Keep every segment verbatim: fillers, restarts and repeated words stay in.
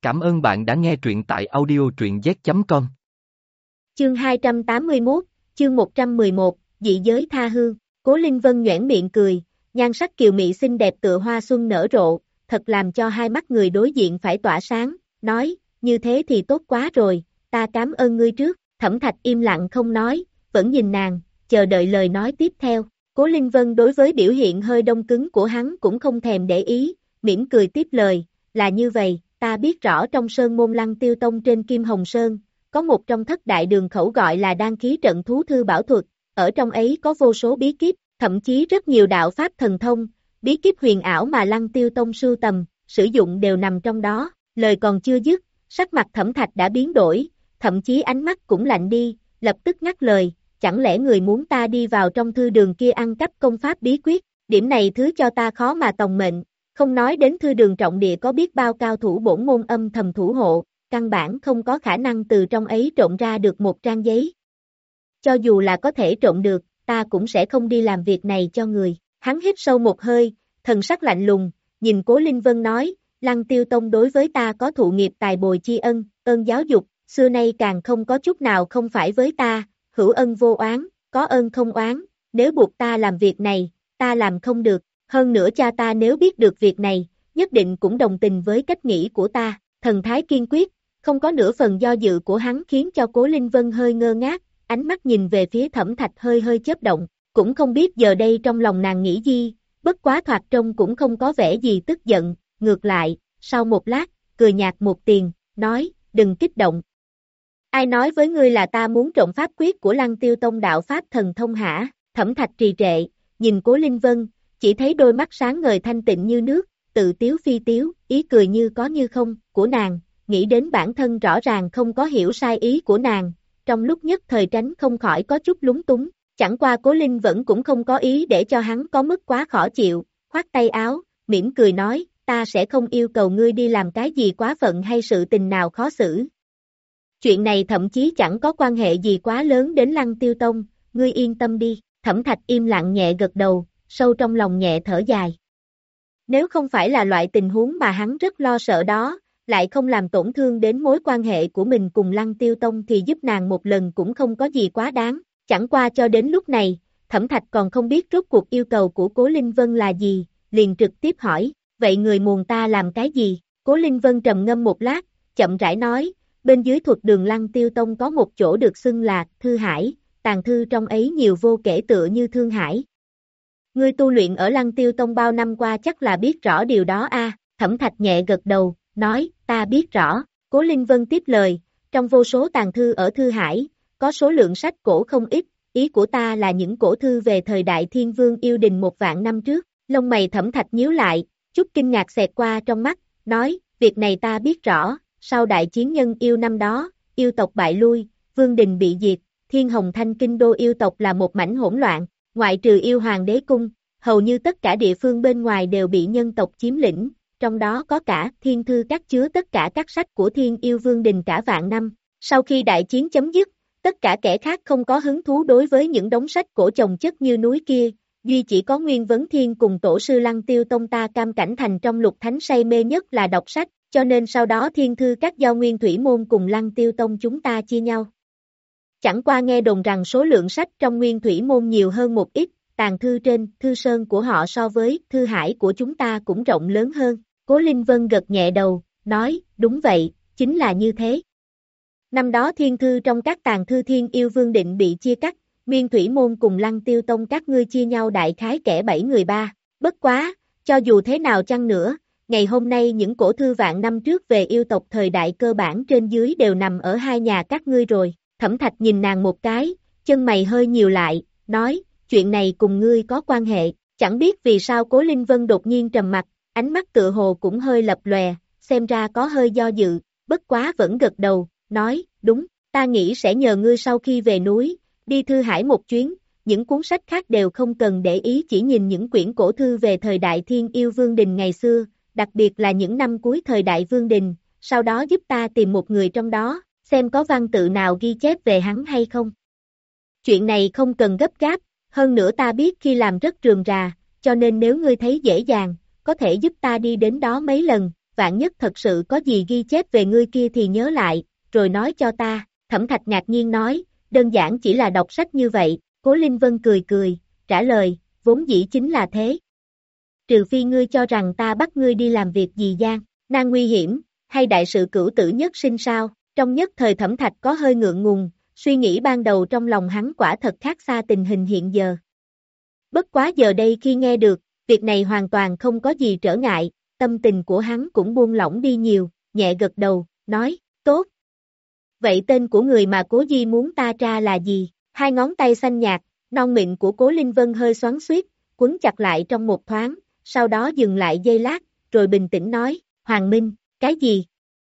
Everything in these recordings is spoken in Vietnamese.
Cảm ơn bạn đã nghe truyện tại audio truyện z chấm com. Chương hai trăm tám mươi mốt, chương một trăm mười một, dị giới tha hương. Cố Linh Vân nhoẻn miệng cười, nhan sắc kiều mị xinh đẹp tựa hoa xuân nở rộ, thật làm cho hai mắt người đối diện phải tỏa sáng, nói, như thế thì tốt quá rồi, ta cảm ơn ngươi trước. Thẩm Thạch im lặng không nói, vẫn nhìn nàng, chờ đợi lời nói tiếp theo. Cố Linh Vân đối với biểu hiện hơi đông cứng của hắn cũng không thèm để ý, mỉm cười tiếp lời, là như vậy, ta biết rõ trong sơn môn Lăng Tiêu Tông trên Kim Hồng Sơn, có một trong thất đại đường khẩu gọi là đan khí trận thú thư bảo thuật, ở trong ấy có vô số bí kíp, thậm chí rất nhiều đạo pháp thần thông, bí kíp huyền ảo mà Lăng Tiêu Tông sưu tầm, sử dụng đều nằm trong đó. Lời còn chưa dứt, sắc mặt Thẩm Thạch đã biến đổi, thậm chí ánh mắt cũng lạnh đi, lập tức ngắt lời, chẳng lẽ người muốn ta đi vào trong thư đường kia ăn cắp công pháp bí quyết, điểm này thứ cho ta khó mà tòng mệnh, không nói đến thư đường trọng địa có biết bao cao thủ bổn môn âm thầm thủ hộ, căn bản không có khả năng từ trong ấy trộn ra được một trang giấy. Cho dù là có thể trộn được, ta cũng sẽ không đi làm việc này cho người. Hắn hít sâu một hơi, thần sắc lạnh lùng, nhìn Cố Linh Vân nói, Lăng Tiêu Tông đối với ta có thụ nghiệp tài bồi tri ân, ơn giáo dục, xưa nay càng không có chút nào không phải với ta, hữu ân vô oán, có ơn không oán, nếu buộc ta làm việc này, ta làm không được, hơn nữa cha ta nếu biết được việc này, nhất định cũng đồng tình với cách nghĩ của ta, thần thái kiên quyết, không có nửa phần do dự của hắn khiến cho Cố Linh Vân hơi ngơ ngác, ánh mắt nhìn về phía Thẩm Thạch hơi hơi chớp động, cũng không biết giờ đây trong lòng nàng nghĩ gì, bất quá thoạt trông cũng không có vẻ gì tức giận, ngược lại, sau một lát, cười nhạt một tiền, nói, đừng kích động. Ai nói với ngươi là ta muốn trộm pháp quyết của Lăng Tiêu Tông đạo pháp thần thông hả? Thẩm Thạch trì trệ, nhìn Cố Linh Vân, chỉ thấy đôi mắt sáng ngời thanh tịnh như nước, tự tiếu phi tiếu, ý cười như có như không, của nàng, nghĩ đến bản thân rõ ràng không có hiểu sai ý của nàng, trong lúc nhất thời tránh không khỏi có chút lúng túng, chẳng qua Cố Linh vẫn cũng không có ý để cho hắn có mức quá khó chịu, khoát tay áo, mỉm cười nói, ta sẽ không yêu cầu ngươi đi làm cái gì quá phận hay sự tình nào khó xử. Chuyện này thậm chí chẳng có quan hệ gì quá lớn đến Lăng Tiêu Tông, ngươi yên tâm đi. Thẩm Thạch im lặng nhẹ gật đầu, sâu trong lòng nhẹ thở dài. Nếu không phải là loại tình huống mà hắn rất lo sợ đó, lại không làm tổn thương đến mối quan hệ của mình cùng Lăng Tiêu Tông thì giúp nàng một lần cũng không có gì quá đáng. Chẳng qua cho đến lúc này, Thẩm Thạch còn không biết rốt cuộc yêu cầu của Cố Linh Vân là gì, liền trực tiếp hỏi, vậy người mùn ta làm cái gì? Cố Linh Vân trầm ngâm một lát, chậm rãi nói, bên dưới thuật đường Lăng Tiêu Tông có một chỗ được xưng là Thư Hải, tàng thư trong ấy nhiều vô kể tựa như Thương Hải. Ngươi tu luyện ở Lăng Tiêu Tông bao năm qua chắc là biết rõ điều đó a. Thẩm Thạch nhẹ gật đầu, nói, ta biết rõ. Cố Linh Vân tiếp lời, trong vô số tàng thư ở Thư Hải, có số lượng sách cổ không ít, ý của ta là những cổ thư về thời đại Thiên Vương Yêu Đình một vạn năm trước. Lông mày Thẩm Thạch nhíu lại, chút kinh ngạc xẹt qua trong mắt, nói, việc này ta biết rõ, sau đại chiến nhân yêu năm đó, yêu tộc bại lui, Vương Đình bị diệt, Thiên Hồng Thanh kinh đô yêu tộc là một mảnh hỗn loạn, ngoại trừ yêu hoàng đế cung, hầu như tất cả địa phương bên ngoài đều bị nhân tộc chiếm lĩnh, trong đó có cả thiên thư các chứa tất cả các sách của Thiên Yêu Vương Đình cả vạn năm. Sau khi đại chiến chấm dứt, tất cả kẻ khác không có hứng thú đối với những đống sách cổ chồng chất như núi kia, duy chỉ có Nguyên Vấn Thiên cùng tổ sư Lăng Tiêu Tông ta cam cảnh thành trong lục thánh say mê nhất là đọc sách, cho nên sau đó thiên thư các do Nguyên Thủy Môn cùng Lăng Tiêu Tông chúng ta chia nhau. Chẳng qua nghe đồn rằng số lượng sách trong Nguyên Thủy Môn nhiều hơn một ít, tàng thư trên Thư Sơn của họ so với Thư Hải của chúng ta cũng rộng lớn hơn. Cố Linh Vân gật nhẹ đầu, nói, đúng vậy, chính là như thế. Năm đó thiên thư trong các tàng thư Thiên Yêu Vương Định bị chia cắt, Nguyên Thủy Môn cùng Lăng Tiêu Tông các ngươi chia nhau đại khái kẻ bảy người ba. Bất quá, cho dù thế nào chăng nữa, ngày hôm nay những cổ thư vạn năm trước về yêu tộc thời đại cơ bản trên dưới đều nằm ở hai nhà các ngươi rồi. Thẩm Thạch nhìn nàng một cái, chân mày hơi nhiều lại, nói, chuyện này cùng ngươi có quan hệ, chẳng biết vì sao Cố Linh Vân đột nhiên trầm mặt, ánh mắt tựa hồ cũng hơi lập lòe, xem ra có hơi do dự, bất quá vẫn gật đầu, nói, đúng, ta nghĩ sẽ nhờ ngươi sau khi về núi, đi Thư Hải một chuyến, những cuốn sách khác đều không cần để ý, chỉ nhìn những quyển cổ thư về thời đại Thiên Yêu Vương Đình ngày xưa, đặc biệt là những năm cuối thời đại Vương Đình, sau đó giúp ta tìm một người trong đó, xem có văn tự nào ghi chép về hắn hay không. Chuyện này không cần gấp gáp, hơn nữa ta biết khi làm rất rườm rà, cho nên nếu ngươi thấy dễ dàng, có thể giúp ta đi đến đó mấy lần, vạn nhất thật sự có gì ghi chép về ngươi kia thì nhớ lại, rồi nói cho ta. Thẩm Thạch ngạc nhiên nói, đơn giản chỉ là đọc sách như vậy. Cố Linh Vân cười cười, trả lời, vốn dĩ chính là thế. Trừ phi ngươi cho rằng ta bắt ngươi đi làm việc gì gian, nan nguy hiểm, hay đại sự cửu tử nhất sinh sao. Trong nhất thời Thẩm Thạch có hơi ngượng ngùng, suy nghĩ ban đầu trong lòng hắn quả thật khác xa tình hình hiện giờ. Bất quá giờ đây khi nghe được, việc này hoàn toàn không có gì trở ngại, tâm tình của hắn cũng buông lỏng đi nhiều, nhẹ gật đầu, nói, tốt. Vậy tên của người mà Cố Di muốn ta tra là gì? Hai ngón tay xanh nhạt, non mịn của Cố Linh Vân hơi xoắn xuýt, quấn chặt lại trong một thoáng, sau đó dừng lại giây lát, rồi bình tĩnh nói, Hoàng Minh, cái gì?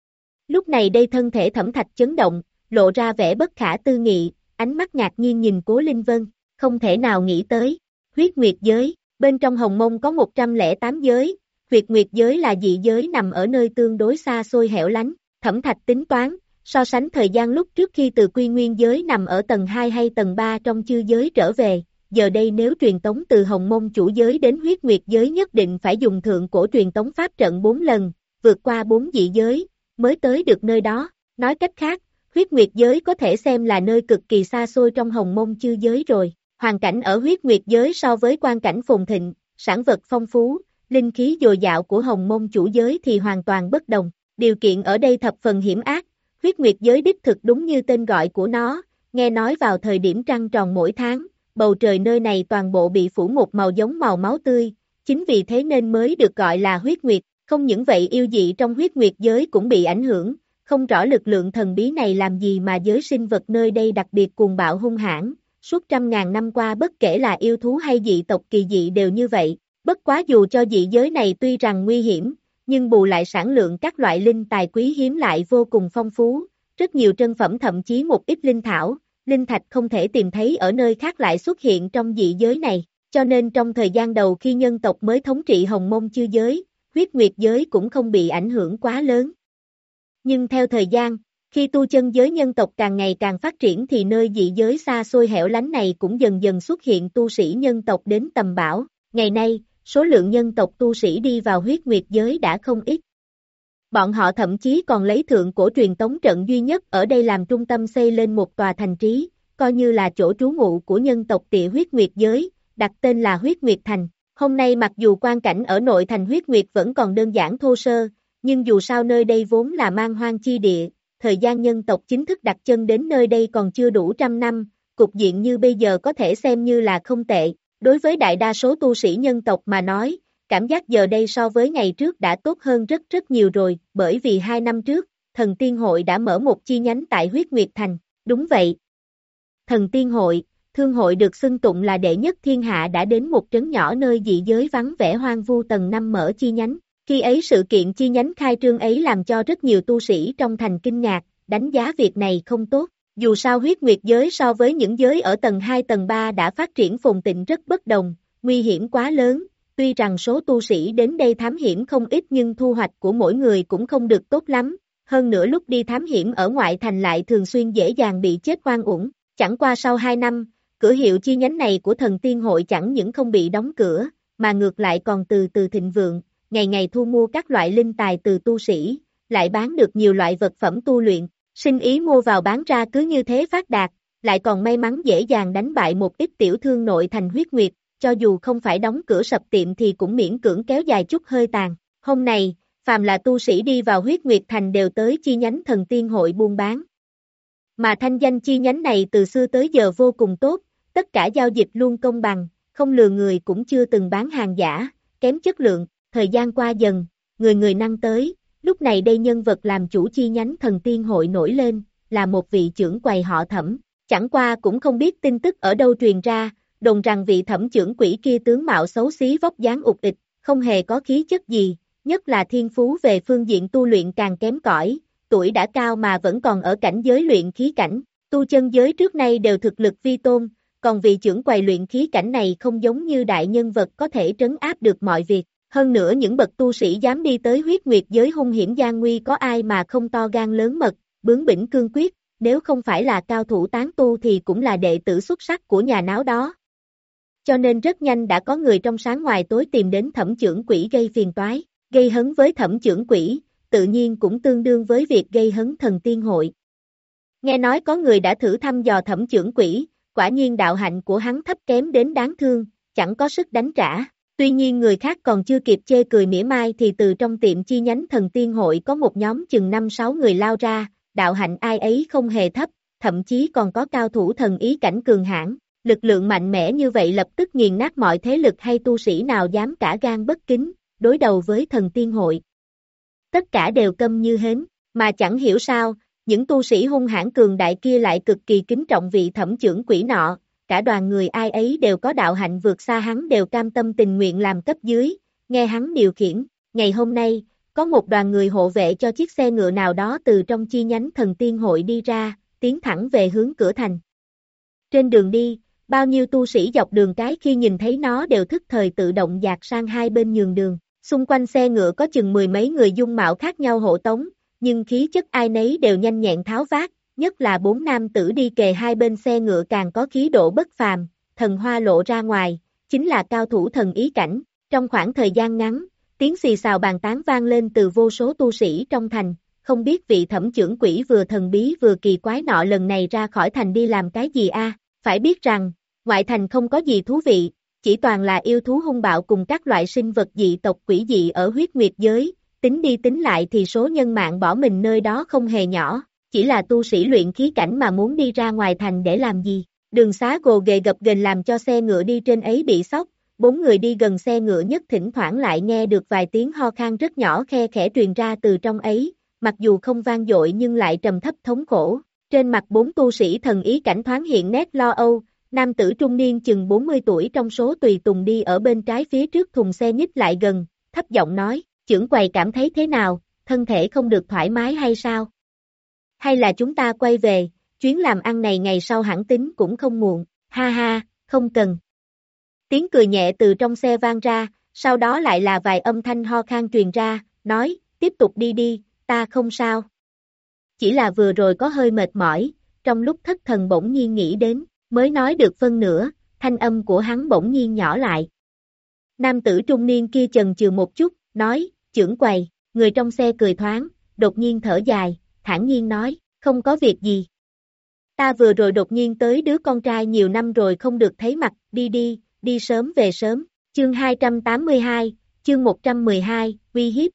Lúc này đây thân thể Thẩm Thạch chấn động, lộ ra vẻ bất khả tư nghị, ánh mắt ngạc nhiên nhìn Cố Linh Vân, không thể nào nghĩ tới, huyết nguyệt giới, bên trong Hồng Mông có một trăm lẻ tám giới, huyết nguyệt giới là dị giới nằm ở nơi tương đối xa xôi hẻo lánh, Thẩm Thạch tính toán, so sánh thời gian lúc trước khi từ Quy Nguyên giới nằm ở tầng hai hay tầng ba trong chư giới trở về, giờ đây nếu truyền tống từ Hồng Mông chủ giới đến huyết nguyệt giới nhất định phải dùng thượng cổ truyền tống pháp trận bốn lần, vượt qua bốn dị giới, mới tới được nơi đó, nói cách khác, huyết nguyệt giới có thể xem là nơi cực kỳ xa xôi trong Hồng Mông chư giới rồi, hoàn cảnh ở huyết nguyệt giới so với quan cảnh phồn thịnh, sản vật phong phú, linh khí dồi dào của Hồng Mông chủ giới thì hoàn toàn bất đồng, điều kiện ở đây thập phần hiểm ác, huyết nguyệt giới đích thực đúng như tên gọi của nó, nghe nói vào thời điểm trăng tròn mỗi tháng, bầu trời nơi này toàn bộ bị phủ một màu giống màu máu tươi, chính vì thế nên mới được gọi là huyết nguyệt, không những vậy yêu dị trong huyết nguyệt giới cũng bị ảnh hưởng, không rõ lực lượng thần bí này làm gì mà giới sinh vật nơi đây đặc biệt cuồng bạo hung hãn, suốt trăm ngàn năm qua bất kể là yêu thú hay dị tộc kỳ dị đều như vậy, bất quá dù cho dị giới này tuy rằng nguy hiểm, nhưng bù lại sản lượng các loại linh tài quý hiếm lại vô cùng phong phú, rất nhiều trân phẩm thậm chí một ít linh thảo, linh thạch không thể tìm thấy ở nơi khác lại xuất hiện trong dị giới này, cho nên trong thời gian đầu khi nhân tộc mới thống trị Hồng Mông chư giới, huyết nguyệt giới cũng không bị ảnh hưởng quá lớn. Nhưng theo thời gian, khi tu chân giới nhân tộc càng ngày càng phát triển thì nơi dị giới xa xôi hẻo lánh này cũng dần dần xuất hiện tu sĩ nhân tộc đến tầm bão, ngày nay, số lượng nhân tộc tu sĩ đi vào huyết nguyệt giới đã không ít. Bọn họ thậm chí còn lấy thượng cổ truyền tống trận duy nhất ở đây làm trung tâm xây lên một tòa thành trì, coi như là chỗ trú ngụ của nhân tộc Tịa huyết nguyệt giới, đặt tên là huyết nguyệt thành. Hôm nay mặc dù quan cảnh ở nội thành huyết nguyệt vẫn còn đơn giản thô sơ, nhưng dù sao nơi đây vốn là man hoang chi địa, thời gian nhân tộc chính thức đặt chân đến nơi đây còn chưa đủ trăm năm, cục diện như bây giờ có thể xem như là không tệ. Đối với đại đa số tu sĩ nhân tộc mà nói, cảm giác giờ đây so với ngày trước đã tốt hơn rất rất nhiều rồi, bởi vì hai năm trước, Thần Tiên Hội đã mở một chi nhánh tại huyết nguyệt thành, đúng vậy. Thần Tiên Hội, thương hội được xưng tụng là đệ nhất thiên hạ đã đến một trấn nhỏ nơi dị giới vắng vẻ hoang vu tầng năm mở chi nhánh, khi ấy sự kiện chi nhánh khai trương ấy làm cho rất nhiều tu sĩ trong thành kinh ngạc, đánh giá việc này không tốt. Dù sao huyết nguyệt giới so với những giới ở tầng hai tầng ba đã phát triển phồn tịnh rất bất đồng, nguy hiểm quá lớn, tuy rằng số tu sĩ đến đây thám hiểm không ít nhưng thu hoạch của mỗi người cũng không được tốt lắm, hơn nữa lúc đi thám hiểm ở ngoại thành lại thường xuyên dễ dàng bị chết oan uổng, chẳng qua sau hai năm, cửa hiệu chi nhánh này của Thần Tiên Hội chẳng những không bị đóng cửa, mà ngược lại còn từ từ thịnh vượng, ngày ngày thu mua các loại linh tài từ tu sĩ, lại bán được nhiều loại vật phẩm tu luyện. Sinh ý mua vào bán ra cứ như thế phát đạt, lại còn may mắn dễ dàng đánh bại một ít tiểu thương nội thành huyết nguyệt, cho dù không phải đóng cửa sập tiệm thì cũng miễn cưỡng kéo dài chút hơi tàn. Hôm nay, phàm là tu sĩ đi vào huyết nguyệt thành đều tới chi nhánh Thần Tiên Hội buôn bán. Mà thanh danh chi nhánh này từ xưa tới giờ vô cùng tốt, tất cả giao dịch luôn công bằng, không lừa người cũng chưa từng bán hàng giả, kém chất lượng, thời gian qua dần, người người năng tới. Lúc này đây nhân vật làm chủ chi nhánh Thần Tiên Hội nổi lên, là một vị trưởng quầy họ Thẩm, chẳng qua cũng không biết tin tức ở đâu truyền ra, đồn rằng vị Thẩm trưởng quỹ kia tướng mạo xấu xí vóc dáng ụt ịch, không hề có khí chất gì, nhất là thiên phú về phương diện tu luyện càng kém cỏi, tuổi đã cao mà vẫn còn ở cảnh giới luyện khí cảnh, tu chân giới trước nay đều thực lực vi tôn, còn vị trưởng quầy luyện khí cảnh này không giống như đại nhân vật có thể trấn áp được mọi việc. Hơn nữa những bậc tu sĩ dám đi tới huyết nguyệt giới hung hiểm gian nguy có ai mà không to gan lớn mật, bướng bỉnh cương quyết, nếu không phải là cao thủ tán tu thì cũng là đệ tử xuất sắc của nhà náo đó. Cho nên rất nhanh đã có người trong sáng ngoài tối tìm đến Thẩm trưởng quỹ gây phiền toái, gây hấn với Thẩm trưởng quỹ, tự nhiên cũng tương đương với việc gây hấn thần tiên hội. Nghe nói có người đã thử thăm dò Thẩm Chưởng Quỷ, quả nhiên đạo hạnh của hắn thấp kém đến đáng thương, chẳng có sức đánh trả. Tuy nhiên người khác còn chưa kịp chê cười mỉa mai thì từ trong tiệm chi nhánh thần tiên hội có một nhóm chừng năm sáu người lao ra, đạo hạnh ai ấy không hề thấp, thậm chí còn có cao thủ thần ý cảnh cường hãn. Lực lượng mạnh mẽ như vậy lập tức nghiền nát mọi thế lực hay tu sĩ nào dám cả gan bất kính, đối đầu với thần tiên hội. Tất cả đều câm như hến, mà chẳng hiểu sao, những tu sĩ hung hãn cường đại kia lại cực kỳ kính trọng vị Thẩm Chưởng Quỷ nọ, cả đoàn người ai ấy đều có đạo hạnh vượt xa hắn đều cam tâm tình nguyện làm cấp dưới, nghe hắn điều khiển. Ngày hôm nay, có một đoàn người hộ vệ cho chiếc xe ngựa nào đó từ trong chi nhánh thần tiên hội đi ra, tiến thẳng về hướng cửa thành. Trên đường đi, bao nhiêu tu sĩ dọc đường cái khi nhìn thấy nó đều thức thời tự động dạt sang hai bên nhường đường. Xung quanh xe ngựa có chừng mười mấy người dung mạo khác nhau hộ tống, nhưng khí chất ai nấy đều nhanh nhẹn tháo vát, nhất là bốn nam tử đi kề hai bên xe ngựa càng có khí độ bất phàm, thần hoa lộ ra ngoài, chính là cao thủ thần ý cảnh. Trong khoảng thời gian ngắn, tiếng xì xào bàn tán vang lên từ vô số tu sĩ trong thành, không biết vị Thẩm Chưởng Quỷ vừa thần bí vừa kỳ quái nọ lần này ra khỏi thành đi làm cái gì a? Phải biết rằng, ngoại thành không có gì thú vị, chỉ toàn là yêu thú hung bạo cùng các loại sinh vật dị tộc quỷ dị ở huyết nguyệt giới, tính đi tính lại thì số nhân mạng bỏ mình nơi đó không hề nhỏ, chỉ là tu sĩ luyện khí cảnh mà muốn đi ra ngoài thành để làm gì. Đường xá gồ ghề gập ghềnh làm cho xe ngựa đi trên ấy bị sốc, bốn người đi gần xe ngựa nhất thỉnh thoảng lại nghe được vài tiếng ho khan rất nhỏ khe khẽ truyền ra từ trong ấy, mặc dù không vang dội nhưng lại trầm thấp thống khổ. Trên mặt bốn tu sĩ thần ý cảnh thoáng hiện nét lo âu, nam tử trung niên chừng bốn mươi tuổi trong số tùy tùng đi ở bên trái phía trước thùng xe nhích lại gần, thấp giọng nói, Chưởng Quầy cảm thấy thế nào, thân thể không được thoải mái hay sao? Hay là chúng ta quay về, chuyến làm ăn này ngày sau hẳn tính cũng không muộn, ha ha, không cần. Tiếng cười nhẹ từ trong xe vang ra, sau đó lại là vài âm thanh ho khan truyền ra, nói, tiếp tục đi đi, ta không sao. Chỉ là vừa rồi có hơi mệt mỏi, trong lúc thất thần bỗng nhiên nghĩ đến, mới nói được phân nửa, thanh âm của hắn bỗng nhiên nhỏ lại. Nam tử trung niên kia chần chừ một chút, nói, Chưởng Quầy, người trong xe cười thoáng, đột nhiên thở dài, thản nhiên nói, không có việc gì. Ta vừa rồi đột nhiên tới đứa con trai nhiều năm rồi không được thấy mặt, đi đi, đi sớm về sớm. Chương hai trăm tám mươi hai, chương một trăm mười hai, uy hiếp.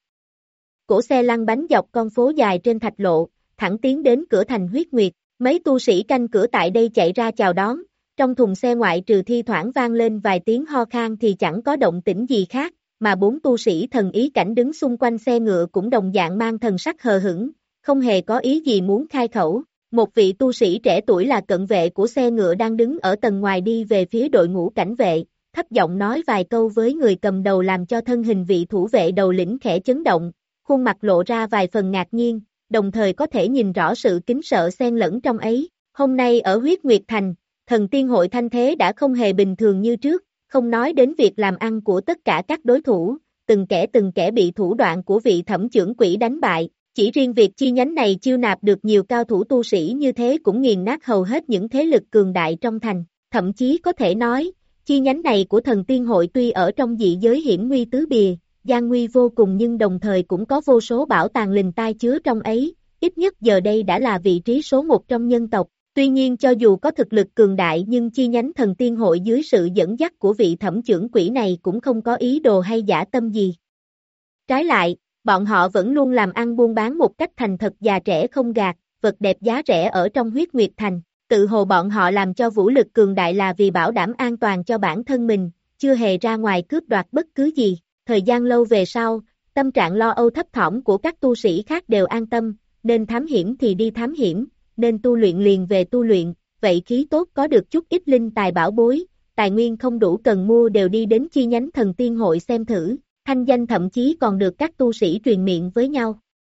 Cổ xe lăn bánh dọc con phố dài trên thạch lộ, thẳng tiến đến cửa thành huyết nguyệt, mấy tu sĩ canh cửa tại đây chạy ra chào đón, trong thùng xe ngoại trừ thi thoảng vang lên vài tiếng ho khan thì chẳng có động tĩnh gì khác, mà bốn tu sĩ thần ý cảnh đứng xung quanh xe ngựa cũng đồng dạng mang thần sắc hờ hững, không hề có ý gì muốn khai khẩu. Một vị tu sĩ trẻ tuổi là cận vệ của xe ngựa đang đứng ở tầng ngoài đi về phía đội ngũ cảnh vệ, thấp giọng nói vài câu với người cầm đầu làm cho thân hình vị thủ vệ đầu lĩnh khẽ chấn động, khuôn mặt lộ ra vài phần ngạc nhiên, đồng thời có thể nhìn rõ sự kính sợ xen lẫn trong ấy. Hôm nay ở huyết nguyệt thành, thần tiên hội thanh thế đã không hề bình thường như trước, không nói đến việc làm ăn của tất cả các đối thủ, từng kẻ từng kẻ bị thủ đoạn của vị Thẩm Chưởng Quỷ đánh bại. Chỉ riêng việc chi nhánh này chiêu nạp được nhiều cao thủ tu sĩ như thế cũng nghiền nát hầu hết những thế lực cường đại trong thành, thậm chí có thể nói, chi nhánh này của thần tiên hội tuy ở trong dị giới hiểm nguy tứ bìa, gian nguy vô cùng nhưng đồng thời cũng có vô số bảo tàng linh tai chứa trong ấy, ít nhất giờ đây đã là vị trí số một trong nhân tộc. Tuy nhiên cho dù có thực lực cường đại nhưng chi nhánh thần tiên hội dưới sự dẫn dắt của vị Thẩm Chưởng Quỷ này cũng không có ý đồ hay dã tâm gì. Trái lại, bọn họ vẫn luôn làm ăn buôn bán một cách thành thật già trẻ không gạt, vật đẹp giá rẻ ở trong huyết nguyệt thành, tự hồ bọn họ làm cho vũ lực cường đại là vì bảo đảm an toàn cho bản thân mình, chưa hề ra ngoài cướp đoạt bất cứ gì. Thời gian lâu về sau, tâm trạng lo âu thấp thỏm của các tu sĩ khác đều an tâm, nên thám hiểm thì đi thám hiểm, nên tu luyện liền về tu luyện, vậy khí tốt có được chút ít linh tài bảo bối, tài nguyên không đủ cần mua đều đi đến chi nhánh thần tiên hội xem thử. Thanh danh thậm chí còn được các tu sĩ truyền miệng với nhau.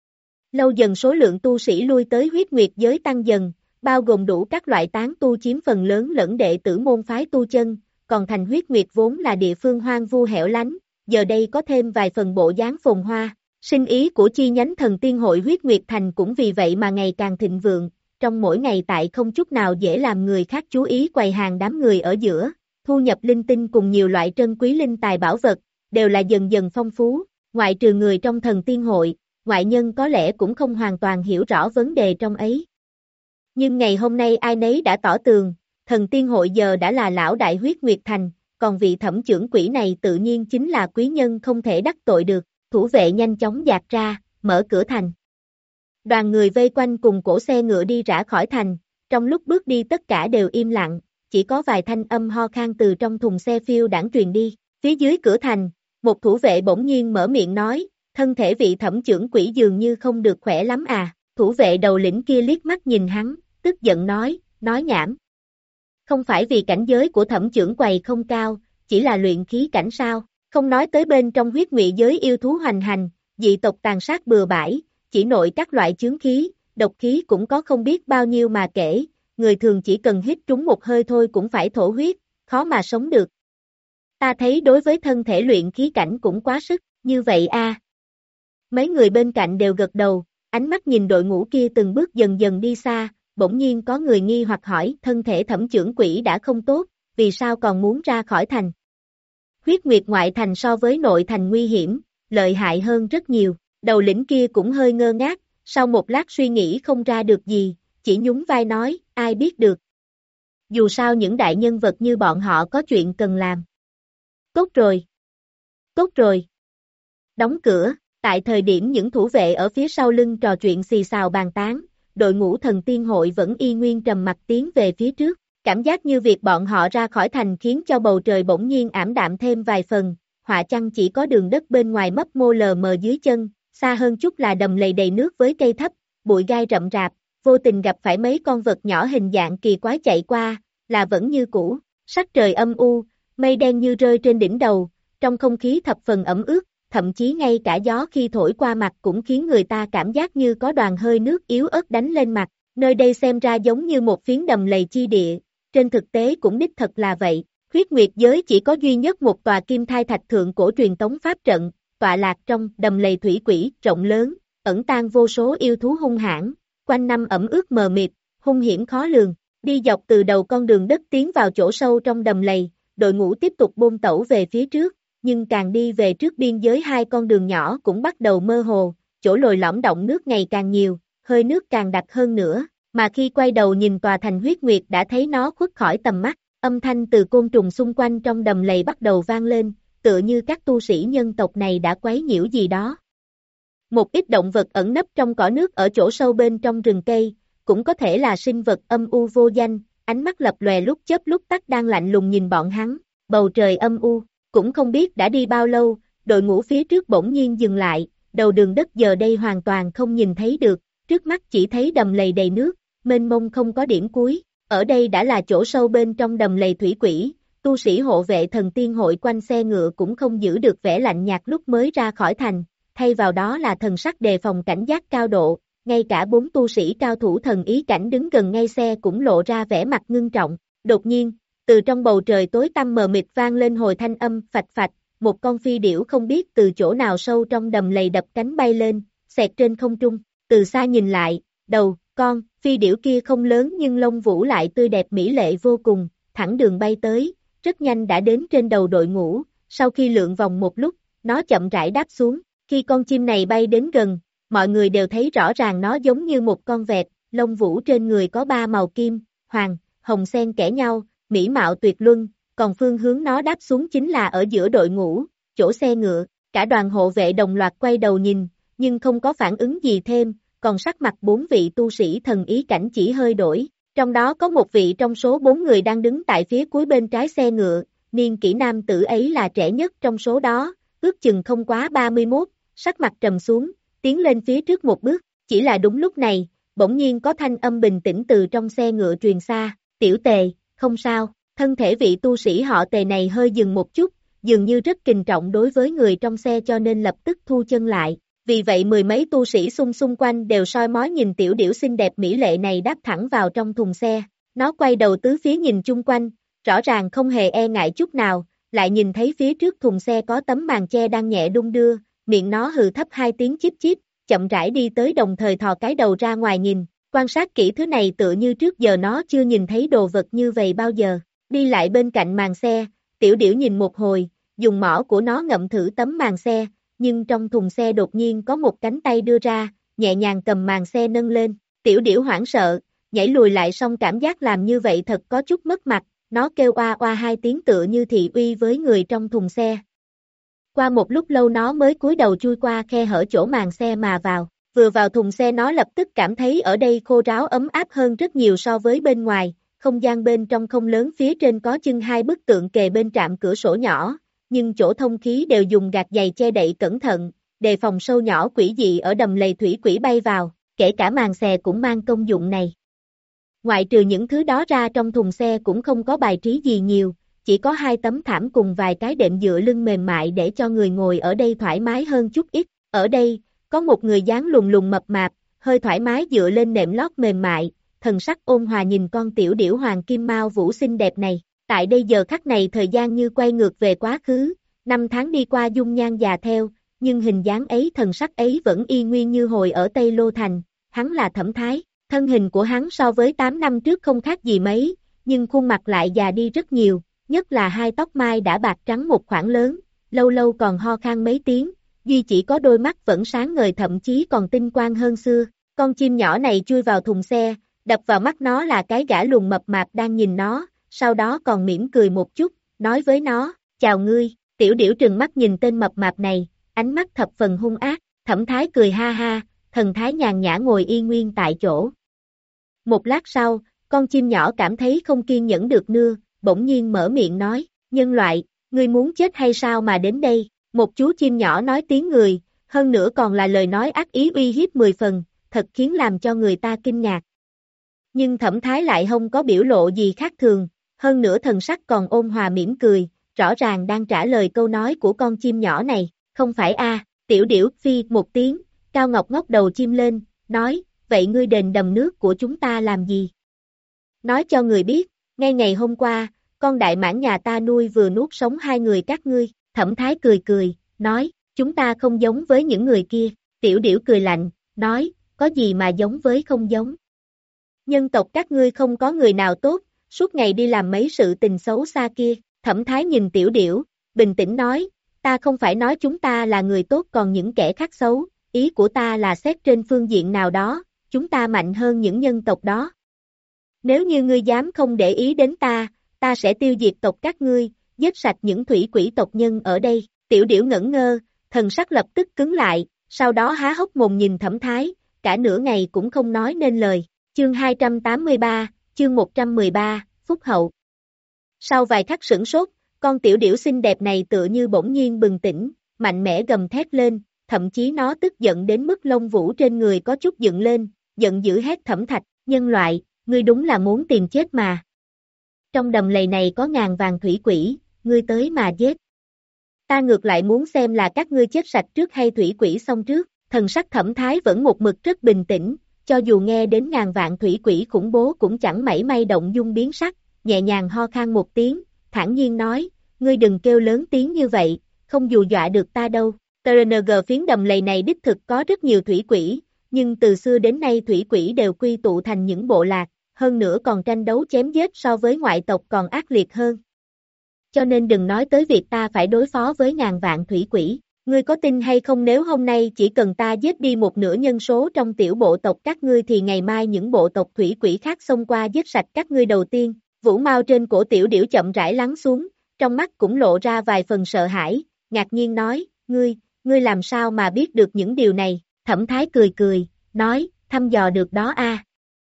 Lâu dần số lượng tu sĩ lui tới huyết nguyệt giới tăng dần, bao gồm đủ các loại tán tu chiếm phần lớn lẫn đệ tử môn phái tu chân, còn thành huyết nguyệt vốn là địa phương hoang vu hẻo lánh, giờ đây có thêm vài phần bộ dáng phồn hoa. Sinh ý của chi nhánh thần tiên hội huyết nguyệt thành cũng vì vậy mà ngày càng thịnh vượng, trong mỗi ngày tại không chút nào dễ làm người khác chú ý quầy hàng đám người ở giữa, thu nhập linh tinh cùng nhiều loại trân quý linh tài bảo vật, đều là dần dần phong phú, ngoại trừ người trong thần tiên hội, ngoại nhân có lẽ cũng không hoàn toàn hiểu rõ vấn đề trong ấy. Nhưng ngày hôm nay ai nấy đã tỏ tường, thần tiên hội giờ đã là lão đại huyết nguyệt thành, còn vị thẩm trưởng quỹ này tự nhiên chính là quý nhân không thể đắc tội được, thủ vệ nhanh chóng dạt ra, mở cửa thành. Đoàn người vây quanh cùng cổ xe ngựa đi rã khỏi thành, trong lúc bước đi tất cả đều im lặng, chỉ có vài thanh âm ho khan từ trong thùng xe phiêu đãng truyền đi. Phía dưới cửa thành, một thủ vệ bỗng nhiên mở miệng nói, thân thể vị thẩm trưởng quỹ dường như không được khỏe lắm à, thủ vệ đầu lĩnh kia liếc mắt nhìn hắn, tức giận nói, nói nhảm. Không phải vì cảnh giới của thẩm trưởng quầy không cao, chỉ là luyện khí cảnh sao, không nói tới bên trong huyết ngụy giới yêu thú hoành hành, dị tộc tàn sát bừa bãi, chỉ nội các loại chướng khí, độc khí cũng có không biết bao nhiêu mà kể, người thường chỉ cần hít trúng một hơi thôi cũng phải thổ huyết, khó mà sống được. Ta thấy đối với thân thể luyện khí cảnh cũng quá sức, như vậy a. À. Mấy người bên cạnh đều gật đầu, ánh mắt nhìn đội ngũ kia từng bước dần dần đi xa, bỗng nhiên có người nghi hoặc hỏi thân thể thẩm trưởng quỹ đã không tốt, vì sao còn muốn ra khỏi thành. Huyết nguyệt ngoại thành so với nội thành nguy hiểm, lợi hại hơn rất nhiều, đầu lĩnh kia cũng hơi ngơ ngác, sau một lát suy nghĩ không ra được gì, chỉ nhún vai nói, ai biết được. Dù sao những đại nhân vật như bọn họ có chuyện cần làm. Tốt rồi. Tốt rồi. Đóng cửa, tại thời điểm những thủ vệ ở phía sau lưng trò chuyện xì xào bàn tán, đội ngũ thần tiên hội vẫn y nguyên trầm mặc tiến về phía trước. Cảm giác như việc bọn họ ra khỏi thành khiến cho bầu trời bỗng nhiên ảm đạm thêm vài phần, họa chăng chỉ có đường đất bên ngoài mấp mô lờ mờ dưới chân, xa hơn chút là đầm lầy đầy nước với cây thấp, bụi gai rậm rạp, vô tình gặp phải mấy con vật nhỏ hình dạng kỳ quái chạy qua, là vẫn như cũ, sắc trời âm u, mây đen như rơi trên đỉnh đầu, trong không khí thập phần ẩm ướt, thậm chí ngay cả gió khi thổi qua mặt cũng khiến người ta cảm giác như có đoàn hơi nước yếu ớt đánh lên mặt, nơi đây xem ra giống như một phiến đầm lầy chi địa. Trên thực tế cũng đích thật là vậy, huyết nguyệt giới chỉ có duy nhất một tòa kim thai thạch thượng cổ truyền tống pháp trận, tọa lạc trong đầm lầy thủy quỷ rộng lớn, ẩn tàng vô số yêu thú hung hãn, quanh năm ẩm ướt mờ mịt, hung hiểm khó lường, đi dọc từ đầu con đường đất tiến vào chỗ sâu trong đầm lầy, đội ngũ tiếp tục bôn tẩu về phía trước, nhưng càng đi về trước biên giới hai con đường nhỏ cũng bắt đầu mơ hồ, chỗ lồi lõm động nước ngày càng nhiều, hơi nước càng đặc hơn nữa. Mà khi quay đầu nhìn tòa thành huyết nguyệt đã thấy nó khuất khỏi tầm mắt, âm thanh từ côn trùng xung quanh trong đầm lầy bắt đầu vang lên, tựa như các tu sĩ nhân tộc này đã quấy nhiễu gì đó. Một ít động vật ẩn nấp trong cỏ nước ở chỗ sâu bên trong rừng cây, cũng có thể là sinh vật âm u vô danh, ánh mắt lập lòe lúc chớp lúc tắt đang lạnh lùng nhìn bọn hắn, bầu trời âm u, cũng không biết đã đi bao lâu, đội ngũ phía trước bỗng nhiên dừng lại, đầu đường đất giờ đây hoàn toàn không nhìn thấy được, trước mắt chỉ thấy đầm lầy đầy nước, mênh mông không có điểm cuối, ở đây đã là chỗ sâu bên trong đầm lầy thủy quỷ, tu sĩ hộ vệ thần tiên hội quanh xe ngựa cũng không giữ được vẻ lạnh nhạt lúc mới ra khỏi thành, thay vào đó là thần sắc đề phòng cảnh giác cao độ, ngay cả bốn tu sĩ cao thủ thần ý cảnh đứng gần ngay xe cũng lộ ra vẻ mặt ngưng trọng, đột nhiên, từ trong bầu trời tối tăm mờ mịt vang lên hồi thanh âm phạch phạch, một con phi điểu không biết từ chỗ nào sâu trong đầm lầy đập cánh bay lên, xẹt trên không trung, từ xa nhìn lại, đầu, con, phi điểu kia không lớn nhưng lông vũ lại tươi đẹp mỹ lệ vô cùng, thẳng đường bay tới, rất nhanh đã đến trên đầu đội ngũ, sau khi lượn vòng một lúc, nó chậm rãi đáp xuống, khi con chim này bay đến gần, mọi người đều thấy rõ ràng nó giống như một con vẹt, lông vũ trên người có ba màu kim, hoàng, hồng xen kẽ nhau, mỹ mạo tuyệt luân, còn phương hướng nó đáp xuống chính là ở giữa đội ngũ, chỗ xe ngựa, cả đoàn hộ vệ đồng loạt quay đầu nhìn, nhưng không có phản ứng gì thêm, còn sắc mặt bốn vị tu sĩ thần ý cảnh chỉ hơi đổi, trong đó có một vị trong số bốn người đang đứng tại phía cuối bên trái xe ngựa, niên kỷ nam tử ấy là trẻ nhất trong số đó, ước chừng không quá ba mươi mốt, sắc mặt trầm xuống, tiến lên phía trước một bước, chỉ là đúng lúc này, bỗng nhiên có thanh âm bình tĩnh từ trong xe ngựa truyền xa, tiểu Tề, không sao, thân thể vị tu sĩ họ Tề này hơi dừng một chút, dường như rất kình trọng đối với người trong xe cho nên lập tức thu chân lại. Vì vậy mười mấy tu sĩ xung xung quanh đều soi mói nhìn tiểu điểu xinh đẹp mỹ lệ này đáp thẳng vào trong thùng xe. Nó quay đầu tứ phía nhìn chung quanh, rõ ràng không hề e ngại chút nào, lại nhìn thấy phía trước thùng xe có tấm màn che đang nhẹ đung đưa, miệng nó hừ thấp hai tiếng chíp chíp, chậm rãi đi tới đồng thời thò cái đầu ra ngoài nhìn, quan sát kỹ thứ này tựa như trước giờ nó chưa nhìn thấy đồ vật như vậy bao giờ. Đi lại bên cạnh màn xe, tiểu điểu nhìn một hồi, dùng mỏ của nó ngậm thử tấm màn xe, nhưng trong thùng xe đột nhiên có một cánh tay đưa ra, nhẹ nhàng cầm màn xe nâng lên, tiểu điểu hoảng sợ, nhảy lùi lại song cảm giác làm như vậy thật có chút mất mặt, nó kêu oa oa hai tiếng tựa như thị uy với người trong thùng xe. Qua một lúc lâu nó mới cúi đầu chui qua khe hở chỗ màn xe mà vào, vừa vào thùng xe nó lập tức cảm thấy ở đây khô ráo ấm áp hơn rất nhiều so với bên ngoài, không gian bên trong không lớn, phía trên có chưng hai bức tượng kề bên trạm cửa sổ nhỏ, nhưng chỗ thông khí đều dùng gạt giày che đậy cẩn thận, đề phòng sâu nhỏ quỷ dị ở đầm lầy thủy quỷ bay vào, kể cả màn xe cũng mang công dụng này. Ngoại trừ những thứ đó ra trong thùng xe cũng không có bài trí gì nhiều, chỉ có hai tấm thảm cùng vài cái đệm dựa lưng mềm mại để cho người ngồi ở đây thoải mái hơn chút ít. Ở đây, có một người dáng lùn lùn mập mạp, hơi thoải mái dựa lên nệm lót mềm mại, thần sắc ôn hòa nhìn con tiểu điểu hoàng kim mao vũ xinh đẹp này. Tại đây giờ khắc này thời gian như quay ngược về quá khứ, năm tháng đi qua dung nhan già theo, nhưng hình dáng ấy thần sắc ấy vẫn y nguyên như hồi ở Tây Lô Thành, hắn là Thẩm Thái, thân hình của hắn so với tám năm trước không khác gì mấy, nhưng khuôn mặt lại già đi rất nhiều, nhất là hai tóc mai đã bạc trắng một khoảng lớn, lâu lâu còn ho khan mấy tiếng, duy chỉ có đôi mắt vẫn sáng ngời thậm chí còn tinh quang hơn xưa. Con chim nhỏ này chui vào thùng xe, đập vào mắt nó là cái gã lùn mập mạp đang nhìn nó, sau đó còn mỉm cười một chút, nói với nó, chào ngươi, tiểu điểu trừng mắt nhìn tên mập mạp này, ánh mắt thập phần hung ác, Thẩm Thái cười ha ha, thần thái nhàn nhã ngồi yên nguyên tại chỗ. Một lát sau, con chim nhỏ cảm thấy không kiên nhẫn được nữa, bỗng nhiên mở miệng nói, nhân loại, ngươi muốn chết hay sao mà đến đây, một chú chim nhỏ nói tiếng người, hơn nữa còn là lời nói ác ý uy hiếp mười phần, thật khiến làm cho người ta kinh ngạc. Nhưng Thẩm Thái lại không có biểu lộ gì khác thường, hơn nữa thần sắc còn ôn hòa mỉm cười, rõ ràng đang trả lời câu nói của con chim nhỏ này, không phải a? Tiểu điểu phi một tiếng, Cao Ngọc ngóc đầu chim lên, nói, vậy ngươi đền đầm nước của chúng ta làm gì? Nói cho người biết, ngay ngày hôm qua, con đại mãng nhà ta nuôi vừa nuốt sống hai người các ngươi, Thẩm Thái cười cười, nói, chúng ta không giống với những người kia, tiểu điểu cười lạnh, nói, có gì mà giống với không giống? Nhân tộc các ngươi không có người nào tốt, suốt ngày đi làm mấy sự tình xấu xa kia, Thẩm Thái nhìn tiểu điểu, bình tĩnh nói, ta không phải nói chúng ta là người tốt còn những kẻ khác xấu, ý của ta là xét trên phương diện nào đó, chúng ta mạnh hơn những nhân tộc đó. Nếu như ngươi dám không để ý đến ta, ta sẽ tiêu diệt tộc các ngươi, giết sạch những thủy quỷ tộc nhân ở đây, tiểu điểu ngẩn ngơ, thần sắc lập tức cứng lại, sau đó há hốc mồm nhìn Thẩm Thái, cả nửa ngày cũng không nói nên lời. Chương hai trăm tám mươi ba, chương một trăm mười ba, Phúc Hậu. Sau vài khắc sửng sốt, con tiểu điểu xinh đẹp này tựa như bỗng nhiên bừng tỉnh, mạnh mẽ gầm thét lên, thậm chí nó tức giận đến mức lông vũ trên người có chút dựng lên, giận dữ hét Thẩm Thạch, nhân loại, ngươi đúng là muốn tìm chết mà. Trong đầm lầy này có ngàn vàng thủy quỷ, ngươi tới mà giết. Ta ngược lại muốn xem là các ngươi chết sạch trước hay thủy quỷ xong trước, thần sắc Thẩm Thái vẫn một mực rất bình tĩnh. Cho dù nghe đến ngàn vạn thủy quỷ khủng bố cũng chẳng mảy may động dung biến sắc, nhẹ nhàng ho khan một tiếng, thản nhiên nói, ngươi đừng kêu lớn tiếng như vậy, không dù dọa được ta đâu. tê rờ en giê phiến đầm lầy này đích thực có rất nhiều thủy quỷ, nhưng từ xưa đến nay thủy quỷ đều quy tụ thành những bộ lạc, hơn nữa còn tranh đấu chém giết so với ngoại tộc còn ác liệt hơn. Cho nên đừng nói tới việc ta phải đối phó với ngàn vạn thủy quỷ. Ngươi có tin hay không nếu hôm nay chỉ cần ta giết đi một nửa nhân số trong tiểu bộ tộc các ngươi thì ngày mai những bộ tộc thủy quỷ khác xông qua giết sạch các ngươi đầu tiên. Vũ mao trên cổ tiểu điểu chậm rãi lắng xuống, trong mắt cũng lộ ra vài phần sợ hãi, ngạc nhiên nói, ngươi, ngươi làm sao mà biết được những điều này? Thẩm Thái cười cười, nói, thăm dò được đó a.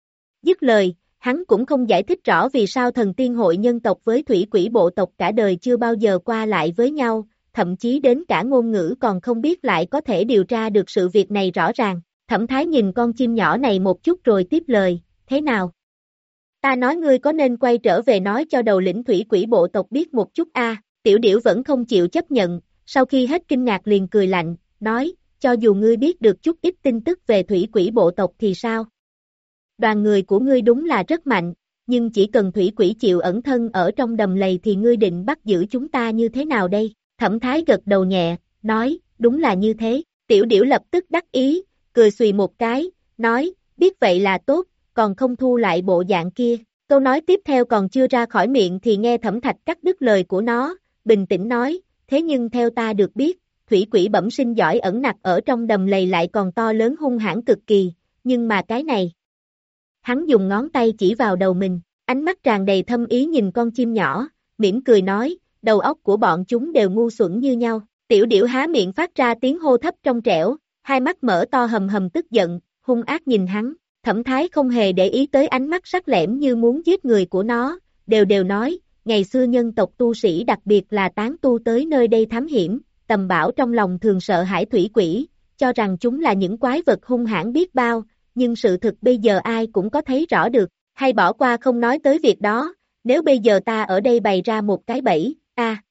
Dứt lời, hắn cũng không giải thích rõ vì sao thần tiên hội nhân tộc với thủy quỷ bộ tộc cả đời chưa bao giờ qua lại với nhau. Thậm chí đến cả ngôn ngữ còn không biết lại có thể điều tra được sự việc này rõ ràng. Thẩm Thái nhìn con chim nhỏ này một chút rồi tiếp lời, thế nào? Ta nói ngươi có nên quay trở về nói cho đầu lĩnh thủy quỷ bộ tộc biết một chút a? Tiểu điểu vẫn không chịu chấp nhận, sau khi hết kinh ngạc liền cười lạnh, nói, cho dù ngươi biết được chút ít tin tức về thủy quỷ bộ tộc thì sao? Đoàn người của ngươi đúng là rất mạnh, nhưng chỉ cần thủy quỷ chịu ẩn thân ở trong đầm lầy thì ngươi định bắt giữ chúng ta như thế nào đây? Thẩm Thái gật đầu nhẹ, nói, đúng là như thế, tiểu điểu lập tức đắc ý, cười xùy một cái, nói, biết vậy là tốt, còn không thu lại bộ dạng kia, câu nói tiếp theo còn chưa ra khỏi miệng thì nghe Thẩm Thạch cắt đứt lời của nó, bình tĩnh nói, thế nhưng theo ta được biết, thủy quỷ bẩm sinh giỏi ẩn nặc ở trong đầm lầy lại còn to lớn hung hãn cực kỳ, nhưng mà cái này. Hắn dùng ngón tay chỉ vào đầu mình, ánh mắt tràn đầy thâm ý nhìn con chim nhỏ, mỉm cười nói, đầu óc của bọn chúng đều ngu xuẩn như nhau. Tiểu điểu há miệng phát ra tiếng hô thấp trong trẻo, hai mắt mở to hầm hầm tức giận, hung ác nhìn hắn. Thẩm Thái không hề để ý tới ánh mắt sắc lẻm như muốn giết người của nó, đều đều nói, ngày xưa nhân tộc tu sĩ đặc biệt là tán tu tới nơi đây thám hiểm, tầm bảo trong lòng thường sợ hãi thủy quỷ, cho rằng chúng là những quái vật hung hãn biết bao, nhưng sự thực bây giờ ai cũng có thấy rõ được, hay bỏ qua không nói tới việc đó, nếu bây giờ ta ở đây bày ra một cái bẫy, a à.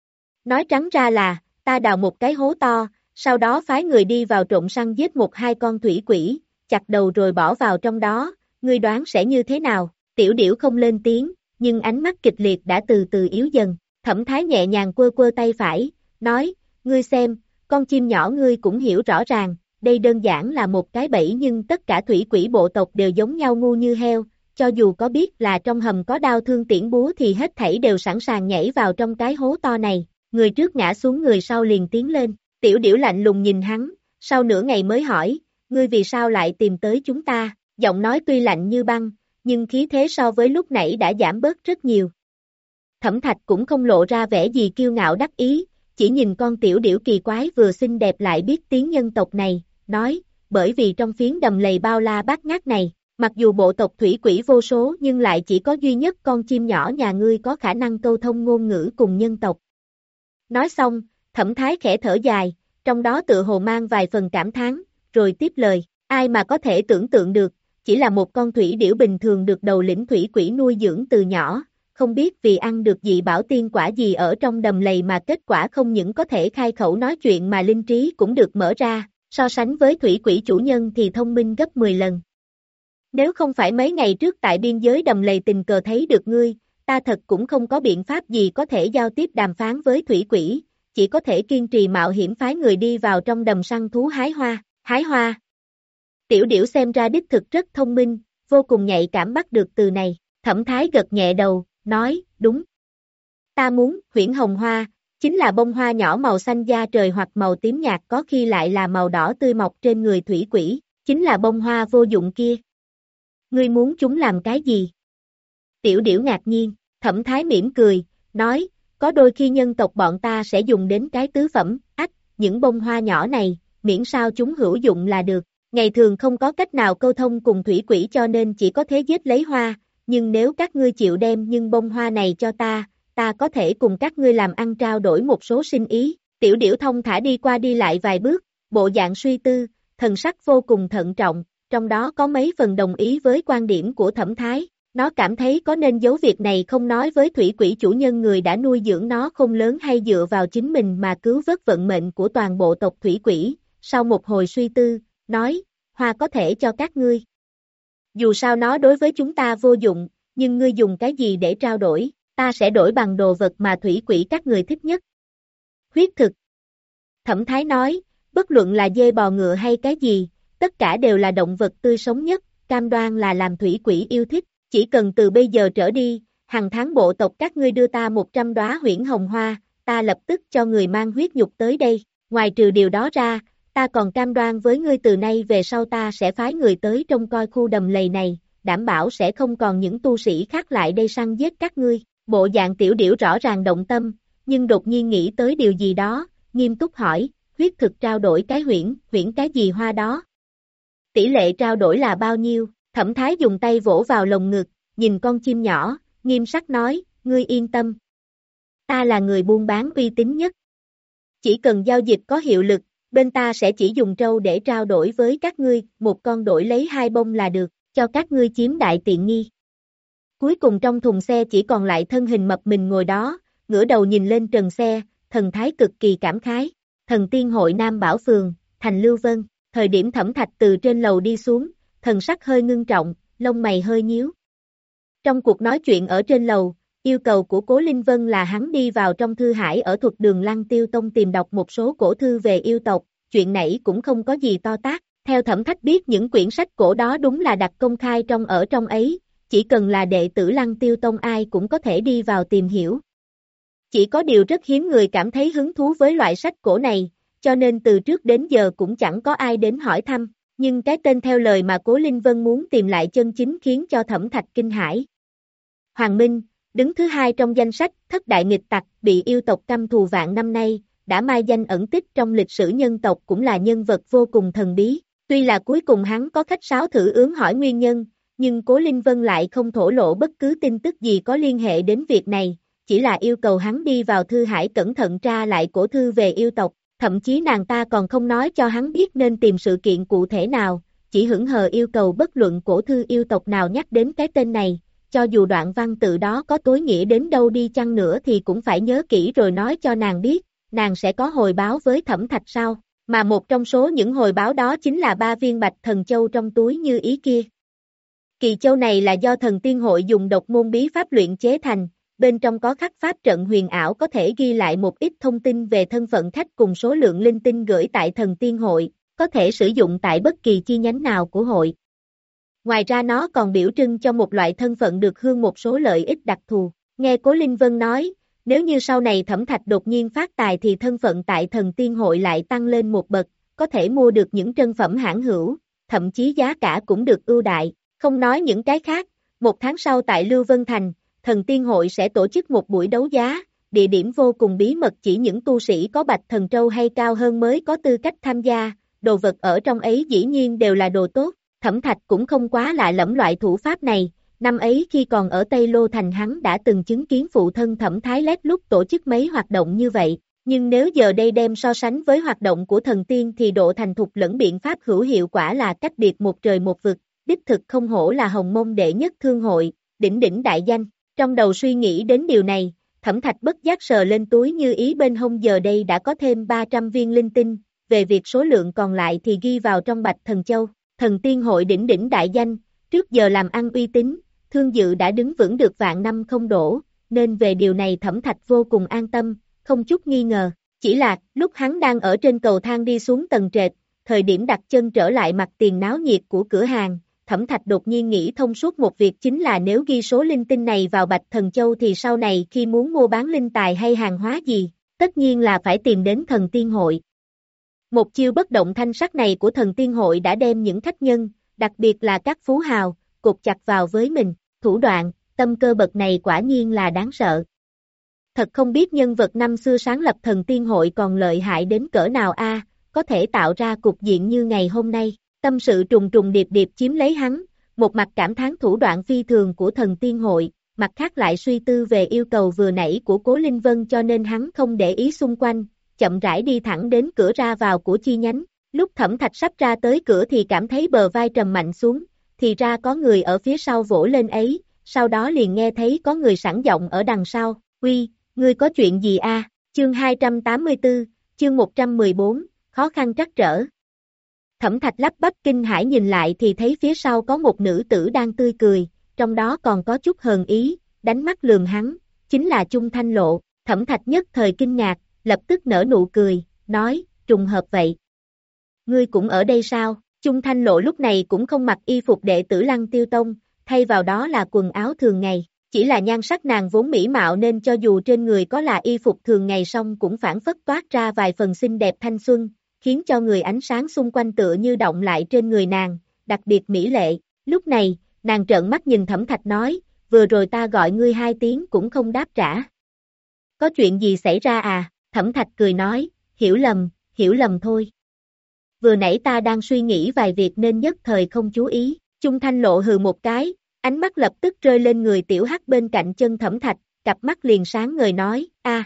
Nói trắng ra là, ta đào một cái hố to, sau đó phái người đi vào trộm săn giết một hai con thủy quỷ, chặt đầu rồi bỏ vào trong đó, ngươi đoán sẽ như thế nào? Tiểu điểu không lên tiếng, nhưng ánh mắt kịch liệt đã từ từ yếu dần. Thẩm Thái nhẹ nhàng quơ quơ tay phải, nói, ngươi xem, con chim nhỏ ngươi cũng hiểu rõ ràng, đây đơn giản là một cái bẫy nhưng tất cả thủy quỷ bộ tộc đều giống nhau ngu như heo, cho dù có biết là trong hầm có đao thương tiễn búa thì hết thảy đều sẵn sàng nhảy vào trong cái hố to này, người trước ngã xuống người sau liền tiến lên, tiểu điểu lạnh lùng nhìn hắn, sau nửa ngày mới hỏi, ngươi vì sao lại tìm tới chúng ta, giọng nói tuy lạnh như băng, nhưng khí thế so với lúc nãy đã giảm bớt rất nhiều. Thẩm Thạch cũng không lộ ra vẻ gì kiêu ngạo đắc ý, chỉ nhìn con tiểu điểu kỳ quái vừa xinh đẹp lại biết tiếng nhân tộc này, nói, bởi vì trong phiến đầm lầy bao la bát ngát này, mặc dù bộ tộc thủy quỷ vô số nhưng lại chỉ có duy nhất con chim nhỏ nhà ngươi có khả năng câu thông ngôn ngữ cùng nhân tộc. Nói xong, Thẩm Thái khẽ thở dài, trong đó tự hồ mang vài phần cảm thán, rồi tiếp lời, ai mà có thể tưởng tượng được, chỉ là một con thủy điểu bình thường được đầu lĩnh thủy quỷ nuôi dưỡng từ nhỏ, không biết vì ăn được dị bảo tiên quả gì ở trong đầm lầy mà kết quả không những có thể khai khẩu nói chuyện mà linh trí cũng được mở ra, so sánh với thủy quỷ chủ nhân thì thông minh gấp mười lần. Nếu không phải mấy ngày trước tại biên giới đầm lầy tình cờ thấy được ngươi, ta thật cũng không có biện pháp gì có thể giao tiếp đàm phán với thủy quỷ, chỉ có thể kiên trì mạo hiểm phái người đi vào trong đầm săn thú hái hoa, hái hoa. Tiểu điểu xem ra đích thực rất thông minh, vô cùng nhạy cảm bắt được từ này, Thẩm Thái gật nhẹ đầu, nói, đúng. Ta muốn, huyễn hồng hoa, chính là bông hoa nhỏ màu xanh da trời hoặc màu tím nhạt có khi lại là màu đỏ tươi mọc trên người thủy quỷ, chính là bông hoa vô dụng kia. Ngươi muốn chúng làm cái gì? Tiểu điểu ngạc nhiên, Thẩm Thái mỉm cười, nói, có đôi khi nhân tộc bọn ta sẽ dùng đến cái tứ phẩm, ách, những bông hoa nhỏ này, miễn sao chúng hữu dụng là được. Ngày thường không có cách nào câu thông cùng thủy quỷ cho nên chỉ có thế giết lấy hoa, nhưng nếu các ngươi chịu đem nhưng bông hoa này cho ta, ta có thể cùng các ngươi làm ăn trao đổi một số sinh ý. Tiểu điểu thông thả đi qua đi lại vài bước, bộ dạng suy tư, thần sắc vô cùng thận trọng, trong đó có mấy phần đồng ý với quan điểm của Thẩm Thái. Nó cảm thấy có nên giấu việc này không nói với thủy quỷ chủ nhân người đã nuôi dưỡng nó không lớn hay dựa vào chính mình mà cứu vớt vận mệnh của toàn bộ tộc thủy quỷ. Sau một hồi suy tư, nói, hoa có thể cho các ngươi. Dù sao nó đối với chúng ta vô dụng, nhưng ngươi dùng cái gì để trao đổi, ta sẽ đổi bằng đồ vật mà thủy quỷ các người thích nhất. Huyết thực. Thẩm Thái nói, bất luận là dê bò ngựa hay cái gì, tất cả đều là động vật tươi sống nhất, cam đoan là làm thủy quỷ yêu thích, chỉ cần từ bây giờ trở đi, hàng tháng bộ tộc các ngươi đưa ta một trăm đóa huyễn hồng hoa, ta lập tức cho người mang huyết nhục tới đây, ngoài trừ điều đó ra, ta còn cam đoan với ngươi từ nay về sau ta sẽ phái người tới trông coi khu đầm lầy này, đảm bảo sẽ không còn những tu sĩ khác lại đây săn giết các ngươi. Bộ dạng tiểu điểu rõ ràng động tâm, nhưng đột nhiên nghĩ tới điều gì đó, nghiêm túc hỏi, huyết thực trao đổi cái huyễn, huyễn cái gì hoa đó? Tỷ lệ trao đổi là bao nhiêu? Thẩm Thái dùng tay vỗ vào lồng ngực, nhìn con chim nhỏ, nghiêm sắc nói, ngươi yên tâm. Ta là người buôn bán uy tín nhất. Chỉ cần giao dịch có hiệu lực, bên ta sẽ chỉ dùng trâu để trao đổi với các ngươi, một con đổi lấy hai bông là được, cho các ngươi chiếm đại tiện nghi. Cuối cùng trong thùng xe chỉ còn lại thân hình mập mình ngồi đó, ngửa đầu nhìn lên trần xe, thần thái cực kỳ cảm khái. Thần tiên hội Nam Bảo Phường, thành Lưu Vân, thời điểm Thẩm Thạch từ trên lầu đi xuống, thần sắc hơi ngưng trọng, lông mày hơi nhíu. Trong cuộc nói chuyện ở trên lầu, yêu cầu của Cố Linh Vân là hắn đi vào trong thư hải ở thuật đường Lăng Tiêu Tông tìm đọc một số cổ thư về yêu tộc, chuyện nãy cũng không có gì to tát. Theo Thẩm Thạch biết những quyển sách cổ đó đúng là đặt công khai trong ở trong ấy, chỉ cần là đệ tử Lăng Tiêu Tông ai cũng có thể đi vào tìm hiểu. Chỉ có điều rất hiếm người cảm thấy hứng thú với loại sách cổ này, cho nên từ trước đến giờ cũng chẳng có ai đến hỏi thăm, nhưng cái tên theo lời mà Cố Linh Vân muốn tìm lại chân chính khiến cho Thẩm Thạch kinh hãi. Hoàng Minh, đứng thứ hai trong danh sách thất đại nghịch tặc bị yêu tộc căm thù vạn năm nay, đã mai danh ẩn tích trong lịch sử nhân tộc, cũng là nhân vật vô cùng thần bí. Tuy là cuối cùng hắn có khách sáo thử ướm hỏi nguyên nhân, nhưng Cố Linh Vân lại không thổ lộ bất cứ tin tức gì có liên hệ đến việc này, chỉ là yêu cầu hắn đi vào thư hải cẩn thận tra lại cổ thư về yêu tộc, thậm chí nàng ta còn không nói cho hắn biết nên tìm sự kiện cụ thể nào, chỉ hững hờ yêu cầu bất luận cổ thư yêu tộc nào nhắc đến cái tên này, cho dù đoạn văn tự đó có tối nghĩa đến đâu đi chăng nữa thì cũng phải nhớ kỹ rồi nói cho nàng biết, nàng sẽ có hồi báo với Thẩm Thạch sau, mà một trong số những hồi báo đó chính là ba viên bạch thần châu trong túi như ý kia. Kỳ châu này là do thần tiên hội dùng độc môn bí pháp luyện chế thành, bên trong có khắc pháp trận huyền ảo có thể ghi lại một ít thông tin về thân phận khách cùng số lượng linh tinh gửi tại thần tiên hội, có thể sử dụng tại bất kỳ chi nhánh nào của hội. Ngoài ra nó còn biểu trưng cho một loại thân phận được hưởng một số lợi ích đặc thù. Nghe Cố Linh Vân nói, nếu như sau này Thẩm Thạch đột nhiên phát tài thì thân phận tại thần tiên hội lại tăng lên một bậc, có thể mua được những trân phẩm hãn hữu, thậm chí giá cả cũng được ưu đại. Không nói những cái khác, một tháng sau tại Lưu Vân Thành, thần tiên hội sẽ tổ chức một buổi đấu giá, địa điểm vô cùng bí mật, chỉ những tu sĩ có bạch thần trâu hay cao hơn mới có tư cách tham gia, đồ vật ở trong ấy dĩ nhiên đều là đồ tốt. Thẩm Thạch cũng không quá lạ lẫm loại thủ pháp này, năm ấy khi còn ở Tây Lô Thành hắn đã từng chứng kiến phụ thân Thẩm Thái Lét lúc tổ chức mấy hoạt động như vậy, nhưng nếu giờ đây đem so sánh với hoạt động của thần tiên thì độ thành thục lẫn biện pháp hữu hiệu quả là cách biệt một trời một vực, đích thực không hổ là hồng môn đệ nhất thương hội, đỉnh đỉnh đại danh. Trong đầu suy nghĩ đến điều này, Thẩm Thạch bất giác sờ lên túi như ý bên hông, giờ đây đã có thêm ba trăm viên linh tinh, về việc số lượng còn lại thì ghi vào trong bạch thần châu. Thần tiên hội đỉnh đỉnh đại danh, trước giờ làm ăn uy tín, thương dự đã đứng vững được vạn năm không đổ, nên về điều này Thẩm Thạch vô cùng an tâm, không chút nghi ngờ. Chỉ là, lúc hắn đang ở trên cầu thang đi xuống tầng trệt, thời điểm đặt chân trở lại mặt tiền náo nhiệt của cửa hàng, Thẩm Thạch đột nhiên nghĩ thông suốt một việc, chính là nếu ghi số linh tinh này vào bạch thần châu thì sau này khi muốn mua bán linh tài hay hàng hóa gì, tất nhiên là phải tìm đến thần tiên hội. Một chiêu bất động thanh sắc này của thần tiên hội đã đem những khách nhân, đặc biệt là các phú hào, cột chặt vào với mình, thủ đoạn, tâm cơ bậc này quả nhiên là đáng sợ. Thật không biết nhân vật năm xưa sáng lập thần tiên hội còn lợi hại đến cỡ nào a, có thể tạo ra cục diện như ngày hôm nay. Tâm sự trùng trùng điệp điệp chiếm lấy hắn, một mặt cảm thán thủ đoạn phi thường của thần tiên hội, mặt khác lại suy tư về yêu cầu vừa nãy của Cố Linh Vân, cho nên hắn không để ý xung quanh, chậm rãi đi thẳng đến cửa ra vào của chi nhánh. Lúc Thẩm Thạch sắp ra tới cửa thì cảm thấy bờ vai trầm mạnh xuống, thì ra có người ở phía sau vỗ lên ấy, sau đó liền nghe thấy có người sẵn giọng ở đằng sau, "Uy, ngươi có chuyện gì a?" Chương hai trăm tám mươi tư, chương một trăm mười bốn, khó khăn trắc trở. Thẩm Thạch lắp bắp kinh hãi nhìn lại thì thấy phía sau có một nữ tử đang tươi cười, trong đó còn có chút hờn ý, đánh mắt lườm hắn, chính là Chung Thanh Lộ. Thẩm Thạch nhất thời kinh ngạc, lập tức nở nụ cười, nói, trùng hợp vậy. Ngươi cũng ở đây sao? Chung Thanh Lộ lúc này cũng không mặc y phục đệ tử Lăng Tiêu Tông, thay vào đó là quần áo thường ngày, chỉ là nhan sắc nàng vốn mỹ mạo nên cho dù trên người có là y phục thường ngày song cũng phản phất toát ra vài phần xinh đẹp thanh xuân, khiến cho người ánh sáng xung quanh tựa như động lại trên người nàng, đặc biệt mỹ lệ. Lúc này, nàng trợn mắt nhìn Thẩm Thạch nói, vừa rồi ta gọi ngươi hai tiếng cũng không đáp trả. Có chuyện gì xảy ra à? Thẩm Thạch cười nói, hiểu lầm, hiểu lầm thôi. Vừa nãy ta đang suy nghĩ vài việc nên nhất thời không chú ý. Chung Thanh Lộ hừ một cái, ánh mắt lập tức rơi lên người tiểu hắc bên cạnh chân Thẩm Thạch, cặp mắt liền sáng ngời nói, a,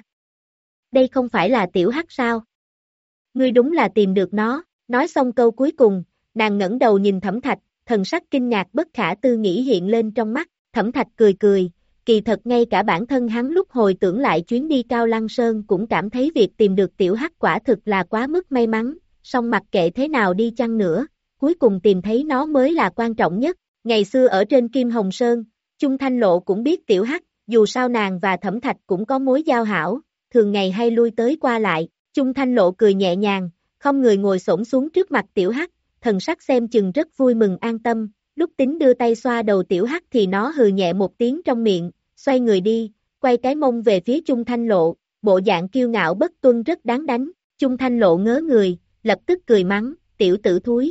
đây không phải là tiểu hắc sao? Ngươi đúng là tìm được nó. Nói xong câu cuối cùng, nàng ngẩng đầu nhìn Thẩm Thạch, thần sắc kinh ngạc bất khả tư nghị hiện lên trong mắt. Thẩm Thạch cười cười, kỳ thật ngay cả bản thân hắn lúc hồi tưởng lại chuyến đi Cao Lăng Sơn cũng cảm thấy việc tìm được tiểu hắc quả thực là quá mức may mắn, song mặc kệ thế nào đi chăng nữa, cuối cùng tìm thấy nó mới là quan trọng nhất. Ngày xưa ở trên Kim Hồng Sơn, Chung Thanh Lộ cũng biết tiểu hắc, dù sao nàng và Thẩm Thạch cũng có mối giao hảo, thường ngày hay lui tới qua lại. Chung Thanh Lộ cười nhẹ nhàng, không người ngồi xổm xuống trước mặt tiểu hắc, thần sắc xem chừng rất vui mừng an tâm. Lúc tính đưa tay xoa đầu tiểu hắc thì nó hừ nhẹ một tiếng trong miệng, xoay người đi, quay cái mông về phía Chung Thanh Lộ, bộ dạng kiêu ngạo bất tuân rất đáng đánh. Chung Thanh Lộ ngớ người, lập tức cười mắng, tiểu tử thúi.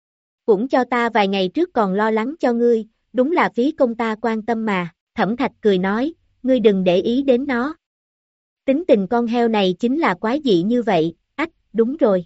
Cũng cho ta vài ngày trước còn lo lắng cho ngươi, đúng là phí công ta quan tâm mà, Thẩm Thạch cười nói, ngươi đừng để ý đến nó. Tính tình con heo này chính là quái dị như vậy, ách, đúng rồi.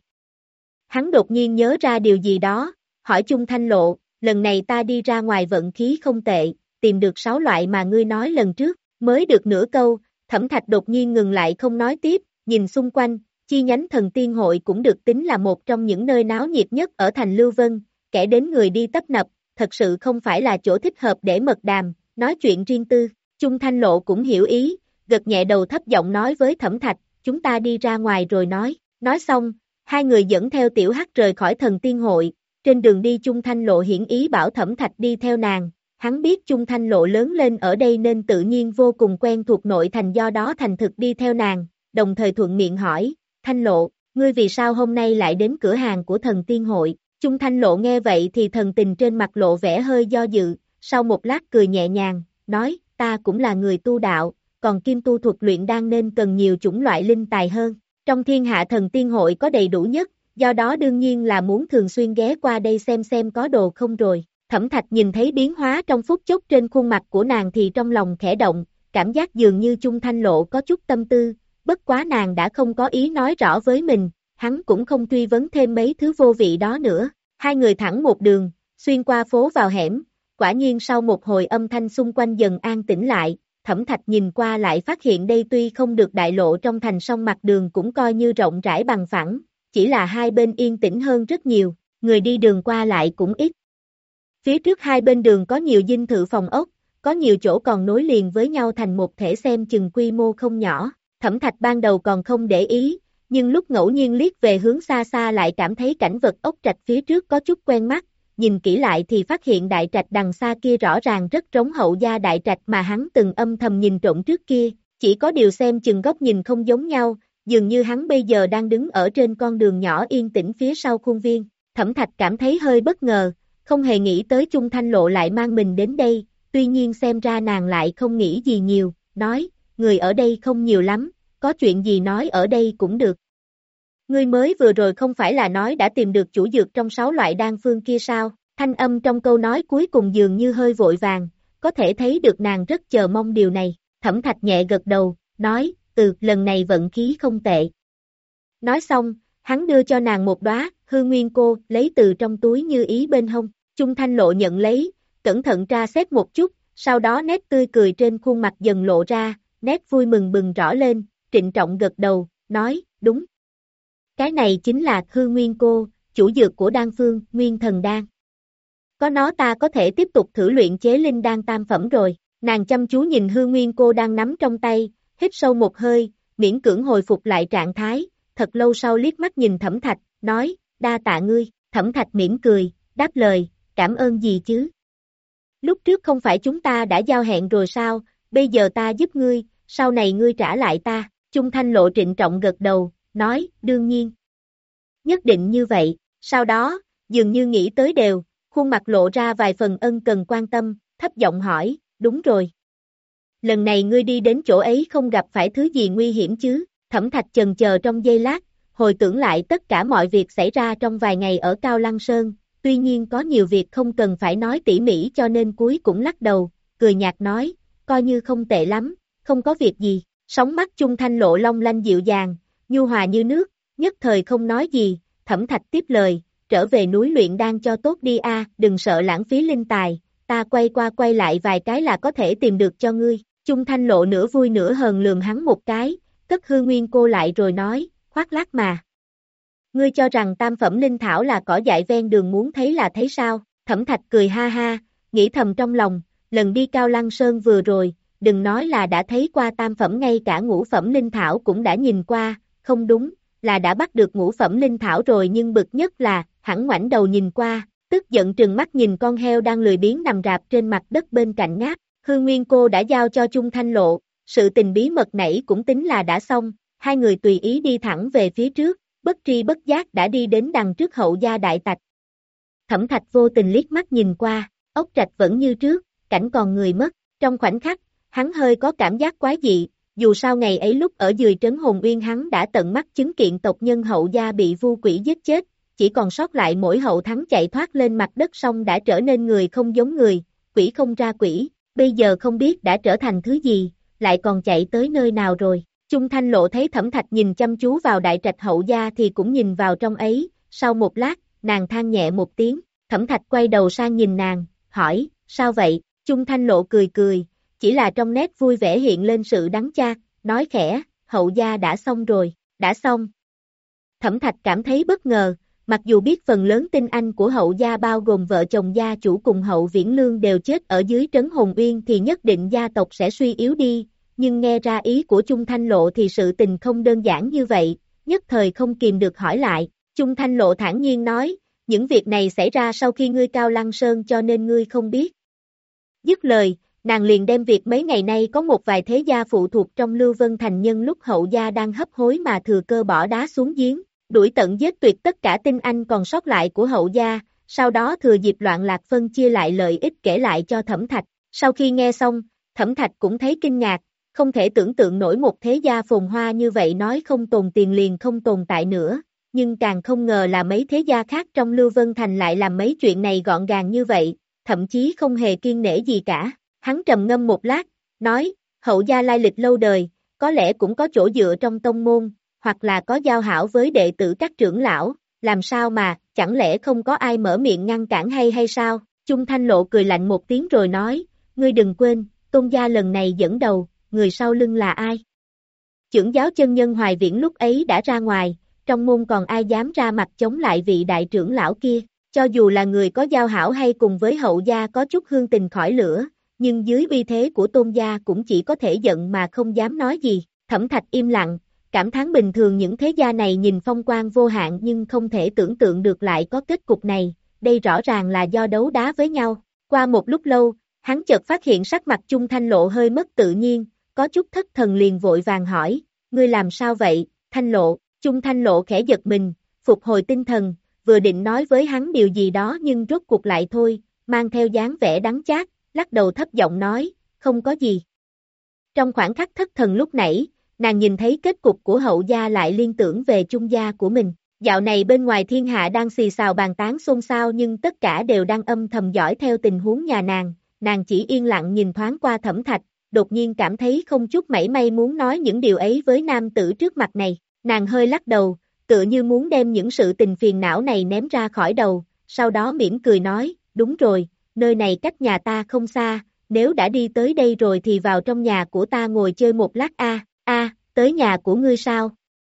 Hắn đột nhiên nhớ ra điều gì đó, hỏi Chung Thanh Lộ, lần này ta đi ra ngoài vận khí không tệ, tìm được sáu loại mà ngươi nói lần trước, mới được nửa câu, Thẩm Thạch đột nhiên ngừng lại không nói tiếp, nhìn xung quanh, chi nhánh Thần Tiên Hội cũng được tính là một trong những nơi náo nhiệt nhất ở thành Lưu Vân, kẻ đến người đi tấp nập, thật sự không phải là chỗ thích hợp để mật đàm, nói chuyện riêng tư, Chung Thanh Lộ cũng hiểu ý, gật nhẹ đầu thấp giọng nói với Thẩm Thạch, chúng ta đi ra ngoài rồi nói, nói xong, hai người dẫn theo Tiểu Hắc rời khỏi Thần Tiên Hội, trên đường đi Chung Thanh Lộ hiển ý bảo Thẩm Thạch đi theo nàng, hắn biết Chung Thanh Lộ lớn lên ở đây nên tự nhiên vô cùng quen thuộc nội thành do đó thành thực đi theo nàng, đồng thời thuận miệng hỏi, Thanh Lộ, ngươi vì sao hôm nay lại đến cửa hàng của Thần Tiên Hội, Chung Thanh Lộ nghe vậy thì thần tình trên mặt lộ vẻ hơi do dự, sau một lát cười nhẹ nhàng, nói, ta cũng là người tu đạo, còn kim tu thuật luyện đan nên cần nhiều chủng loại linh tài hơn, trong thiên hạ Thần Tiên Hội có đầy đủ nhất, do đó đương nhiên là muốn thường xuyên ghé qua đây xem xem có đồ không rồi. Thẩm Thạch nhìn thấy biến hóa trong phút chốc trên khuôn mặt của nàng thì trong lòng khẽ động, cảm giác dường như Chung Thanh Lộ có chút tâm tư, bất quá nàng đã không có ý nói rõ với mình, hắn cũng không truy vấn thêm mấy thứ vô vị đó nữa. Hai người thẳng một đường, xuyên qua phố vào hẻm, quả nhiên sau một hồi âm thanh xung quanh dần an tĩnh lại, Thẩm Thạch nhìn qua lại phát hiện đây tuy không được đại lộ trong thành song mặt đường cũng coi như rộng rãi bằng phẳng, chỉ là hai bên yên tĩnh hơn rất nhiều, người đi đường qua lại cũng ít. Phía trước hai bên đường có nhiều dinh thự phòng ốc, có nhiều chỗ còn nối liền với nhau thành một thể xem chừng quy mô không nhỏ. Thẩm Thạch ban đầu còn không để ý, nhưng lúc ngẫu nhiên liếc về hướng xa xa lại cảm thấy cảnh vật ốc trạch phía trước có chút quen mắt, nhìn kỹ lại thì phát hiện đại trạch đằng xa kia rõ ràng rất giống Hậu gia đại trạch mà hắn từng âm thầm nhìn trộm trước kia, chỉ có điều xem chừng góc nhìn không giống nhau, dường như hắn bây giờ đang đứng ở trên con đường nhỏ yên tĩnh phía sau khuôn viên. Thẩm Thạch cảm thấy hơi bất ngờ, không hề nghĩ tới Chung Thanh Lộ lại mang mình đến đây, tuy nhiên xem ra nàng lại không nghĩ gì nhiều, nói, người ở đây không nhiều lắm, có chuyện gì nói ở đây cũng được. Ngươi mới vừa rồi không phải là nói đã tìm được chủ dược trong sáu loại đan phương kia sao, thanh âm trong câu nói cuối cùng dường như hơi vội vàng, có thể thấy được nàng rất chờ mong điều này, Thẩm Thạch nhẹ gật đầu, nói, ừ, lần này vận khí không tệ. Nói xong, hắn đưa cho nàng một đóa hư nguyên cô, lấy từ trong túi như ý bên hông, Chung Thanh Lộ nhận lấy, cẩn thận tra xét một chút, sau đó nét tươi cười trên khuôn mặt dần lộ ra, nét vui mừng bừng rõ lên, trịnh trọng gật đầu, nói, đúng. Cái này chính là hư nguyên cô, chủ dược của đan phương, nguyên thần đan. Có nó ta có thể tiếp tục thử luyện chế linh đan tam phẩm rồi, nàng chăm chú nhìn hư nguyên cô đang nắm trong tay, hít sâu một hơi, miễn cưỡng hồi phục lại trạng thái, thật lâu sau liếc mắt nhìn Thẩm Thạch, nói, đa tạ ngươi, Thẩm Thạch mỉm cười, đáp lời, cảm ơn gì chứ? Lúc trước không phải chúng ta đã giao hẹn rồi sao, bây giờ ta giúp ngươi, sau này ngươi trả lại ta, Chung Thanh Lộ trịnh trọng gật đầu, nói, đương nhiên. Nhất định như vậy, sau đó, dường như nghĩ tới đều, khuôn mặt lộ ra vài phần ân cần quan tâm, thấp giọng hỏi, đúng rồi. Lần này ngươi đi đến chỗ ấy không gặp phải thứ gì nguy hiểm chứ, Thẩm Thạch chần chờ trong giây lát, hồi tưởng lại tất cả mọi việc xảy ra trong vài ngày ở Cao Lăng Sơn, tuy nhiên có nhiều việc không cần phải nói tỉ mỉ cho nên cuối cũng lắc đầu, cười nhạt nói, coi như không tệ lắm, không có việc gì, sóng mắt Chung Thanh Lộ long lanh dịu dàng, nhu hòa như nước, nhất thời không nói gì, Thẩm Thạch tiếp lời, trở về núi luyện đan cho tốt đi a, đừng sợ lãng phí linh tài, ta quay qua quay lại vài cái là có thể tìm được cho ngươi, Chung Thanh Lộ nửa vui nửa hờn lườm hắn một cái, cất hư nguyên cô lại rồi nói, khoác lác mà. Ngươi cho rằng tam phẩm linh thảo là cỏ dại ven đường muốn thấy là thấy sao, Thẩm Thạch cười ha ha, nghĩ thầm trong lòng, lần đi Cao Lăng Sơn vừa rồi, đừng nói là đã thấy qua tam phẩm ngay cả ngũ phẩm linh thảo cũng đã nhìn qua, không đúng, là đã bắt được ngũ phẩm linh thảo rồi nhưng bực nhất là, hẳn ngoảnh đầu nhìn qua, tức giận trừng mắt nhìn con heo đang lười biếng nằm rạp trên mặt đất bên cạnh ngáp, hư nguyên cô đã giao cho Chung Thanh Lộ, sự tình bí mật nãy cũng tính là đã xong, hai người tùy ý đi thẳng về phía trước, bất tri bất giác đã đi đến đằng trước Hậu gia đại trạch. Thẩm Thạch vô tình liếc mắt nhìn qua, ốc trạch vẫn như trước, cảnh còn người mất, trong khoảnh khắc, hắn hơi có cảm giác quái dị, dù sao ngày ấy lúc ở dưới trấn Hồn Uyên hắn đã tận mắt chứng kiện tộc nhân Hậu gia bị vu quỷ giết chết, chỉ còn sót lại mỗi Hậu Thắng chạy thoát lên mặt đất xong đã trở nên người không giống người, quỷ không ra quỷ, bây giờ không biết đã trở thành thứ gì, lại còn chạy tới nơi nào rồi. Chung Thanh Lộ thấy Thẩm Thạch nhìn chăm chú vào đại trạch Hậu gia thì cũng nhìn vào trong ấy, sau một lát, nàng than nhẹ một tiếng, Thẩm Thạch quay đầu sang nhìn nàng, hỏi, sao vậy? Chung Thanh Lộ cười cười, chỉ là trong nét vui vẻ hiện lên sự đắng chát, nói khẽ, Hậu gia đã xong rồi, đã xong. Thẩm Thạch cảm thấy bất ngờ, mặc dù biết phần lớn tinh anh của Hậu gia bao gồm vợ chồng gia chủ cùng Hậu Viễn Lương đều chết ở dưới trấn Hồn Uyên thì nhất định gia tộc sẽ suy yếu đi, nhưng nghe ra ý của Chung Thanh Lộ thì sự tình không đơn giản như vậy, nhất thời không kìm được hỏi lại. Chung Thanh Lộ thản nhiên nói, những việc này xảy ra sau khi ngươi Cao Lăng Sơn cho nên ngươi không biết. Dứt lời, nàng liền đem việc mấy ngày nay có một vài thế gia phụ thuộc trong Lưu Vân Thành nhân lúc Hậu gia đang hấp hối mà thừa cơ bỏ đá xuống giếng, đuổi tận giết tuyệt tất cả tinh anh còn sót lại của Hậu gia, sau đó thừa dịp loạn lạc phân chia lại lợi ích kể lại cho Thẩm Thạch. Sau khi nghe xong, Thẩm Thạch cũng thấy kinh ngạc, không thể tưởng tượng nổi một thế gia phồn hoa như vậy nói không tồn tiền liền không tồn tại nữa, nhưng càng không ngờ là mấy thế gia khác trong Lưu Vân Thành lại làm mấy chuyện này gọn gàng như vậy, thậm chí không hề kiêng nể gì cả. Hắn trầm ngâm một lát, nói, Hậu gia lai lịch lâu đời, có lẽ cũng có chỗ dựa trong tông môn, hoặc là có giao hảo với đệ tử các trưởng lão, làm sao mà, chẳng lẽ không có ai mở miệng ngăn cản hay hay sao? Chung Thanh Lộ cười lạnh một tiếng rồi nói, ngươi đừng quên, Tôn gia lần này dẫn đầu, người sau lưng là ai? Chưởng giáo chân nhân Hoài Viễn lúc ấy đã ra ngoài, trong môn còn ai dám ra mặt chống lại vị đại trưởng lão kia, cho dù là người có giao hảo hay cùng với Hậu gia có chút hương tình khỏi lửa, nhưng dưới uy thế của Tôn gia cũng chỉ có thể giận mà không dám nói gì. Thẩm Thạch im lặng, cảm thán bình thường những thế gia này nhìn phong quang vô hạn nhưng không thể tưởng tượng được lại có kết cục này, đây rõ ràng là do đấu đá với nhau. Qua một lúc lâu, hắn chợt phát hiện sắc mặt Chung Thanh Lộ hơi mất tự nhiên, có chút thất thần liền vội vàng hỏi, ngươi làm sao vậy, Thanh Lộ? Chung Thanh Lộ khẽ giật mình, phục hồi tinh thần, vừa định nói với hắn điều gì đó nhưng rốt cuộc lại thôi, mang theo dáng vẻ đắng chát, lắc đầu thấp giọng nói, không có gì. Trong khoảng khắc thất thần lúc nãy, nàng nhìn thấy kết cục của Hậu gia lại liên tưởng về Chung gia của mình. Dạo này bên ngoài thiên hạ đang xì xào bàn tán xôn xao nhưng tất cả đều đang âm thầm dõi theo tình huống nhà nàng, nàng chỉ yên lặng nhìn thoáng qua Thẩm Thạch, đột nhiên cảm thấy không chút mảy may muốn nói những điều ấy với nam tử trước mặt này, nàng hơi lắc đầu, tựa như muốn đem những sự tình phiền não này ném ra khỏi đầu, sau đó mỉm cười nói, đúng rồi, nơi này cách nhà ta không xa, nếu đã đi tới đây rồi thì vào trong nhà của ta ngồi chơi một lát a. A, tới nhà của ngươi sao?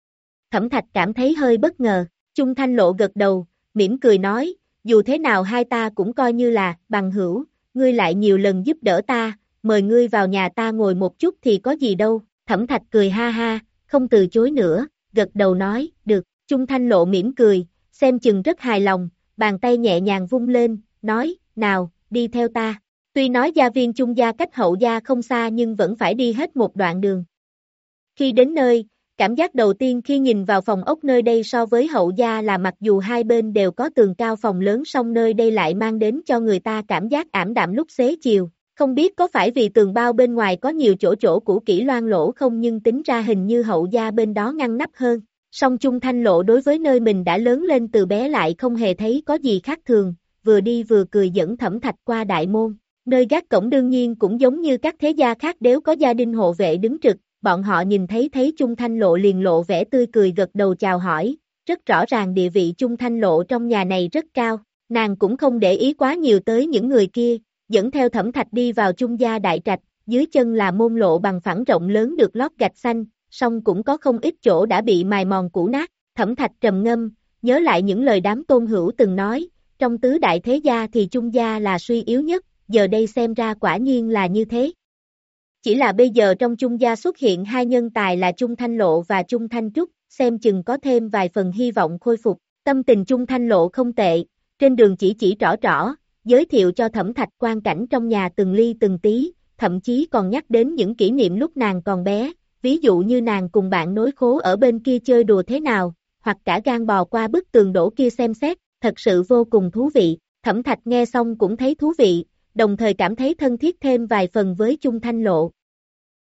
Thẩm Thạch cảm thấy hơi bất ngờ, Chung Thanh Lộ gật đầu, mỉm cười nói, dù thế nào hai ta cũng coi như là bằng hữu, ngươi lại nhiều lần giúp đỡ ta, mời ngươi vào nhà ta ngồi một chút thì có gì đâu. Thẩm Thạch cười ha ha, không từ chối nữa, gật đầu nói, được. Chung Thanh Lộ mỉm cười, xem chừng rất hài lòng, bàn tay nhẹ nhàng vung lên, nói, nào, đi theo ta. Tuy nói gia viên Chung gia cách Hậu gia không xa nhưng vẫn phải đi hết một đoạn đường. Khi đến nơi, cảm giác đầu tiên khi nhìn vào phòng ốc nơi đây so với Hậu gia là mặc dù hai bên đều có tường cao phòng lớn song nơi đây lại mang đến cho người ta cảm giác ảm đạm lúc xế chiều. Không biết có phải vì tường bao bên ngoài có nhiều chỗ chỗ cũ kỹ loang lỗ không nhưng tính ra hình như Hậu gia bên đó ngăn nắp hơn. Song Chung Thanh Lộ đối với nơi mình đã lớn lên từ bé lại không hề thấy có gì khác thường, vừa đi vừa cười dẫn Thẩm Thạch qua đại môn. Nơi gác cổng đương nhiên cũng giống như các thế gia khác đều có gia đình hộ vệ đứng trực. Bọn họ nhìn thấy thấy Chung Thanh Lộ liền lộ vẻ tươi cười gật đầu chào hỏi, rất rõ ràng địa vị Chung Thanh Lộ trong nhà này rất cao, nàng cũng không để ý quá nhiều tới những người kia, dẫn theo Thẩm Thạch đi vào Chung gia đại trạch, dưới chân là môn lộ bằng phẳng rộng lớn được lót gạch xanh, song cũng có không ít chỗ đã bị mài mòn cũ nát. Thẩm Thạch trầm ngâm, nhớ lại những lời đám tôn hữu từng nói, trong tứ đại thế gia thì Chung gia là suy yếu nhất, giờ đây xem ra quả nhiên là như thế. Chỉ là bây giờ trong Chung gia xuất hiện hai nhân tài là Chung Thanh Lộ và Chung Thanh Trúc, xem chừng có thêm vài phần hy vọng khôi phục. Tâm tình Chung Thanh Lộ không tệ, trên đường chỉ chỉ trỏ trỏ, giới thiệu cho Thẩm Thạch quan cảnh trong nhà từng ly từng tí, thậm chí còn nhắc đến những kỷ niệm lúc nàng còn bé, ví dụ như nàng cùng bạn nối khố ở bên kia chơi đùa thế nào, hoặc cả gan bò qua bức tường đổ kia xem xét, thật sự vô cùng thú vị. Thẩm Thạch nghe xong cũng thấy thú vị, đồng thời cảm thấy thân thiết thêm vài phần với Chung Thanh Lộ.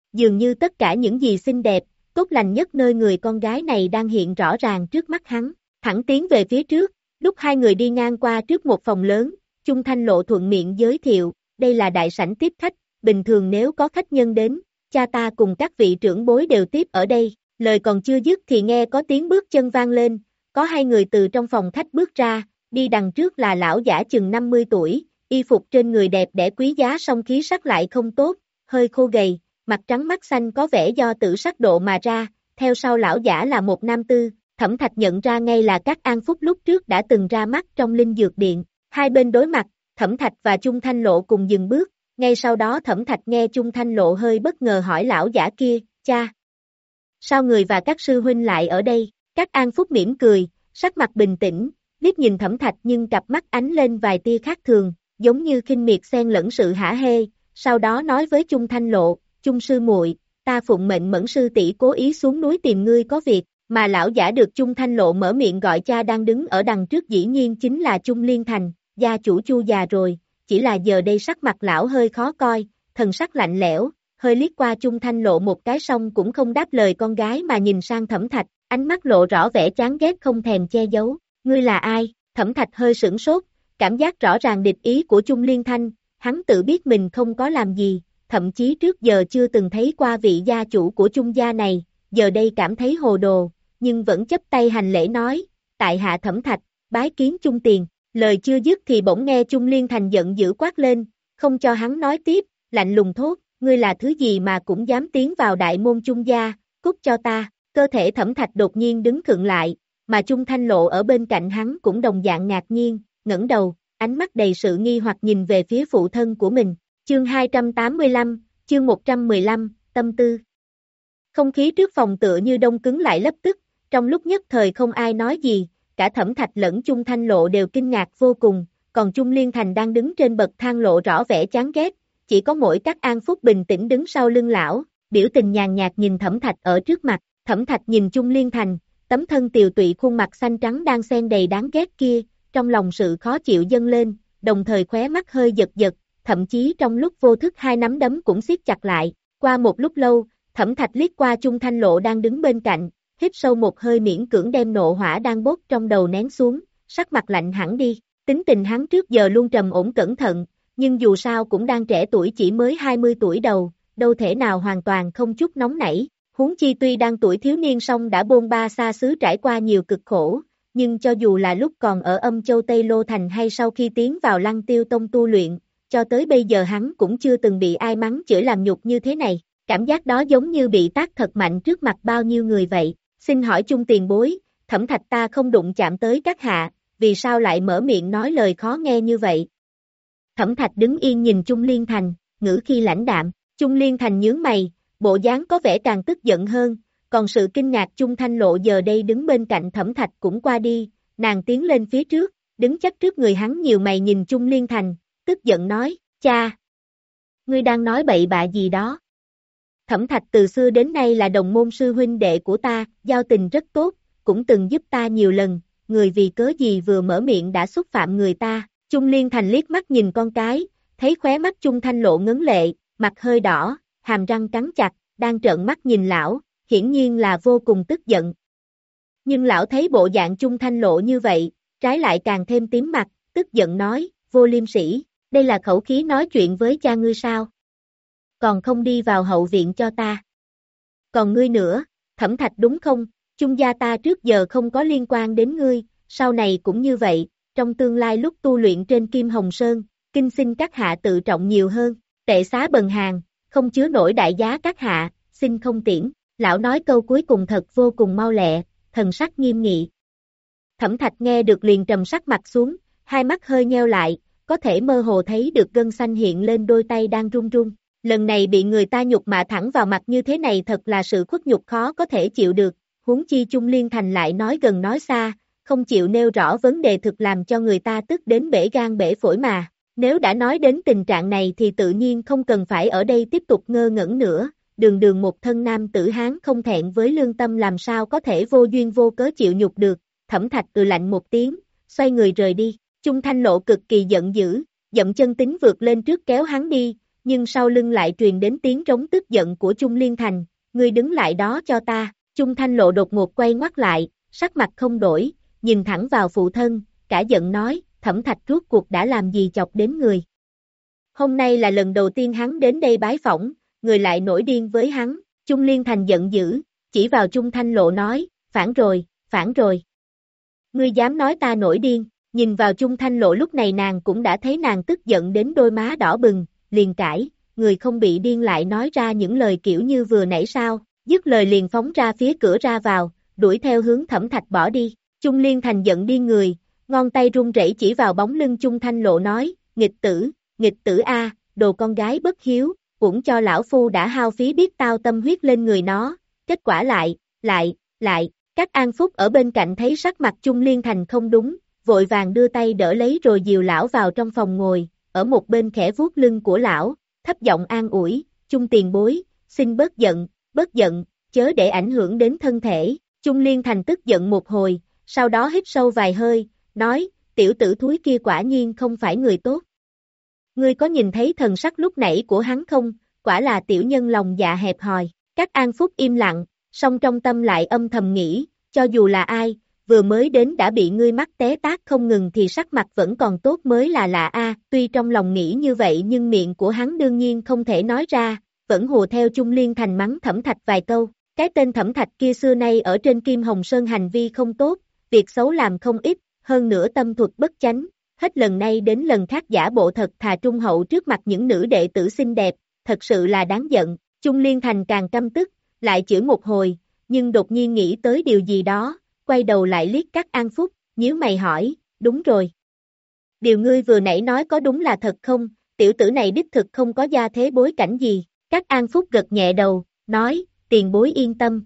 dường như tất cả những gì xinh đẹp, tốt lành nhất nơi người con gái này đang hiện rõ ràng trước mắt hắn, thẳng tiến về phía trước, lúc hai người đi ngang qua trước một phòng lớn, Chung Thanh Lộ thuận miệng giới thiệu, đây là đại sảnh tiếp khách, bình thường nếu có khách nhân đến, cha ta cùng các vị trưởng bối đều tiếp ở đây, lời còn chưa dứt thì nghe có tiếng bước chân vang lên, có hai người từ trong phòng khách bước ra, đi đằng trước là lão giả chừng năm mươi tuổi, y phục trên người đẹp đẽ quý giá song khí sắc lại không tốt, hơi khô gầy, mặt trắng mắt xanh có vẻ do tử sắc độ mà ra, theo sau lão giả là một nam tư, Thẩm Thạch nhận ra ngay là các An Phúc lúc trước đã từng ra mắt trong Linh Dược Điện, hai bên đối mặt, Thẩm Thạch và Chung Thanh Lộ cùng dừng bước, ngay sau đó Thẩm Thạch nghe Chung Thanh Lộ hơi bất ngờ hỏi lão giả kia, cha, sao người và các sư huynh lại ở đây, các An Phúc mỉm cười, sắc mặt bình tĩnh, liếc nhìn Thẩm Thạch nhưng cặp mắt ánh lên vài tia khác thường, giống như khinh miệt xen lẫn sự hả hê, sau đó nói với Chung Thanh Lộ, Chung sư muội, ta phụng mệnh Mẫn sư tỷ cố ý xuống núi tìm ngươi có việc, mà lão giả được Chung Thanh Lộ mở miệng gọi cha đang đứng ở đằng trước dĩ nhiên chính là Chung Liên Thành, gia chủ Chu già rồi, chỉ là giờ đây sắc mặt lão hơi khó coi, thần sắc lạnh lẽo, hơi liếc qua Chung Thanh Lộ một cái xong cũng không đáp lời con gái mà nhìn sang Thẩm Thạch, ánh mắt lộ rõ vẻ chán ghét không thèm che giấu, ngươi là ai, Thẩm Thạch hơi sửng sốt, cảm giác rõ ràng địch ý của Chung Liên Thanh, hắn tự biết mình không có làm gì, thậm chí trước giờ chưa từng thấy qua vị gia chủ của Chung gia này, giờ đây cảm thấy hồ đồ, nhưng vẫn chấp tay hành lễ nói, tại hạ Thẩm Thạch, bái kiến Chung tiền, lời chưa dứt thì bỗng nghe Chung Liên Thành giận dữ quát lên, không cho hắn nói tiếp, lạnh lùng thốt, ngươi là thứ gì mà cũng dám tiến vào đại môn Chung gia, cút cho ta, cơ thể Thẩm Thạch đột nhiên đứng khựng lại, mà Chung Thanh Lộ ở bên cạnh hắn cũng đồng dạng ngạc nhiên, ngẩng đầu, ánh mắt đầy sự nghi hoặc nhìn về phía phụ thân của mình, chương hai trăm tám mươi lăm, chương một trăm mười lăm, tâm tư. Không khí trước phòng tựa như đông cứng lại lập tức, trong lúc nhất thời không ai nói gì, cả Thẩm Thạch lẫn Chung Thanh Lộ đều kinh ngạc vô cùng, còn Chung Liên Thành đang đứng trên bậc thang lộ rõ vẻ chán ghét, chỉ có mỗi các An Phúc bình tĩnh đứng sau lưng lão, biểu tình nhàn nhạt nhìn Thẩm Thạch ở trước mặt, Thẩm Thạch nhìn Chung Liên Thành, tấm thân tiều tụy khuôn mặt xanh trắng đang xen đầy đáng ghét kia, trong lòng sự khó chịu dâng lên, đồng thời khóe mắt hơi giật giật, thậm chí trong lúc vô thức hai nắm đấm cũng siết chặt lại, qua một lúc lâu, Thẩm Thạch liếc qua Chung Thanh Lộ đang đứng bên cạnh, hít sâu một hơi miễn cưỡng đem nộ hỏa đang bốc trong đầu nén xuống, sắc mặt lạnh hẳn đi, tính tình hắn trước giờ luôn trầm ổn cẩn thận, nhưng dù sao cũng đang trẻ tuổi chỉ mới hai mươi tuổi đầu, đâu thể nào hoàn toàn không chút nóng nảy, huống chi tuy đang tuổi thiếu niên song đã bôn ba xa xứ trải qua nhiều cực khổ, nhưng cho dù là lúc còn ở Âm Châu Tây Lô Thành hay sau khi tiến vào Lăng Tiêu Tông tu luyện, cho tới bây giờ hắn cũng chưa từng bị ai mắng chửi làm nhục như thế này, cảm giác đó giống như bị tác thật mạnh trước mặt bao nhiêu người vậy, xin hỏi Chung tiền bối, Thẩm Thạch ta không đụng chạm tới các hạ, vì sao lại mở miệng nói lời khó nghe như vậy? Thẩm Thạch đứng yên nhìn Chung Liên Thành, ngữ khi lãnh đạm, Chung Liên Thành nhướng mày, bộ dáng có vẻ càng tức giận hơn, còn sự kinh ngạc Chung Thanh Lộ giờ đây đứng bên cạnh Thẩm Thạch cũng qua đi, nàng tiến lên phía trước, đứng chắc trước người hắn nhiều mày nhìn Chung Liên Thành, tức giận nói, cha, ngươi đang nói bậy bạ gì đó? Thẩm Thạch từ xưa đến nay là đồng môn sư huynh đệ của ta, giao tình rất tốt, cũng từng giúp ta nhiều lần, người vì cớ gì vừa mở miệng đã xúc phạm người ta, Chung Liên Thành liếc mắt nhìn con cái, thấy khóe mắt Chung Thanh Lộ ngấn lệ, mặt hơi đỏ, hàm răng cắn chặt, đang trợn mắt nhìn lão, hiển nhiên là vô cùng tức giận. Nhưng lão thấy bộ dạng Chung Thanh Lộ như vậy, trái lại càng thêm tím mặt, tức giận nói, vô liêm sỉ, đây là khẩu khí nói chuyện với cha ngươi sao? Còn không đi vào hậu viện cho ta. Còn ngươi nữa, Thẩm Thạch đúng không, Chung gia ta trước giờ không có liên quan đến ngươi, sau này cũng như vậy, trong tương lai lúc tu luyện trên Kim Hồng Sơn, kinh xin các hạ tự trọng nhiều hơn, tệ xá bần hàng, không chứa nổi đại giá các hạ, xin không tiễn, lão nói câu cuối cùng thật vô cùng mau lẹ, thần sắc nghiêm nghị. Thẩm Thạch nghe được liền trầm sắc mặt xuống, hai mắt hơi nheo lại, có thể mơ hồ thấy được gân xanh hiện lên đôi tay đang run run. Lần này bị người ta nhục mạ thẳng vào mặt như thế này thật là sự khuất nhục khó có thể chịu được, huống chi Chung Liên Thành lại nói gần nói xa, không chịu nêu rõ vấn đề thực làm cho người ta tức đến bể gan bể phổi mà. Nếu đã nói đến tình trạng này thì tự nhiên không cần phải ở đây tiếp tục ngơ ngẩn nữa, đường đường một thân nam tử Hán không thẹn với lương tâm làm sao có thể vô duyên vô cớ chịu nhục được, Thẩm Thạch ừ lạnh một tiếng, xoay người rời đi, Chung Thanh Lộ cực kỳ giận dữ, dậm chân tính vượt lên trước kéo hắn đi, nhưng sau lưng lại truyền đến tiếng trống tức giận của Trung Liên Thành, ngươi đứng lại đó cho ta. Trung Thanh Lộ đột ngột quay ngoắt lại, sắc mặt không đổi, nhìn thẳng vào phụ thân, cả giận nói, Thẩm Thạch rốt cuộc đã làm gì chọc đến người. Hôm nay là lần đầu tiên hắn đến đây bái phỏng, người lại nổi điên với hắn. Trung Liên Thành giận dữ, chỉ vào Trung Thanh Lộ nói, phản rồi, phản rồi. Ngươi dám nói ta nổi điên, nhìn vào Trung Thanh Lộ lúc này nàng cũng đã thấy nàng tức giận đến đôi má đỏ bừng, liền cãi, người không bị điên lại nói ra những lời kiểu như vừa nãy sao, dứt lời liền phóng ra phía cửa ra vào, đuổi theo hướng Thẩm Thạch bỏ đi. Trung Liên Thành giận điên người, ngón tay run rẩy chỉ vào bóng lưng Trung Thanh Lộ nói, nghịch tử, nghịch tử a, đồ con gái bất hiếu, cũng cho lão phu đã hao phí biết tao tâm huyết lên người nó, kết quả lại, lại, lại, các An Phúc ở bên cạnh thấy sắc mặt Trung Liên Thành không đúng, vội vàng đưa tay đỡ lấy rồi dìu lão vào trong phòng ngồi, ở một bên khẽ vuốt lưng của lão, thấp giọng an ủi, Trung tiền bối, xin bớt giận, bớt giận, chớ để ảnh hưởng đến thân thể. Trung Liên Thành tức giận một hồi, sau đó hít sâu vài hơi, nói, tiểu tử thúi kia quả nhiên không phải người tốt. Ngươi có nhìn thấy thần sắc lúc nãy của hắn không, quả là tiểu nhân lòng dạ hẹp hòi. Các An Phúc im lặng, song trong tâm lại âm thầm nghĩ, cho dù là ai, vừa mới đến đã bị ngươi mắc té tát không ngừng thì sắc mặt vẫn còn tốt mới là lạ a. Tuy trong lòng nghĩ như vậy nhưng miệng của hắn đương nhiên không thể nói ra, vẫn hùa theo Trung Liên Thành mắng Thẩm Thạch vài câu. Cái tên Thẩm Thạch kia xưa nay ở trên Kim Hồng Sơn hành vi không tốt, việc xấu làm không ít, hơn nữa tâm thuật bất chánh, hết lần này đến lần khác giả bộ thật thà trung hậu trước mặt những nữ đệ tử xinh đẹp, thật sự là đáng giận. Trung Liên Thành càng căm tức, lại chửi một hồi, nhưng đột nhiên nghĩ tới điều gì đó, quay đầu lại liếc các An Phúc, nhíu mày hỏi, đúng rồi. Điều ngươi vừa nãy nói có đúng là thật không, tiểu tử này đích thực không có gia thế bối cảnh gì. Các An Phúc gật nhẹ đầu, nói, tiền bối yên tâm.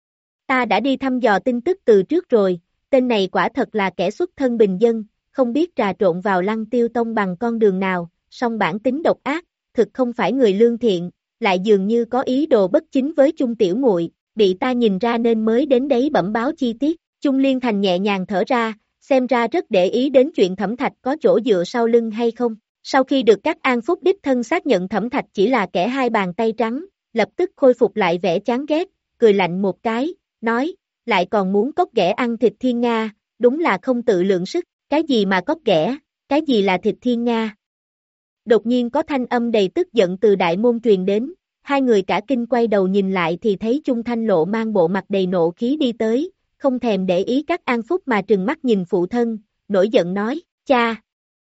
Ta đã đi thăm dò tin tức từ trước rồi, tên này quả thật là kẻ xuất thân bình dân, không biết trà trộn vào Lăng Tiêu Tông bằng con đường nào, song bản tính độc ác, thực không phải người lương thiện, lại dường như có ý đồ bất chính với Trung tiểu muội, bị ta nhìn ra nên mới đến đấy bẩm báo chi tiết. Trung Liên Thành nhẹ nhàng thở ra, xem ra rất để ý đến chuyện Thẩm Thạch có chỗ dựa sau lưng hay không. Sau khi được các An Phúc đích thân xác nhận Thẩm Thạch chỉ là kẻ hai bàn tay trắng, lập tức khôi phục lại vẻ chán ghét, cười lạnh một cái, nói, lại còn muốn cóc ghẻ ăn thịt thiên nga, đúng là không tự lượng sức, cái gì mà cóc ghẻ, cái gì là thịt thiên nga. Đột nhiên có thanh âm đầy tức giận từ đại môn truyền đến, hai người cả kinh quay đầu nhìn lại thì thấy Trung Thanh Lộ mang bộ mặt đầy nộ khí đi tới, không thèm để ý các An Phúc mà trừng mắt nhìn phụ thân, nổi giận nói, cha,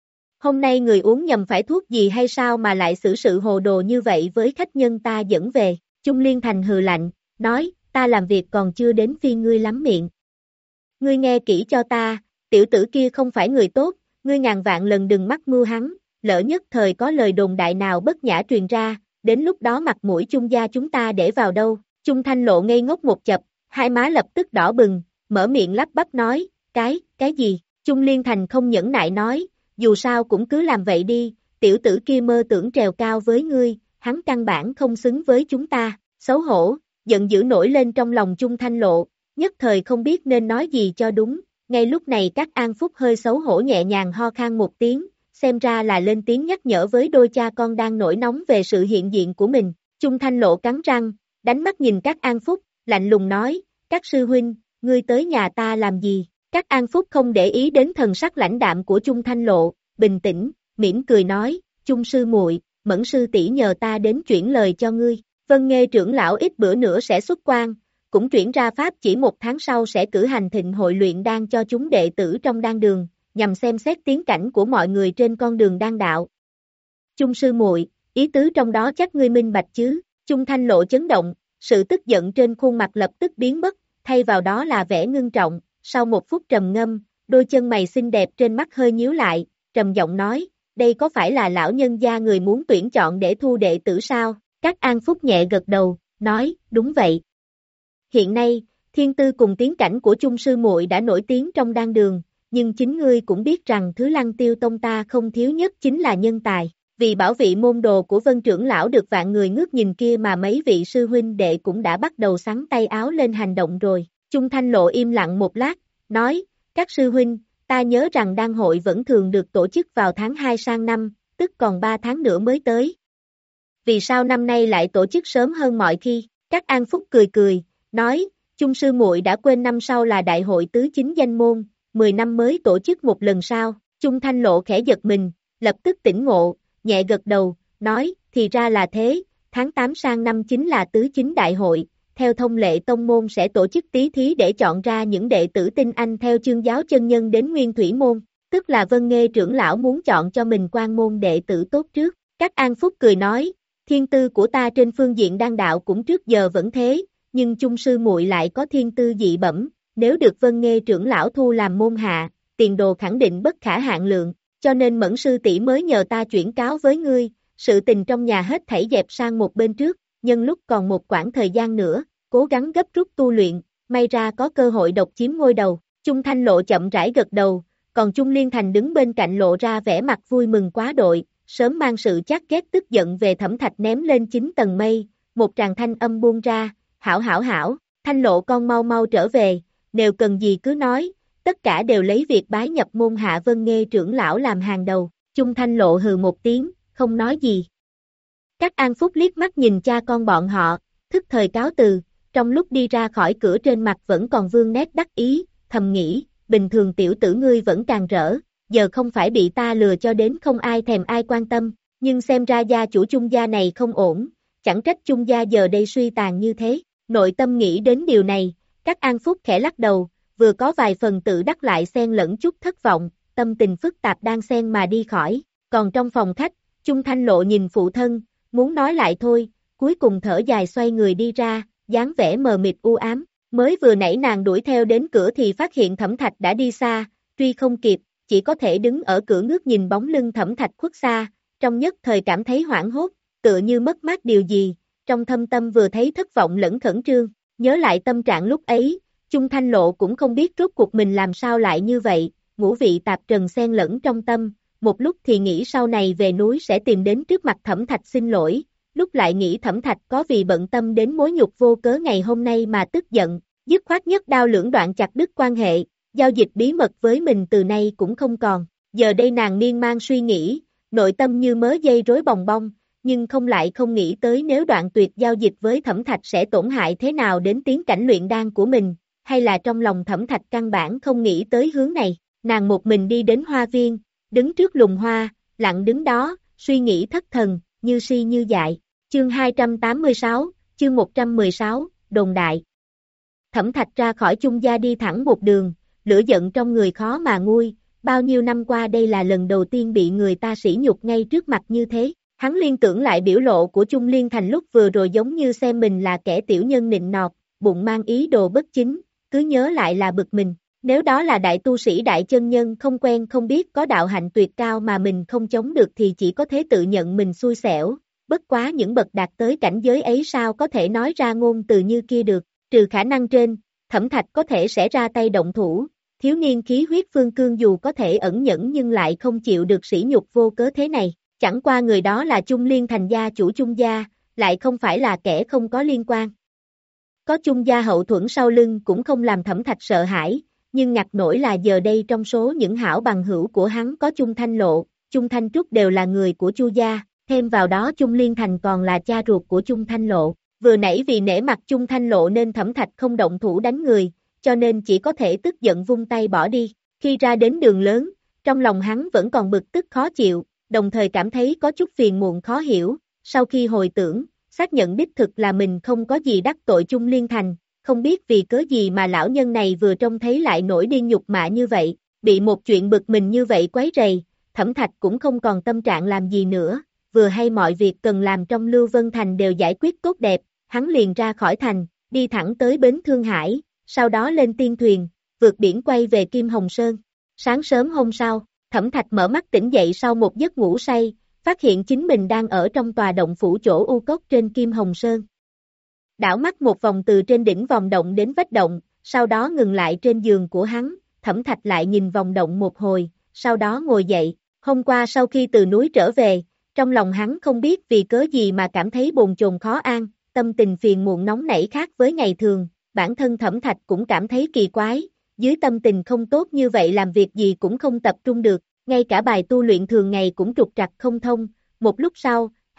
hôm nay người uống nhầm phải thuốc gì hay sao mà lại xử sự hồ đồ như vậy với khách nhân ta dẫn về. Trung Liên Thành hừ lạnh, nói, ta làm việc còn chưa đến phiên ngươi lắm miệng. Ngươi nghe kỹ cho ta, tiểu tử kia không phải người tốt, ngươi ngàn vạn lần đừng mắc mưu hắn, lỡ nhất thời có lời đồn đại nào bất nhã truyền ra, đến lúc đó mặt mũi Trung gia chúng ta để vào đâu. Trung Thanh Lộ ngây ngốc một chập, hai má lập tức đỏ bừng, mở miệng lắp bắp nói, cái, cái gì? Trung Liên Thành không nhẫn nại nói, dù sao cũng cứ làm vậy đi, tiểu tử kia mơ tưởng trèo cao với ngươi, hắn căn bản không xứng với chúng ta. Xấu hổ, giận dữ nổi lên trong lòng Trung Thanh Lộ, nhất thời không biết nên nói gì cho đúng. Ngay lúc này các An Phúc hơi xấu hổ nhẹ nhàng ho khan một tiếng, xem ra là lên tiếng nhắc nhở với đôi cha con đang nổi nóng về sự hiện diện của mình. Trung Thanh Lộ cắn răng, đánh mắt nhìn các An Phúc, lạnh lùng nói, các sư huynh, ngươi tới nhà ta làm gì? Các An Phúc không để ý đến thần sắc lãnh đạm của Trung Thanh Lộ, bình tĩnh, mỉm cười nói, Trung sư muội, Mẫn sư tỷ nhờ ta đến chuyển lời cho ngươi. Vân Nghê trưởng lão ít bữa nữa sẽ xuất quan, cũng chuyển ra pháp chỉ một tháng sau sẽ cử hành thịnh hội luyện đan cho chúng đệ tử trong đan đường, nhằm xem xét tiến cảnh của mọi người trên con đường đan đạo. Trung sư muội, ý tứ trong đó chắc ngươi minh bạch chứ? Trung Thanh Lộ chấn động, sự tức giận trên khuôn mặt lập tức biến mất, thay vào đó là vẻ ngưng trọng. Sau một phút trầm ngâm, đôi chân mày xinh đẹp trên mắt hơi nhíu lại, trầm giọng nói, đây có phải là lão nhân gia người muốn tuyển chọn để thu đệ tử sao? Các An Phúc nhẹ gật đầu, nói, đúng vậy. Hiện nay, thiên tư cùng tiến cảnh của Trung sư muội đã nổi tiếng trong đan đường, nhưng chính ngươi cũng biết rằng thứ Lăng Tiêu Tông ta không thiếu nhất chính là nhân tài. Vì bảo vệ môn đồ của Vân trưởng lão được vạn người ngước nhìn kia mà mấy vị sư huynh đệ cũng đã bắt đầu xắn tay áo lên hành động rồi. Trung Thanh Lộ im lặng một lát, nói, các sư huynh, ta nhớ rằng đan hội vẫn thường được tổ chức vào tháng hai sang năm, tức còn ba tháng nữa mới tới. vì sao năm nay lại tổ chức sớm hơn mọi khi? Các An Phúc cười cười, nói, chung sư muội đã quên năm sau là đại hội tứ chính danh môn, mười năm mới tổ chức một lần sao? Chung Thanh Lộ khẽ giật mình, lập tức tỉnh ngộ, nhẹ gật đầu, nói, thì ra là thế, tháng tám sang năm chính là tứ chính đại hội, theo thông lệ tông môn sẽ tổ chức tí thí để chọn ra những đệ tử tinh anh theo chương giáo chân nhân đến Nguyên Thủy môn, tức là Vân Nghê trưởng lão muốn chọn cho mình quan môn đệ tử tốt trước. Các An Phúc cười nói, thiên tư của ta trên phương diện đan đạo cũng trước giờ vẫn thế, nhưng chung sư muội lại có thiên tư dị bẩm, nếu được Vân Nghê trưởng lão thu làm môn hạ, tiền đồ khẳng định bất khả hạn lượng, cho nên Mẫn sư tỷ mới nhờ ta chuyển cáo với ngươi, sự tình trong nhà hết thảy dẹp sang một bên trước, nhân lúc còn một quãng thời gian nữa, cố gắng gấp rút tu luyện, may ra có cơ hội độc chiếm ngôi đầu. Chung Thanh Lộ chậm rãi gật đầu, còn Chung Liên Thành đứng bên cạnh lộ ra vẻ mặt vui mừng quá đội, sớm mang sự chát ghét tức giận về Thẩm Thạch ném lên chín tầng mây, một tràng thanh âm buông ra, hảo hảo hảo, Thanh Lộ con mau mau trở về, nếu cần gì cứ nói, tất cả đều lấy việc bái nhập môn hạ Vân Nghê trưởng lão làm hàng đầu. Chung Thanh Lộ hừ một tiếng, không nói gì. Các An Phúc liếc mắt nhìn cha con bọn họ, thức thời cáo từ, trong lúc đi ra khỏi cửa trên mặt vẫn còn vương nét đắc ý, thầm nghĩ, bình thường tiểu tử ngươi vẫn càng rỡ, giờ không phải bị ta lừa cho đến không ai thèm ai quan tâm, nhưng xem ra gia chủ Chung gia này không ổn, chẳng trách Chung gia giờ đây suy tàn như thế. Nội tâm nghĩ đến điều này, các An Phúc khẽ lắc đầu, vừa có vài phần tự đắc lại xen lẫn chút thất vọng, tâm tình phức tạp đang xen mà đi khỏi. Còn trong phòng khách, Chung Thanh Lộ nhìn phụ thân, muốn nói lại thôi, cuối cùng thở dài xoay người đi ra, dáng vẻ mờ mịt u ám. Mới vừa nãy nàng đuổi theo đến cửa thì phát hiện Thẩm Thạch đã đi xa, truy không kịp, chỉ có thể đứng ở cửa ngước nhìn bóng lưng Thẩm Thạch khuất xa, trong nhất thời cảm thấy hoảng hốt, tựa như mất mát điều gì, trong thâm tâm vừa thấy thất vọng lẫn khẩn trương, nhớ lại tâm trạng lúc ấy, Chung Thanh Lộ cũng không biết rốt cuộc mình làm sao lại như vậy, ngũ vị tạp trần xen lẫn trong tâm, một lúc thì nghĩ sau này về núi sẽ tìm đến trước mặt Thẩm Thạch xin lỗi, lúc lại nghĩ Thẩm Thạch có vì bận tâm đến mối nhục vô cớ ngày hôm nay mà tức giận, dứt khoát nhất đao lưỡng đoạn chặt đứt quan hệ, giao dịch bí mật với mình từ nay cũng không còn. Giờ đây nàng miên man suy nghĩ, nội tâm như mớ dây rối bòng bong, nhưng không lại không nghĩ tới nếu đoạn tuyệt giao dịch với Thẩm Thạch sẽ tổn hại thế nào đến tiến cảnh luyện đan của mình, hay là trong lòng Thẩm Thạch căn bản không nghĩ tới hướng này. Nàng một mình đi đến hoa viên, đứng trước lùm hoa, lặng đứng đó, suy nghĩ thất thần, như si như dại. Chương hai trăm tám mươi sáu, chương một trăm mười sáu, đồn đại. Thẩm Thạch ra khỏi Chung gia đi thẳng một đường, lửa giận trong người khó mà nguôi, bao nhiêu năm qua đây là lần đầu tiên bị người ta sỉ nhục ngay trước mặt như thế. Hắn liên tưởng lại biểu lộ của Chung Liên Thành lúc vừa rồi giống như xem mình là kẻ tiểu nhân nịnh nọt, bụng mang ý đồ bất chính, cứ nhớ lại là bực mình. Nếu đó là đại tu sĩ đại chân nhân không quen không biết có đạo hạnh tuyệt cao mà mình không chống được thì chỉ có thể tự nhận mình xui xẻo, bất quá những bậc đạt tới cảnh giới ấy sao có thể nói ra ngôn từ như kia được, trừ khả năng trên, Thẩm Thạch có thể sẽ ra tay động thủ, thiếu niên khí huyết phương cương dù có thể ẩn nhẫn nhưng lại không chịu được sỉ nhục vô cớ thế này, chẳng qua người đó là Chung Liên Thành gia chủ Chung gia, lại không phải là kẻ không có liên quan. Có Chung gia hậu thuẫn sau lưng cũng không làm Thẩm Thạch sợ hãi, nhưng ngặt nổi là giờ đây trong số những hảo bằng hữu của hắn có Chung Thanh Lộ, Chung Thanh Trúc đều là người của Chu gia, thêm vào đó Chung Liên Thành còn là cha ruột của Chung Thanh Lộ. Vừa nãy vì nể mặt Chung Thanh Lộ nên Thẩm Thạch không động thủ đánh người, cho nên chỉ có thể tức giận vung tay bỏ đi. Khi ra đến đường lớn, trong lòng hắn vẫn còn bực tức khó chịu, đồng thời cảm thấy có chút phiền muộn khó hiểu. Sau khi hồi tưởng, xác nhận đích thực là mình không có gì đắc tội Chung Liên Thành, không biết vì cớ gì mà lão nhân này vừa trông thấy lại nổi điên nhục mạ như vậy, bị một chuyện bực mình như vậy quấy rầy, Thẩm Thạch cũng không còn tâm trạng làm gì nữa, vừa hay mọi việc cần làm trong Lưu Vân Thành đều giải quyết tốt đẹp, hắn liền ra khỏi thành, đi thẳng tới bến Thương Hải, sau đó lên tiên thuyền, vượt biển quay về Kim Hồng Sơn. Sáng sớm hôm sau, Thẩm Thạch mở mắt tỉnh dậy sau một giấc ngủ say, phát hiện chính mình đang ở trong tòa động phủ chỗ u cốc trên Kim Hồng Sơn. Đảo mắt một vòng từ trên đỉnh vòng động đến vách động, sau đó ngừng lại trên giường của hắn, Thẩm Thạch lại nhìn vòng động một hồi, sau đó ngồi dậy. Hôm qua sau khi từ núi trở về, trong lòng hắn không biết vì cớ gì mà cảm thấy bồn chồn khó an, tâm tình phiền muộn nóng nảy khác với ngày thường, bản thân Thẩm Thạch cũng cảm thấy kỳ quái, dưới tâm tình không tốt như vậy làm việc gì cũng không tập trung được, ngay cả bài tu luyện thường ngày cũng trục trặc không thông, một lúc sau,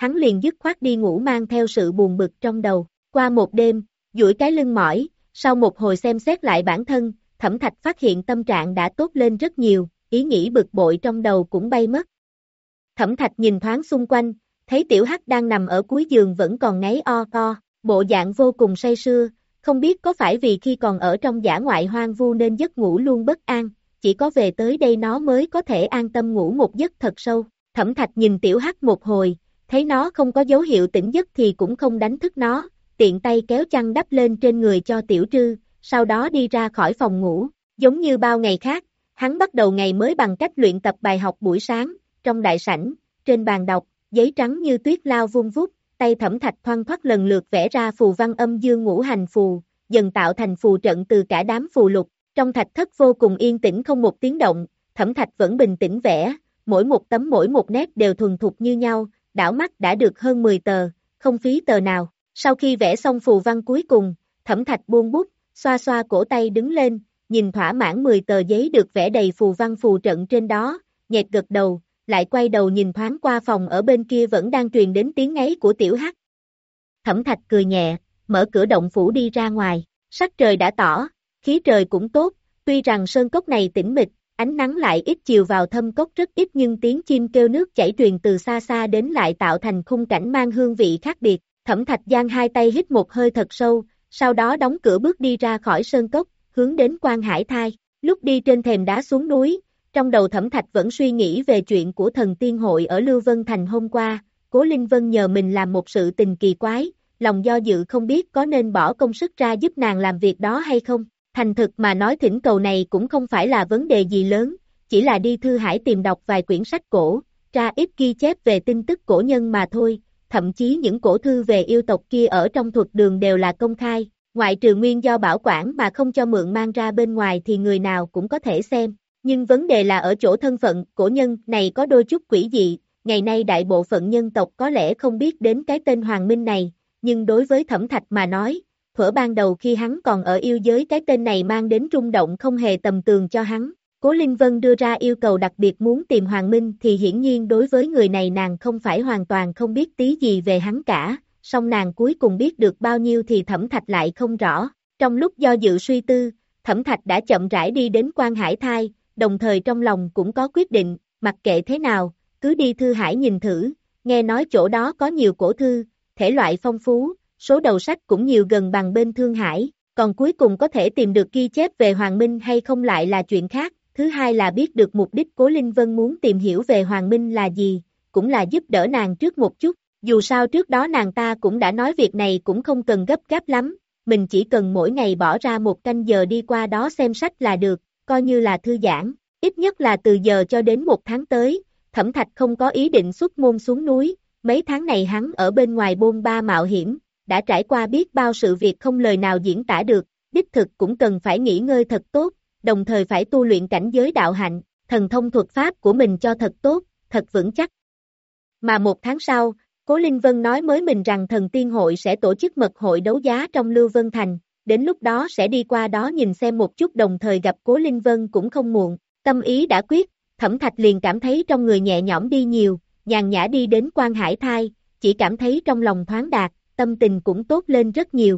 hắn liền dứt khoát đi ngủ mang theo sự buồn bực trong đầu. Qua một đêm, duỗi cái lưng mỏi, sau một hồi xem xét lại bản thân, Thẩm Thạch phát hiện tâm trạng đã tốt lên rất nhiều, ý nghĩ bực bội trong đầu cũng bay mất. Thẩm Thạch nhìn thoáng xung quanh, thấy Tiểu Hắc đang nằm ở cuối giường vẫn còn ngáy o o, bộ dạng vô cùng say sưa, không biết có phải vì khi còn ở trong dã ngoại hoang vu nên giấc ngủ luôn bất an, chỉ có về tới đây nó mới có thể an tâm ngủ một giấc thật sâu. Thẩm Thạch nhìn Tiểu Hắc một hồi, thấy nó không có dấu hiệu tỉnh giấc thì cũng không đánh thức nó, tiện tay kéo chăn đắp lên trên người cho Tiểu Trư, sau đó đi ra khỏi phòng ngủ. Giống như bao ngày khác, hắn bắt đầu ngày mới bằng cách luyện tập bài học buổi sáng, trong đại sảnh, trên bàn đọc, giấy trắng như tuyết lao vung vút, tay Thẩm Thạch thoăn thoắt lần lượt vẽ ra phù văn âm dương ngũ hành phù, dần tạo thành phù trận từ cả đám phù lục. Trong thạch thất vô cùng yên tĩnh không một tiếng động, Thẩm Thạch vẫn bình tĩnh vẽ, mỗi một tấm mỗi một nét đều thuần thục như nhau, đảo mắt đã được hơn mười tờ, không phí tờ nào. Sau khi vẽ xong phù văn cuối cùng, Thẩm Thạch buông bút, xoa xoa cổ tay đứng lên, nhìn thỏa mãn mười tờ giấy được vẽ đầy phù văn phù trận trên đó, nhẹ gật đầu, lại quay đầu nhìn thoáng qua phòng ở bên kia vẫn đang truyền đến tiếng ngáy của Tiểu Hắc. Thẩm Thạch cười nhẹ, mở cửa động phủ đi ra ngoài, sắc trời đã tỏ, khí trời cũng tốt, tuy rằng sơn cốc này tĩnh mịch, ánh nắng lại ít chiều vào thâm cốc rất ít nhưng tiếng chim kêu nước chảy truyền từ xa xa đến lại tạo thành khung cảnh mang hương vị khác biệt. Thẩm Thạch giang hai tay hít một hơi thật sâu, sau đó đóng cửa bước đi ra khỏi sơn cốc, hướng đến Quan Hải Thai. Lúc đi trên thềm đá xuống núi, trong đầu Thẩm Thạch vẫn suy nghĩ về chuyện của thần tiên hội ở Lưu Vân Thành hôm qua, Cố Linh Vân nhờ mình làm một sự tình kỳ quái, lòng do dự không biết có nên bỏ công sức ra giúp nàng làm việc đó hay không. Thành thực mà nói thỉnh cầu này cũng không phải là vấn đề gì lớn, chỉ là đi Thư Hải tìm đọc vài quyển sách cổ, tra ít ghi chép về tin tức cổ nhân mà thôi, thậm chí những cổ thư về yêu tộc kia ở trong thuật đường đều là công khai, ngoại trừ nguyên do bảo quản mà không cho mượn mang ra bên ngoài thì người nào cũng có thể xem. Nhưng vấn đề là ở chỗ thân phận cổ nhân này có đôi chút quỷ dị, ngày nay đại bộ phận nhân tộc có lẽ không biết đến cái tên Hoàng Minh này, nhưng đối với Thẩm Thạch mà nói, thuở ban đầu khi hắn còn ở yêu giới cái tên này mang đến rung động không hề tầm thường cho hắn. Cố Linh Vân đưa ra yêu cầu đặc biệt muốn tìm Hoàng Minh thì hiển nhiên đối với người này nàng không phải hoàn toàn không biết tí gì về hắn cả, song nàng cuối cùng biết được bao nhiêu thì Thẩm Thạch lại không rõ. Trong lúc do dự suy tư, Thẩm Thạch đã chậm rãi đi đến Quan Hải Thai, đồng thời trong lòng cũng có quyết định, mặc kệ thế nào, cứ đi Thư Hải nhìn thử, nghe nói chỗ đó có nhiều cổ thư, thể loại phong phú, số đầu sách cũng nhiều gần bằng bên Thương Hải, còn cuối cùng có thể tìm được ghi chép về Hoàng Minh hay không lại là chuyện khác. Thứ hai là biết được mục đích Cố Linh Vân muốn tìm hiểu về Hoàng Minh là gì, cũng là giúp đỡ nàng trước một chút, dù sao trước đó nàng ta cũng đã nói việc này cũng không cần gấp gáp lắm, mình chỉ cần mỗi ngày bỏ ra một canh giờ đi qua đó xem sách là được, coi như là thư giãn, ít nhất là từ giờ cho đến một tháng tới. Thẩm Thạch không có ý định xuất môn xuống núi, mấy tháng này hắn ở bên ngoài bôn ba mạo hiểm, đã trải qua biết bao sự việc không lời nào diễn tả được, đích thực cũng cần phải nghỉ ngơi thật tốt, đồng thời phải tu luyện cảnh giới đạo hạnh, thần thông thuật pháp của mình cho thật tốt, thật vững chắc. Mà một tháng sau, Cố Linh Vân nói mới mình rằng thần tiên hội sẽ tổ chức mật hội đấu giá trong Lưu Vân Thành, đến lúc đó sẽ đi qua đó nhìn xem một chút đồng thời gặp Cố Linh Vân cũng không muộn, tâm ý đã quyết, Thẩm Thạch liền cảm thấy trong người nhẹ nhõm đi nhiều, nhàn nhã đi đến Quan Hải Thai, chỉ cảm thấy trong lòng thoáng đạt, tâm tình cũng tốt lên rất nhiều.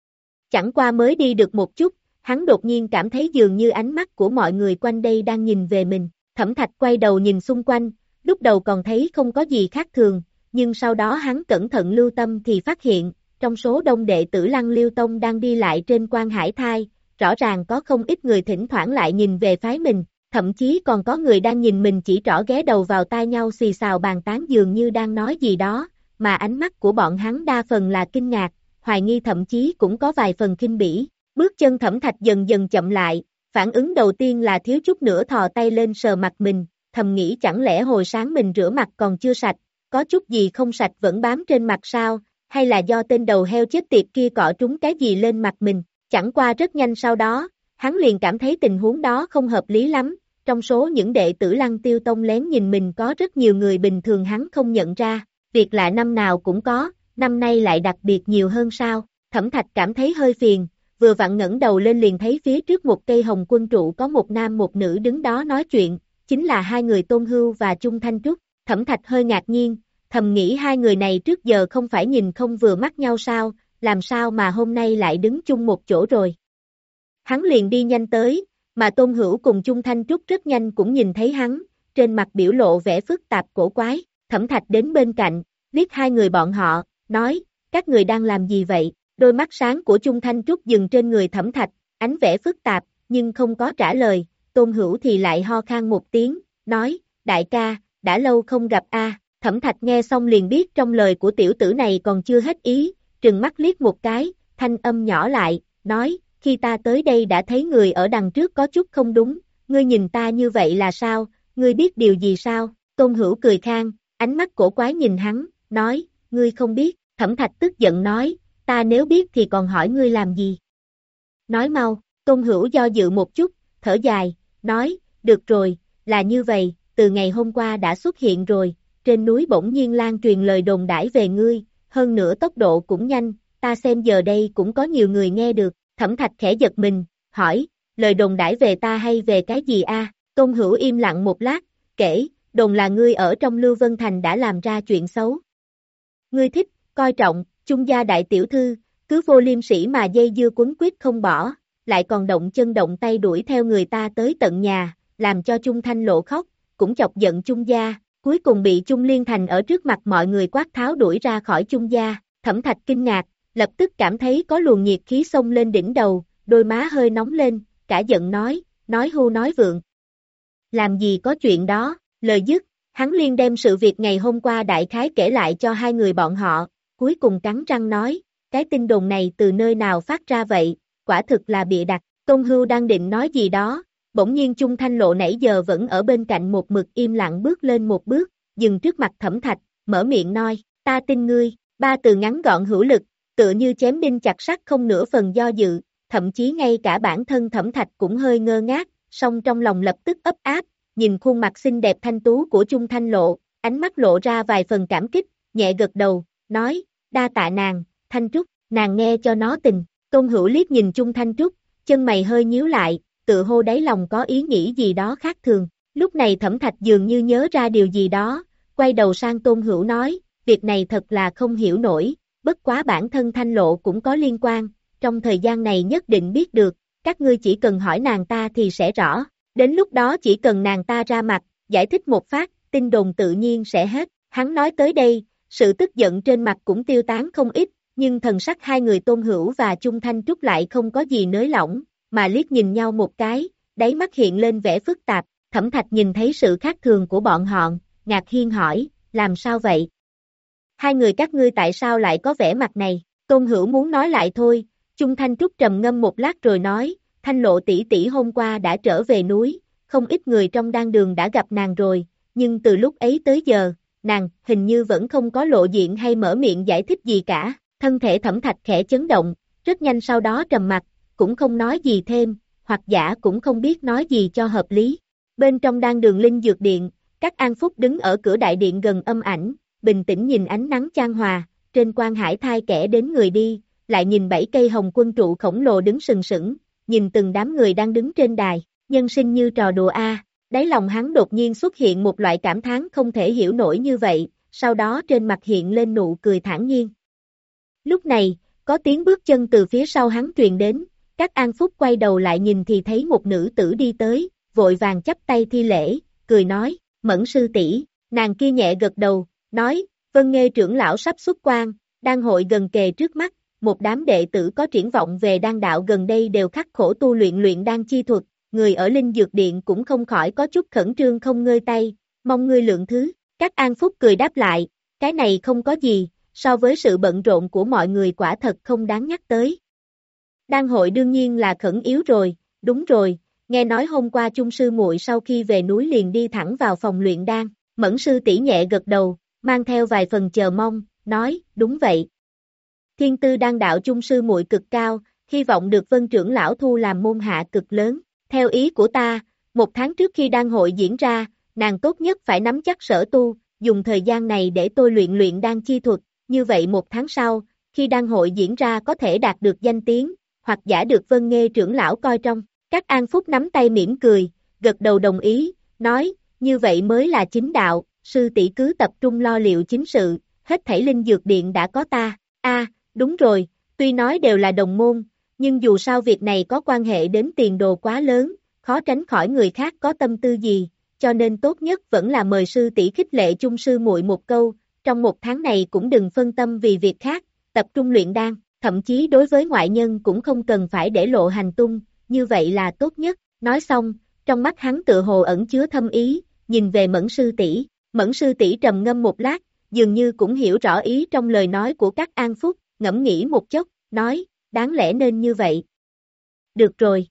Chẳng qua mới đi được một chút, hắn đột nhiên cảm thấy dường như ánh mắt của mọi người quanh đây đang nhìn về mình. Thẩm Thạch quay đầu nhìn xung quanh, lúc đầu còn thấy không có gì khác thường, nhưng sau đó hắn cẩn thận lưu tâm thì phát hiện, trong số đông đệ tử Lăng Liêu Tông đang đi lại trên Quan Hải Thai, rõ ràng có không ít người thỉnh thoảng lại nhìn về phái mình, thậm chí còn có người đang nhìn mình chỉ trỏ ghé đầu vào tai nhau xì xào bàn tán dường như đang nói gì đó, mà ánh mắt của bọn hắn đa phần là kinh ngạc, hoài nghi thậm chí cũng có vài phần khinh bỉ. Bước chân Thẩm Thạch dần dần chậm lại, phản ứng đầu tiên là thiếu chút nữa thò tay lên sờ mặt mình, thầm nghĩ chẳng lẽ hồi sáng mình rửa mặt còn chưa sạch, có chút gì không sạch vẫn bám trên mặt sao, hay là do tên đầu heo chết tiệt kia cọ trúng cái gì lên mặt mình. Chẳng qua rất nhanh sau đó, hắn liền cảm thấy tình huống đó không hợp lý lắm, trong số những đệ tử Lăng Tiêu Tông lén nhìn mình có rất nhiều người bình thường hắn không nhận ra, việc lạ năm nào cũng có, năm nay lại đặc biệt nhiều hơn sao. Thẩm Thạch cảm thấy hơi phiền, vừa vặn ngẩng đầu lên liền thấy phía trước một cây hồng quân trụ có một nam một nữ đứng đó nói chuyện, chính là hai người Tôn Hưu và Chung Thanh Trúc. Thẩm Thạch hơi ngạc nhiên, thầm nghĩ hai người này trước giờ không phải nhìn không vừa mắt nhau sao, làm sao mà hôm nay lại đứng chung một chỗ rồi. Hắn liền đi nhanh tới, mà Tôn Hữu cùng Chung Thanh Trúc rất nhanh cũng nhìn thấy hắn, trên mặt biểu lộ vẻ phức tạp cổ quái. Thẩm Thạch đến bên cạnh, liếc hai người bọn họ, nói, các người đang làm gì vậy? Đôi mắt sáng của Chung Thanh Trúc dừng trên người Thẩm Thạch, ánh vẻ phức tạp, nhưng không có trả lời. Tôn Hữu thì lại ho khan một tiếng, nói, đại ca, đã lâu không gặp a. Thẩm Thạch nghe xong liền biết trong lời của tiểu tử này còn chưa hết ý, trừng mắt liếc một cái, thanh âm nhỏ lại, nói, khi ta tới đây đã thấy người ở đằng trước có chút không đúng, ngươi nhìn ta như vậy là sao, ngươi biết điều gì sao? Tôn Hữu cười khan, ánh mắt cổ quái nhìn hắn, nói, ngươi không biết. Thẩm Thạch tức giận nói, ta nếu biết thì còn hỏi ngươi làm gì? Nói mau. Tôn Hữu do dự một chút, thở dài, nói, được rồi, là như vậy, từ ngày hôm qua đã xuất hiện rồi, trên núi bỗng nhiên lan truyền lời đồn đãi về ngươi, hơn nữa tốc độ cũng nhanh, ta xem giờ đây cũng có nhiều người nghe được. Thẩm Thạch khẽ giật mình, hỏi, lời đồn đãi về ta hay về cái gì a? Tôn Hữu im lặng một lát, kể, đồn là ngươi ở trong Lưu Vân Thành đã làm ra chuyện xấu. Ngươi thích, coi trọng, Chung gia đại tiểu thư, cứ vô liêm sỉ mà dây dưa quấn quýt không bỏ, lại còn động chân động tay đuổi theo người ta tới tận nhà, làm cho Chung Thanh Lộ khóc, cũng chọc giận Chung gia, cuối cùng bị Chung Liên Thành ở trước mặt mọi người quát tháo đuổi ra khỏi Chung gia. Thẩm Thạch kinh ngạc, lập tức cảm thấy có luồng nhiệt khí xông lên đỉnh đầu, đôi má hơi nóng lên, cả giận nói, nói hưu nói vượng. Làm gì có chuyện đó, lời dứt, hắn liền đem sự việc ngày hôm qua đại khái kể lại cho hai người bọn họ, cuối cùng cắn răng nói, cái tin đồn này từ nơi nào phát ra vậy, quả thực là bịa đặt. Tôn Hưu đang định nói gì đó, bỗng nhiên Chung Thanh Lộ nãy giờ vẫn ở bên cạnh một mực im lặng bước lên một bước, dừng trước mặt Thẩm Thạch, mở miệng nói, ta tin ngươi, ba từ ngắn gọn hữu lực, tựa như chém đinh chặt sắt không nửa phần do dự, thậm chí ngay cả bản thân Thẩm Thạch cũng hơi ngơ ngác, song trong lòng lập tức ấp áp, nhìn khuôn mặt xinh đẹp thanh tú của Chung Thanh Lộ, ánh mắt lộ ra vài phần cảm kích, nhẹ gật đầu, nói, đa tạ nàng, Thanh Trúc, nàng nghe cho nó tình. Tôn Hữu liếc nhìn Chung Thanh Trúc, chân mày hơi nhíu lại, tự hô đáy lòng có ý nghĩ gì đó khác thường. Lúc này Thẩm Thạch dường như nhớ ra điều gì đó, quay đầu sang Tôn Hữu nói, việc này thật là không hiểu nổi, bất quá bản thân Thanh Lộ cũng có liên quan, trong thời gian này nhất định biết được, các ngươi chỉ cần hỏi nàng ta thì sẽ rõ, đến lúc đó chỉ cần nàng ta ra mặt, giải thích một phát, tin đồn tự nhiên sẽ hết. Hắn nói tới đây, sự tức giận trên mặt cũng tiêu tán không ít, nhưng thần sắc hai người Tôn Hữu và Chung Thanh Trúc lại không có gì nới lỏng, mà liếc nhìn nhau một cái, đáy mắt hiện lên vẻ phức tạp. Thẩm Thạch nhìn thấy sự khác thường của bọn họ, ngạc nhiên hỏi, làm sao vậy? Hai người các ngươi tại sao lại có vẻ mặt này? Tôn Hữu muốn nói lại thôi, Chung Thanh Trúc trầm ngâm một lát rồi nói, Thanh Lộ tỷ tỷ hôm qua đã trở về núi, không ít người trong đan đường đã gặp nàng rồi, nhưng từ lúc ấy tới giờ, nàng hình như vẫn không có lộ diện hay mở miệng giải thích gì cả. Thân thể Thẩm Thạch khẽ chấn động, rất nhanh sau đó trầm mặt, cũng không nói gì thêm, hoặc giả cũng không biết nói gì cho hợp lý. Bên trong đan đường linh dược điện, các An Phúc đứng ở cửa đại điện gần âm ảnh, bình tĩnh nhìn ánh nắng chan hòa, trên quan hải thai kẻ đến người đi, lại nhìn bảy cây hồng quân trụ khổng lồ đứng sừng sững, nhìn từng đám người đang đứng trên đài, nhân sinh như trò đùa a. Đáy lòng hắn đột nhiên xuất hiện một loại cảm thán không thể hiểu nổi như vậy, sau đó trên mặt hiện lên nụ cười thản nhiên. Lúc này, có tiếng bước chân từ phía sau hắn truyền đến, các An Phúc quay đầu lại nhìn thì thấy một nữ tử đi tới, vội vàng chắp tay thi lễ, cười nói, Mẫn sư tỷ. Nàng kia nhẹ gật đầu, nói, Vân Nghê trưởng lão sắp xuất quan, đan hội gần kề trước mắt, một đám đệ tử có triển vọng về đan đạo gần đây đều khắc khổ tu luyện luyện đan chi thuật, người ở linh dược điện cũng không khỏi có chút khẩn trương không ngơi tay, mong ngươi lượng thứ. Các An Phúc cười đáp lại, cái này không có gì, so với sự bận rộn của mọi người quả thật không đáng nhắc tới. Đan hội đương nhiên là khẩn yếu rồi, đúng rồi, nghe nói hôm qua Chung sư muội sau khi về núi liền đi thẳng vào phòng luyện đan, Mẫn sư tỷ nhẹ gật đầu, mang theo vài phần chờ mong, nói, đúng vậy. Thiên tư đan đạo Chung sư muội cực cao, hy vọng được Vân trưởng lão thu làm môn hạ cực lớn, theo ý của ta, một tháng trước khi đan hội diễn ra, nàng tốt nhất phải nắm chắc sở tu, dùng thời gian này để tôi luyện luyện đan chi thuật, như vậy một tháng sau, khi đan hội diễn ra có thể đạt được danh tiếng, hoặc giả được Vân Nghê trưởng lão coi trọng. Các An Phúc nắm tay mỉm cười, gật đầu đồng ý, nói, như vậy mới là chính đạo, sư tỷ cứ tập trung lo liệu chính sự, hết thảy linh dược điện đã có ta. A, đúng rồi, tuy nói đều là đồng môn, nhưng dù sao việc này có quan hệ đến tiền đồ quá lớn, khó tránh khỏi người khác có tâm tư gì, cho nên tốt nhất vẫn là mời sư tỷ khích lệ chung sư muội một câu, trong một tháng này cũng đừng phân tâm vì việc khác, tập trung luyện đan, thậm chí đối với ngoại nhân cũng không cần phải để lộ hành tung, như vậy là tốt nhất. Nói xong, trong mắt hắn tựa hồ ẩn chứa thâm ý, nhìn về Mẫn sư tỷ. Mẫn sư tỷ trầm ngâm một lát, dường như cũng hiểu rõ ý trong lời nói của các An Phúc, ngẫm nghĩ một chốc, nói, đáng lẽ nên như vậy. Được rồi.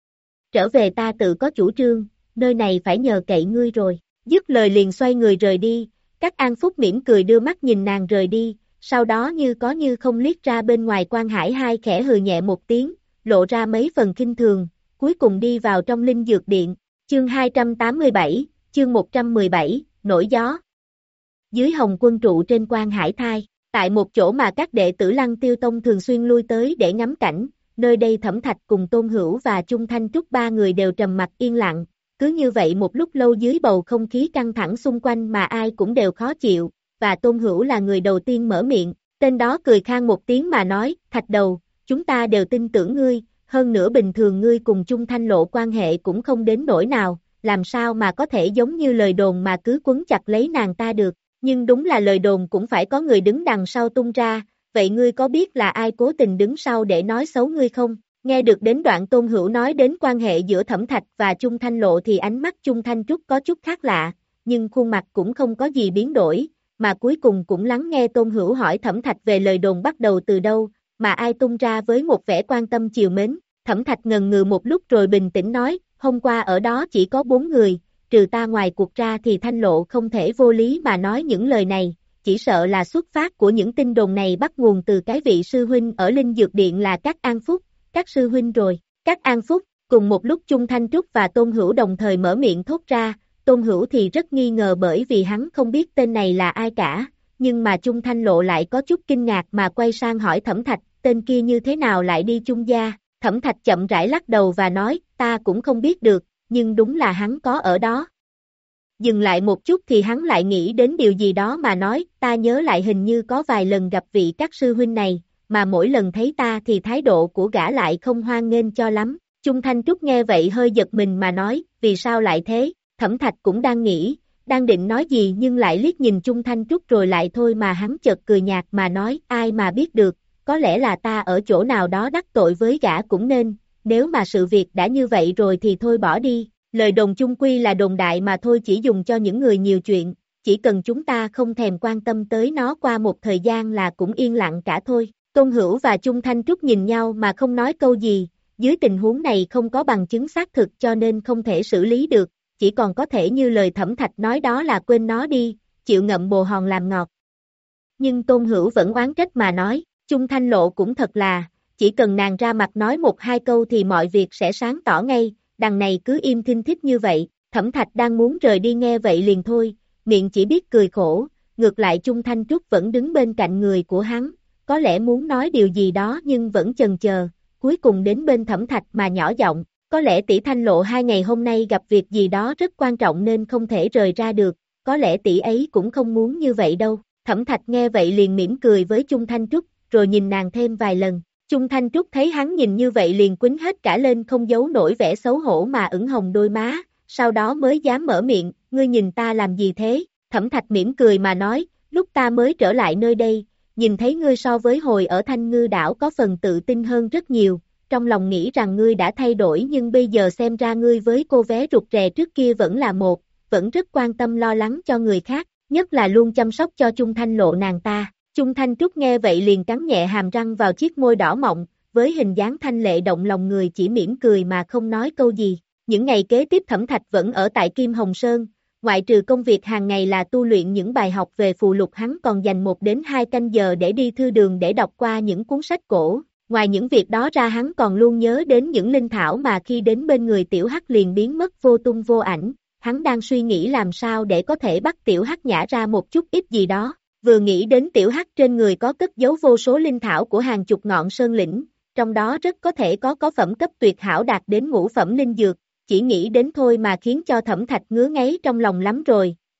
Trở về ta tự có chủ trương, nơi này phải nhờ cậy ngươi rồi. Dứt lời liền xoay người rời đi, các An Phúc mỉm cười đưa mắt nhìn nàng rời đi, sau đó như có như không liếc ra bên ngoài Quan Hải hai khẽ hừ nhẹ một tiếng, lộ ra mấy phần kinh thường, cuối cùng đi vào trong linh dược điện. Chương hai trăm tám mươi bảy, chương một trăm mười bảy, nổi gió. Dưới hồng quân trụ trên Quan Hải Thai, tại một chỗ mà các đệ tử Lăng Tiêu Tông thường xuyên lui tới để ngắm cảnh, nơi đây Thẩm Thạch cùng Tôn Hữu và Chung Thanh Trúc ba người đều trầm mặc yên lặng, cứ như vậy một lúc lâu dưới bầu không khí căng thẳng xung quanh mà ai cũng đều khó chịu, và Tôn Hữu là người đầu tiên mở miệng, tên đó cười khang một tiếng mà nói, Thạch đầu, chúng ta đều tin tưởng ngươi, hơn nữa bình thường ngươi cùng Chung Thanh Lộ quan hệ cũng không đến nỗi nào, làm sao mà có thể giống như lời đồn mà cứ quấn chặt lấy nàng ta được, nhưng đúng là lời đồn cũng phải có người đứng đằng sau tung ra, vậy ngươi có biết là ai cố tình đứng sau để nói xấu ngươi không? Nghe được đến đoạn Tôn Hữu nói đến quan hệ giữa Thẩm Thạch và Chung Thanh Lộ thì ánh mắt Chung Thanh Trúc có chút khác lạ, nhưng khuôn mặt cũng không có gì biến đổi, mà cuối cùng cũng lắng nghe Tôn Hữu hỏi Thẩm Thạch về lời đồn bắt đầu từ đâu, mà ai tung ra với một vẻ quan tâm chiều mến. Thẩm Thạch ngần ngừ một lúc rồi bình tĩnh nói, hôm qua ở đó chỉ có bốn người, trừ ta ngoài cuộc ra thì Thanh Lộ không thể vô lý mà nói những lời này, chỉ sợ là xuất phát của những tin đồn này bắt nguồn từ cái vị sư huynh ở Linh Dược Điện là các An Phúc, các sư huynh rồi, các An Phúc, cùng một lúc Chung Thanh Trúc và Tôn Hữu đồng thời mở miệng thốt ra, Tôn Hữu thì rất nghi ngờ bởi vì hắn không biết tên này là ai cả, nhưng mà Chung Thanh Lộ lại có chút kinh ngạc mà quay sang hỏi Thẩm Thạch, tên kia như thế nào lại đi Chung gia, Thẩm Thạch chậm rãi lắc đầu và nói, ta cũng không biết được, nhưng đúng là hắn có ở đó. Dừng lại một chút thì hắn lại nghĩ đến điều gì đó mà nói, ta nhớ lại hình như có vài lần gặp vị các sư huynh này, mà mỗi lần thấy ta thì thái độ của gã lại không hoan nghênh cho lắm. Chung Thanh Trúc nghe vậy hơi giật mình mà nói, vì sao lại thế? Thẩm Thạch cũng đang nghĩ, đang định nói gì nhưng lại liếc nhìn Chung Thanh Trúc rồi lại thôi mà hắn chợt cười nhạt mà nói, ai mà biết được, có lẽ là ta ở chỗ nào đó đắc tội với gã cũng nên, nếu mà sự việc đã như vậy rồi thì thôi bỏ đi. Lời đồn chung quy là đồn đại mà thôi, chỉ dùng cho những người nhiều chuyện, chỉ cần chúng ta không thèm quan tâm tới nó qua một thời gian là cũng yên lặng cả thôi. Tôn Hữu và Chung Thanh Trúc nhìn nhau mà không nói câu gì, dưới tình huống này không có bằng chứng xác thực cho nên không thể xử lý được, chỉ còn có thể như lời Thẩm Thạch nói đó là quên nó đi, chịu ngậm bồ hòn làm ngọt. Nhưng Tôn Hữu vẫn oán trách mà nói, Chung Thanh Lộ cũng thật là, chỉ cần nàng ra mặt nói một hai câu thì mọi việc sẽ sáng tỏ ngay. Đằng này cứ im thinh thích như vậy, Thẩm Thạch đang muốn rời đi nghe vậy liền thôi, miệng chỉ biết cười khổ, ngược lại Chung Thanh Trúc vẫn đứng bên cạnh người của hắn, có lẽ muốn nói điều gì đó nhưng vẫn chần chờ, cuối cùng đến bên Thẩm Thạch mà nhỏ giọng, có lẽ tỷ Thanh Lộ hai ngày hôm nay gặp việc gì đó rất quan trọng nên không thể rời ra được, có lẽ tỷ ấy cũng không muốn như vậy đâu. Thẩm Thạch nghe vậy liền mỉm cười với Chung Thanh Trúc, rồi nhìn nàng thêm vài lần. Chung Thanh Trúc thấy hắn nhìn như vậy liền quýnh hết cả lên không giấu nổi vẻ xấu hổ mà ửng hồng đôi má, sau đó mới dám mở miệng, ngươi nhìn ta làm gì thế? Thẩm Thạch mỉm cười mà nói, lúc ta mới trở lại nơi đây, nhìn thấy ngươi so với hồi ở Thanh Ngư đảo có phần tự tin hơn rất nhiều, trong lòng nghĩ rằng ngươi đã thay đổi nhưng bây giờ xem ra ngươi với cô bé rụt rè trước kia vẫn là một, vẫn rất quan tâm lo lắng cho người khác, nhất là luôn chăm sóc cho Chung Thanh Lộ nàng ta. Chung Thanh Trúc nghe vậy liền cắn nhẹ hàm răng vào chiếc môi đỏ mọng, với hình dáng thanh lệ động lòng người chỉ mỉm cười mà không nói câu gì. Những ngày kế tiếp Thẩm Thạch vẫn ở tại Kim Hồng Sơn, ngoại trừ công việc hàng ngày là tu luyện những bài học về phù lục, hắn còn dành một đến hai canh giờ để đi thư đường để đọc qua những cuốn sách cổ. Ngoài những việc đó ra hắn còn luôn nhớ đến những linh thảo mà khi đến bên người Tiểu Hắc liền biến mất vô tung vô ảnh. Hắn đang suy nghĩ làm sao để có thể bắt Tiểu Hắc nhả ra một chút ít gì đó. Vừa nghĩ đến Tiểu Hắc trên người có cất giấu vô số linh thảo của hàng chục ngọn sơn lĩnh, trong đó rất có thể có có phẩm cấp tuyệt hảo đạt đến ngũ phẩm linh dược, chỉ nghĩ đến thôi mà khiến cho Thẩm Thạch ngứa ngáy trong lòng lắm rồi,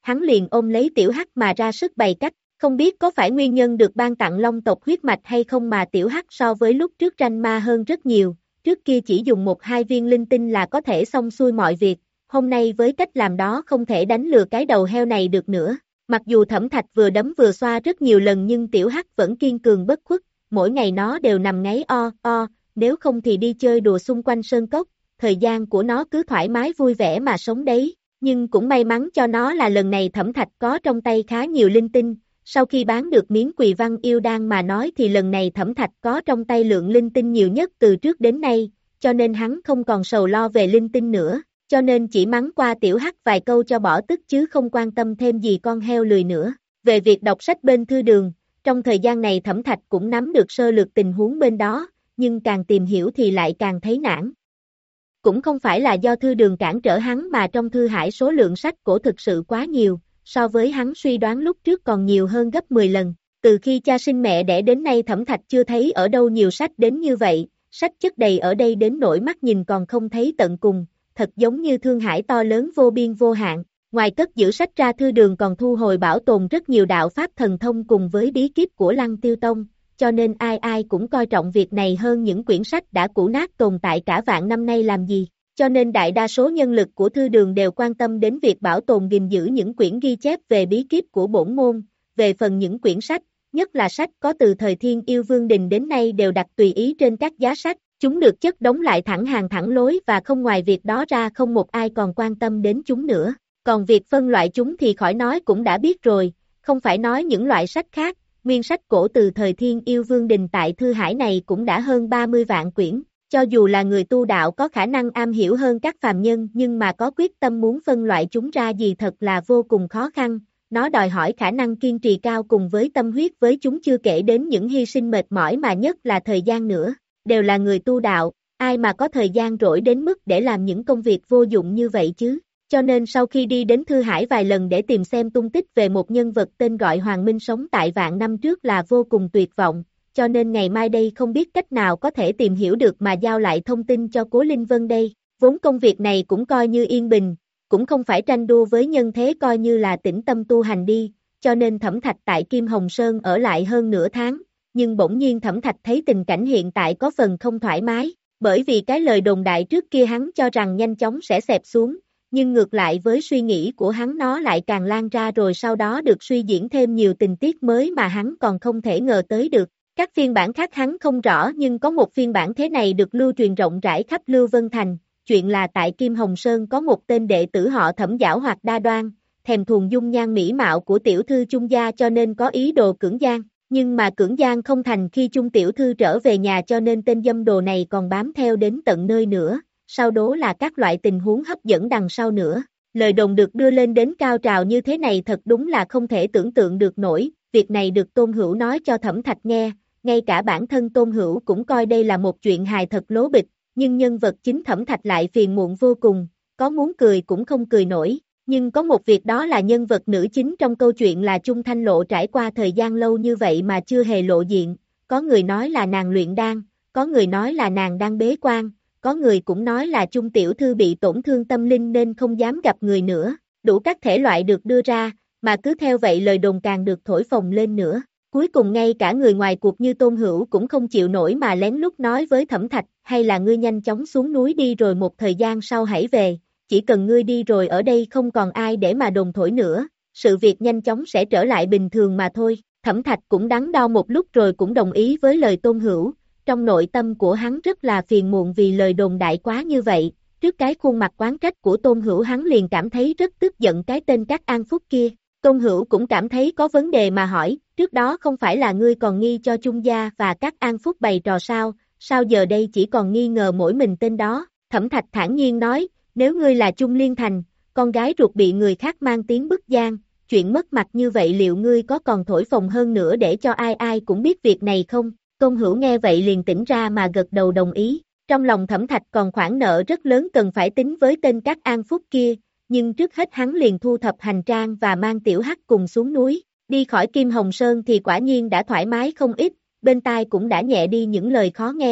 hắn liền ôm lấy tiểu hắc mà ra sức bày cách, không biết có phải nguyên nhân được ban tặng long tộc huyết mạch hay không mà tiểu hắc so với lúc trước tranh ma hơn rất nhiều, trước kia chỉ dùng một hai viên linh tinh là có thể xong xuôi mọi việc, hôm nay với cách làm đó không thể đánh lừa cái đầu heo này được nữa. Mặc dù Thẩm Thạch vừa đấm vừa xoa rất nhiều lần nhưng tiểu hắc vẫn kiên cường bất khuất, mỗi ngày nó đều nằm ngáy o o, nếu không thì đi chơi đùa xung quanh sơn cốc, thời gian của nó cứ thoải mái vui vẻ mà sống đấy, nhưng cũng may mắn cho nó là lần này Thẩm Thạch có trong tay khá nhiều linh tinh, sau khi bán được miếng Quỳ Văn Yêu Đan mà nói thì lần này Thẩm Thạch có trong tay lượng linh tinh nhiều nhất từ trước đến nay, cho nên hắn không còn sầu lo về linh tinh nữa. Cho nên chỉ mắng qua tiểu hắc vài câu cho bỏ tức chứ không quan tâm thêm gì con heo lười nữa. Về việc đọc sách bên thư đường, trong thời gian này Thẩm Thạch cũng nắm được sơ lược tình huống bên đó, nhưng càng tìm hiểu thì lại càng thấy nản. Cũng không phải là do thư đường cản trở hắn mà trong thư hải số lượng sách cổ thực sự quá nhiều, so với hắn suy đoán lúc trước còn nhiều hơn gấp mười lần. Từ khi cha sinh mẹ đẻ đến nay Thẩm Thạch chưa thấy ở đâu nhiều sách đến như vậy, sách chất đầy ở đây đến nỗi mắt nhìn còn không thấy tận cùng. Thật giống như thương hải to lớn vô biên vô hạn, ngoài cất giữ sách ra thư đường còn thu hồi bảo tồn rất nhiều đạo pháp thần thông cùng với bí kíp của Lăng Tiêu Tông, cho nên ai ai cũng coi trọng việc này hơn những quyển sách đã cũ nát tồn tại cả vạn năm nay làm gì, cho nên đại đa số nhân lực của thư đường đều quan tâm đến việc bảo tồn gìn giữ những quyển ghi chép về bí kíp của bổn môn, về phần những quyển sách, nhất là sách có từ thời Thiên Yêu Vương Đình đến nay đều đặt tùy ý trên các giá sách. Chúng được chất đống lại thẳng hàng thẳng lối và không ngoài việc đó ra không một ai còn quan tâm đến chúng nữa. Còn việc phân loại chúng thì khỏi nói cũng đã biết rồi, không phải nói những loại sách khác, nguyên sách cổ từ thời Thiên Yêu Vương Đình tại Thư Hải này cũng đã hơn ba mươi vạn quyển. Cho dù là người tu đạo có khả năng am hiểu hơn các phàm nhân nhưng mà có quyết tâm muốn phân loại chúng ra gì thật là vô cùng khó khăn, nó đòi hỏi khả năng kiên trì cao cùng với tâm huyết với chúng chưa kể đến những hy sinh mệt mỏi mà nhất là thời gian nữa. Đều là người tu đạo, ai mà có thời gian rỗi đến mức để làm những công việc vô dụng như vậy chứ. Cho nên sau khi đi đến Thư Hải vài lần để tìm xem tung tích về một nhân vật tên gọi Hoàng Minh sống tại vạn năm trước là vô cùng tuyệt vọng, cho nên ngày mai đây không biết cách nào có thể tìm hiểu được mà giao lại thông tin cho Cố Linh Vân đây. Vốn công việc này cũng coi như yên bình, cũng không phải tranh đua với nhân thế coi như là tĩnh tâm tu hành đi, cho nên Thẩm Thạch tại Kim Hồng Sơn ở lại hơn nửa tháng. Nhưng bỗng nhiên Thẩm Thạch thấy tình cảnh hiện tại có phần không thoải mái, bởi vì cái lời đồn đại trước kia hắn cho rằng nhanh chóng sẽ xẹp xuống, nhưng ngược lại với suy nghĩ của hắn nó lại càng lan ra rồi sau đó được suy diễn thêm nhiều tình tiết mới mà hắn còn không thể ngờ tới được. Các phiên bản khác hắn không rõ nhưng có một phiên bản thế này được lưu truyền rộng rãi khắp Lưu Vân Thành, chuyện là tại Kim Hồng Sơn có một tên đệ tử họ Thẩm giảo hoạt đa đoan, thèm thuồng dung nhan mỹ mạo của tiểu thư Chung gia cho nên có ý đồ cưỡng gian. Nhưng mà cưỡng gian không thành khi Chung tiểu thư trở về nhà cho nên tên dâm đồ này còn bám theo đến tận nơi nữa, sau đó là các loại tình huống hấp dẫn đằng sau nữa. Lời đồn được đưa lên đến cao trào như thế này thật đúng là không thể tưởng tượng được nổi, việc này được Tôn Hữu nói cho Thẩm Thạch nghe, ngay cả bản thân Tôn Hữu cũng coi đây là một chuyện hài thật lố bịch, nhưng nhân vật chính Thẩm Thạch lại phiền muộn vô cùng, có muốn cười cũng không cười nổi. Nhưng có một việc đó là nhân vật nữ chính trong câu chuyện là Chung Thanh Lộ trải qua thời gian lâu như vậy mà chưa hề lộ diện, có người nói là nàng luyện đan, có người nói là nàng đang bế quan, có người cũng nói là Chung tiểu thư bị tổn thương tâm linh nên không dám gặp người nữa, đủ các thể loại được đưa ra, mà cứ theo vậy lời đồn càng được thổi phồng lên nữa. Cuối cùng ngay cả người ngoài cuộc như Tôn Hữu cũng không chịu nổi mà lén lút nói với Thẩm Thạch, hay là ngươi nhanh chóng xuống núi đi rồi một thời gian sau hãy về. Chỉ cần ngươi đi rồi ở đây không còn ai để mà đồn thổi nữa, sự việc nhanh chóng sẽ trở lại bình thường mà thôi. Thẩm Thạch cũng đắn đo một lúc rồi cũng đồng ý với lời Tôn Hữu, trong nội tâm của hắn rất là phiền muộn vì lời đồn đại quá như vậy, trước cái khuôn mặt oán trách của Tôn Hữu hắn liền cảm thấy rất tức giận cái tên Các An Phúc kia. Tôn Hữu cũng cảm thấy có vấn đề mà hỏi, trước đó không phải là ngươi còn nghi cho Chung gia và Các An Phúc bày trò sao, sao giờ đây chỉ còn nghi ngờ mỗi mình tên đó. Thẩm Thạch thản nhiên nói, nếu ngươi là Chung Liên Thành, con gái ruột bị người khác mang tiếng bức gian, chuyện mất mặt như vậy liệu ngươi có còn thổi phồng hơn nữa để cho ai ai cũng biết việc này không? Tôn Hữu nghe vậy liền tỉnh ra mà gật đầu đồng ý, trong lòng Thẩm Thạch còn khoản nợ rất lớn cần phải tính với tên Các An Phúc kia, nhưng trước hết hắn liền thu thập hành trang và mang tiểu hắc cùng xuống núi, đi khỏi Kim Hồng Sơn thì quả nhiên đã thoải mái không ít, bên tai cũng đã nhẹ đi những lời khó nghe,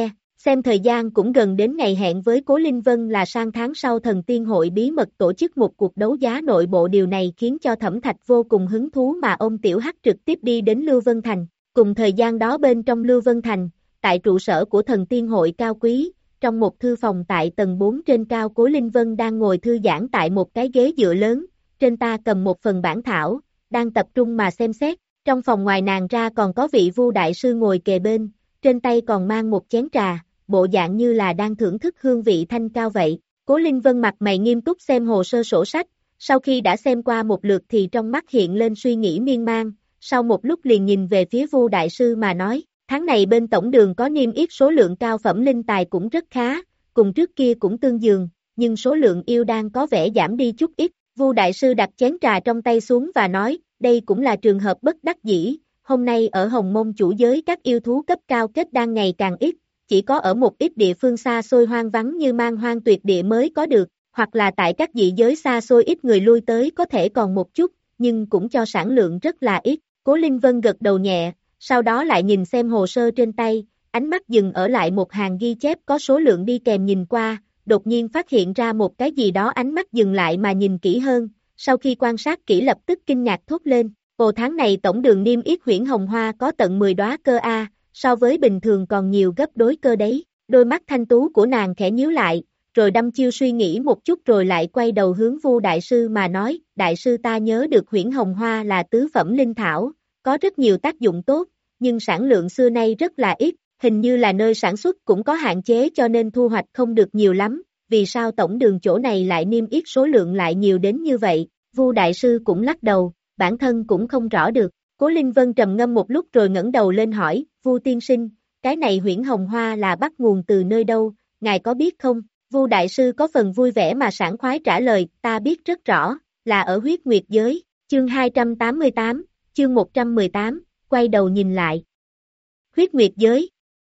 Xem thời gian cũng gần đến ngày hẹn với Cố Linh Vân là sang tháng sau Thần Tiên Hội bí mật tổ chức một cuộc đấu giá nội bộ, điều này khiến cho Thẩm Thạch vô cùng hứng thú mà ông Tiểu Hắc trực tiếp đi đến Lưu Vân Thành. Cùng thời gian đó bên trong Lưu Vân Thành, tại trụ sở của Thần Tiên Hội cao quý, trong một thư phòng tại tầng bốn trên cao, Cố Linh Vân đang ngồi thư giãn tại một cái ghế dựa lớn, trên ta cầm một phần bản thảo, đang tập trung mà xem xét. Trong phòng ngoài nàng ra còn có vị Vu đại sư ngồi kề bên, trên tay còn mang một chén trà, bộ dạng như là đang thưởng thức hương vị thanh cao vậy. Cố Linh Vân mặt mày nghiêm túc xem hồ sơ sổ sách, sau khi đã xem qua một lượt thì trong mắt hiện lên suy nghĩ miên man, sau một lúc liền nhìn về phía Vu đại sư mà nói, tháng này bên tổng đường có niêm yết số lượng cao phẩm linh tài cũng rất khá, cùng trước kia cũng tương dường, nhưng số lượng yêu đan có vẻ giảm đi chút ít. Vu đại sư đặt chén trà trong tay xuống và nói, đây cũng là trường hợp bất đắc dĩ, hôm nay ở Hồng Mông chủ giới các yêu thú cấp cao kết đan ngày càng ít, chỉ có ở một ít địa phương xa xôi hoang vắng như Man Hoang Tuyệt Địa mới có được, hoặc là tại các dị giới xa xôi ít người lui tới có thể còn một chút, nhưng cũng cho sản lượng rất là ít. Cố Linh Vân gật đầu nhẹ, sau đó lại nhìn xem hồ sơ trên tay, ánh mắt dừng ở lại một hàng ghi chép có số lượng đi kèm, nhìn qua, đột nhiên phát hiện ra một cái gì đó, ánh mắt dừng lại mà nhìn kỹ hơn, sau khi quan sát kỹ lập tức kinh ngạc thốt lên, ồ, tháng này tổng đường niêm yết huyễn hồng hoa có tận mười đóa cơ a, so với bình thường còn nhiều gấp đối cơ đấy. Đôi mắt thanh tú của nàng khẽ nhíu lại, rồi đăm chiêu suy nghĩ một chút rồi lại quay đầu hướng Vu đại sư mà nói, đại sư ta nhớ được huyễn hồng hoa là tứ phẩm linh thảo, có rất nhiều tác dụng tốt, nhưng sản lượng xưa nay rất là ít, hình như là nơi sản xuất cũng có hạn chế cho nên thu hoạch không được nhiều lắm, vì sao tổng đường chỗ này lại niêm yết số lượng lại nhiều đến như vậy? Vu đại sư cũng lắc đầu, bản thân cũng không rõ được. Cố Linh Vân trầm ngâm một lúc rồi ngẩng đầu lên hỏi, Vu tiên sinh, cái này huyễn hồng hoa là bắt nguồn từ nơi đâu, ngài có biết không? Vu đại sư có phần vui vẻ mà sảng khoái trả lời, ta biết rất rõ, là ở huyết nguyệt giới. Chương hai trăm tám mươi tám, chương một trăm mười tám, quay đầu nhìn lại. Huyết nguyệt giới.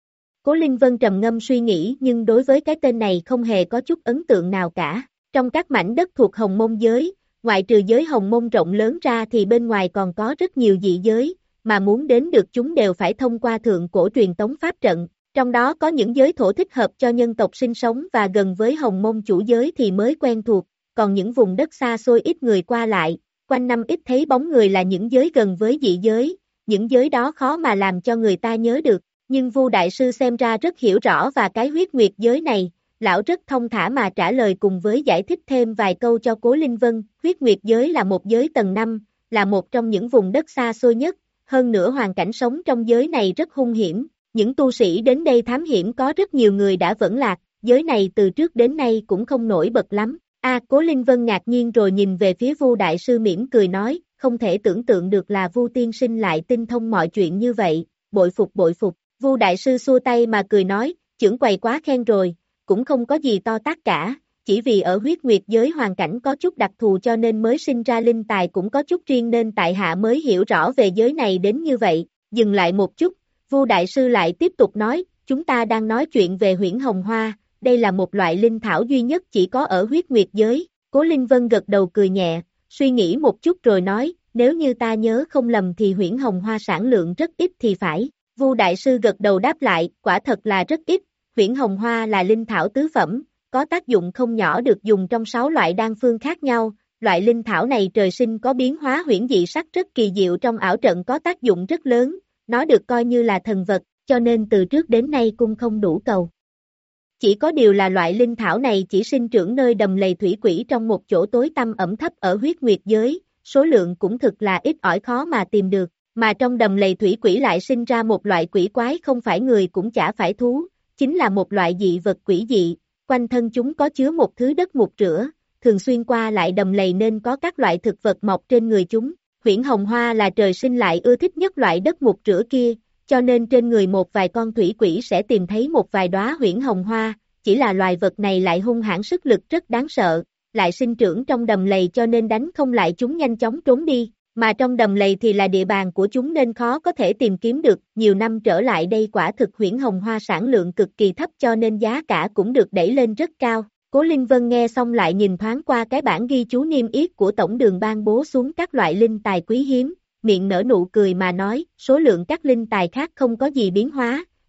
Cố Linh Vân trầm ngâm suy nghĩ, nhưng đối với cái tên này không hề có chút ấn tượng nào cả. Trong các mảnh đất thuộc Hồng Mông giới, ngoại trừ giới Hồng Mông rộng lớn ra thì bên ngoài còn có rất nhiều dị giới, mà muốn đến được chúng đều phải thông qua thượng cổ truyền tống pháp trận. Trong đó có những giới thổ thích hợp cho nhân tộc sinh sống và gần với Hồng Mông chủ giới thì mới quen thuộc, còn những vùng đất xa xôi ít người qua lại, quanh năm ít thấy bóng người là những giới gần với dị giới, những giới đó khó mà làm cho người ta nhớ được. Nhưng Vu đại sư xem ra rất hiểu rõ và cái huyết nguyệt giới này, lão rất thông thả mà trả lời cùng với giải thích thêm vài câu cho Cố Linh Vân. Huyết nguyệt giới là một giới tầng năm, là một trong những vùng đất xa xôi nhất, hơn nữa hoàn cảnh sống trong giới này rất hung hiểm, những tu sĩ đến đây thám hiểm có rất nhiều người đã vẫn lạc, giới này từ trước đến nay cũng không nổi bật lắm. A, Cố Linh Vân ngạc nhiên rồi nhìn về phía Vu đại sư mỉm cười nói, không thể tưởng tượng được là Vu tiên sinh lại tinh thông mọi chuyện như vậy, bội phục bội phục. Vu đại sư xua tay mà cười nói, chưởng quầy quá khen rồi, cũng không có gì to tát cả, chỉ vì ở huyết nguyệt giới hoàn cảnh có chút đặc thù cho nên mới sinh ra linh tài cũng có chút riêng nên tại hạ mới hiểu rõ về giới này đến như vậy. Dừng lại một chút, Vu đại sư lại tiếp tục nói, chúng ta đang nói chuyện về huyễn hồng hoa, đây là một loại linh thảo duy nhất chỉ có ở huyết nguyệt giới. Cố Linh Vân gật đầu cười nhẹ, suy nghĩ một chút rồi nói, nếu như ta nhớ không lầm thì huyễn hồng hoa sản lượng rất ít thì phải. Vu đại sư gật đầu đáp lại, quả thật là rất ít, huyễn hồng hoa là linh thảo tứ phẩm, có tác dụng không nhỏ, được dùng trong sáu loại đan phương khác nhau. Loại linh thảo này trời sinh có biến hóa huyễn dị sắc rất kỳ diệu, trong ảo trận có tác dụng rất lớn, nó được coi như là thần vật, cho nên từ trước đến nay cung không đủ cầu. Chỉ có điều là loại linh thảo này chỉ sinh trưởng nơi đầm lầy thủy quỷ trong một chỗ tối tăm ẩm thấp ở huyết nguyệt giới, số lượng cũng thực là ít ỏi khó mà tìm được, mà trong đầm lầy thủy quỷ lại sinh ra một loại quỷ quái không phải người cũng chả phải thú, chính là một loại dị vật quỷ dị, quanh thân chúng có chứa một thứ đất mục rửa, thường xuyên qua lại đầm lầy nên có các loại thực vật mọc trên người chúng. Huyễn hồng hoa là trời sinh lại ưa thích nhất loại đất mục rửa kia, cho nên trên người một vài con thủy quỷ sẽ tìm thấy một vài đóa huyễn hồng hoa, chỉ là loài vật này lại hung hãn, sức lực rất đáng sợ, lại sinh trưởng trong đầm lầy cho nên đánh không lại chúng nhanh chóng trốn đi, mà trong đầm lầy thì là địa bàn của chúng nên khó có thể tìm kiếm được, nhiều năm trở lại đây quả thực huyễn hồng hoa sản lượng cực kỳ thấp cho nên giá cả cũng được đẩy lên rất cao. Cố Linh Vân nghe xong lại nhìn thoáng qua cái bản ghi chú niêm yết của tổng đường ban bố xuống các loại linh tài quý hiếm, miệng nở nụ cười mà nói, số lượng các linh tài khác không có gì biến hóa,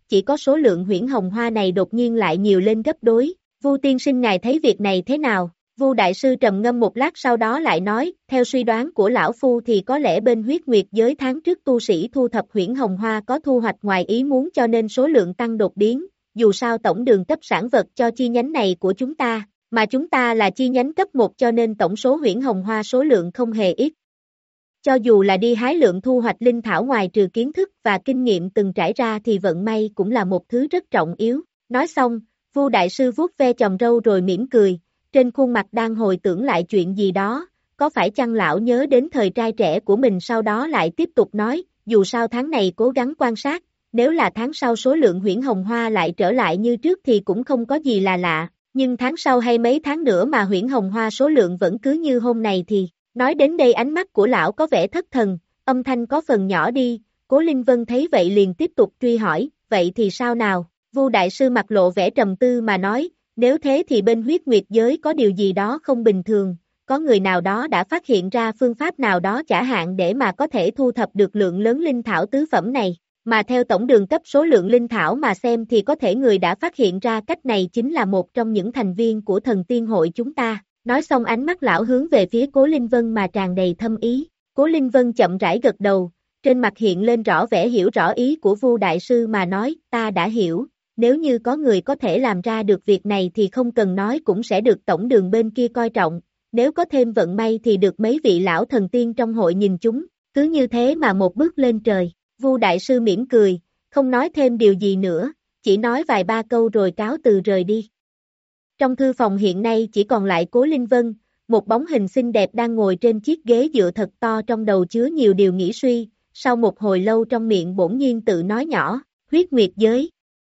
chỉ có số lượng huyễn hồng hoa này đột nhiên lại nhiều lên gấp đôi. Vu tiên sinh ngài thấy việc này thế nào? Vu đại sư trầm ngâm một lát sau đó lại nói, theo suy đoán của lão phu thì có lẽ bên huyết nguyệt giới tháng trước tu sĩ thu thập huyễn hồng hoa có thu hoạch ngoài ý muốn cho nên số lượng tăng đột biến, dù sao tổng đường cấp sản vật cho chi nhánh này của chúng ta, mà chúng ta là chi nhánh cấp một cho nên tổng số huyễn hồng hoa số lượng không hề ít. Cho dù là đi hái lượng thu hoạch linh thảo ngoài trừ kiến thức và kinh nghiệm từng trải ra thì vận may cũng là một thứ rất trọng yếu. Nói xong, Vu đại sư vuốt ve chòm râu rồi mỉm cười, trên khuôn mặt đang hồi tưởng lại chuyện gì đó, có phải chăng lão nhớ đến thời trai trẻ của mình sau đó lại tiếp tục nói, dù sao tháng này cố gắng quan sát, nếu là tháng sau số lượng huyễn hồng hoa lại trở lại như trước thì cũng không có gì là lạ, nhưng tháng sau hay mấy tháng nữa mà huyễn hồng hoa số lượng vẫn cứ như hôm này thì, nói đến đây ánh mắt của lão có vẻ thất thần, âm thanh có phần nhỏ đi, Cố Linh Vân thấy vậy liền tiếp tục truy hỏi, vậy thì sao nào? Vu đại sư mặt lộ vẻ trầm tư mà nói, nếu thế thì bên huyết nguyệt giới có điều gì đó không bình thường, có người nào đó đã phát hiện ra phương pháp nào đó chả hạn để mà có thể thu thập được lượng lớn linh thảo tứ phẩm này, mà theo tổng đường cấp số lượng linh thảo mà xem thì có thể người đã phát hiện ra cách này chính là một trong những thành viên của thần tiên hội chúng ta. Nói xong ánh mắt lão hướng về phía Cố Linh Vân mà tràn đầy thâm ý, Cố Linh Vân chậm rãi gật đầu, trên mặt hiện lên rõ vẻ hiểu rõ ý của Vu đại sư mà nói, ta đã hiểu. Nếu như có người có thể làm ra được việc này thì không cần nói cũng sẽ được tổng đường bên kia coi trọng, nếu có thêm vận may thì được mấy vị lão thần tiên trong hội nhìn chúng, cứ như thế mà một bước lên trời. Vu đại sư mỉm cười, không nói thêm điều gì nữa, chỉ nói vài ba câu rồi cáo từ rời đi. Trong thư phòng hiện nay chỉ còn lại Cố Linh Vân, một bóng hình xinh đẹp đang ngồi trên chiếc ghế dựa thật to trong đầu chứa nhiều điều nghĩ suy, sau một hồi lâu trong miệng bỗng nhiên tự nói nhỏ, huyết nguyệt giới.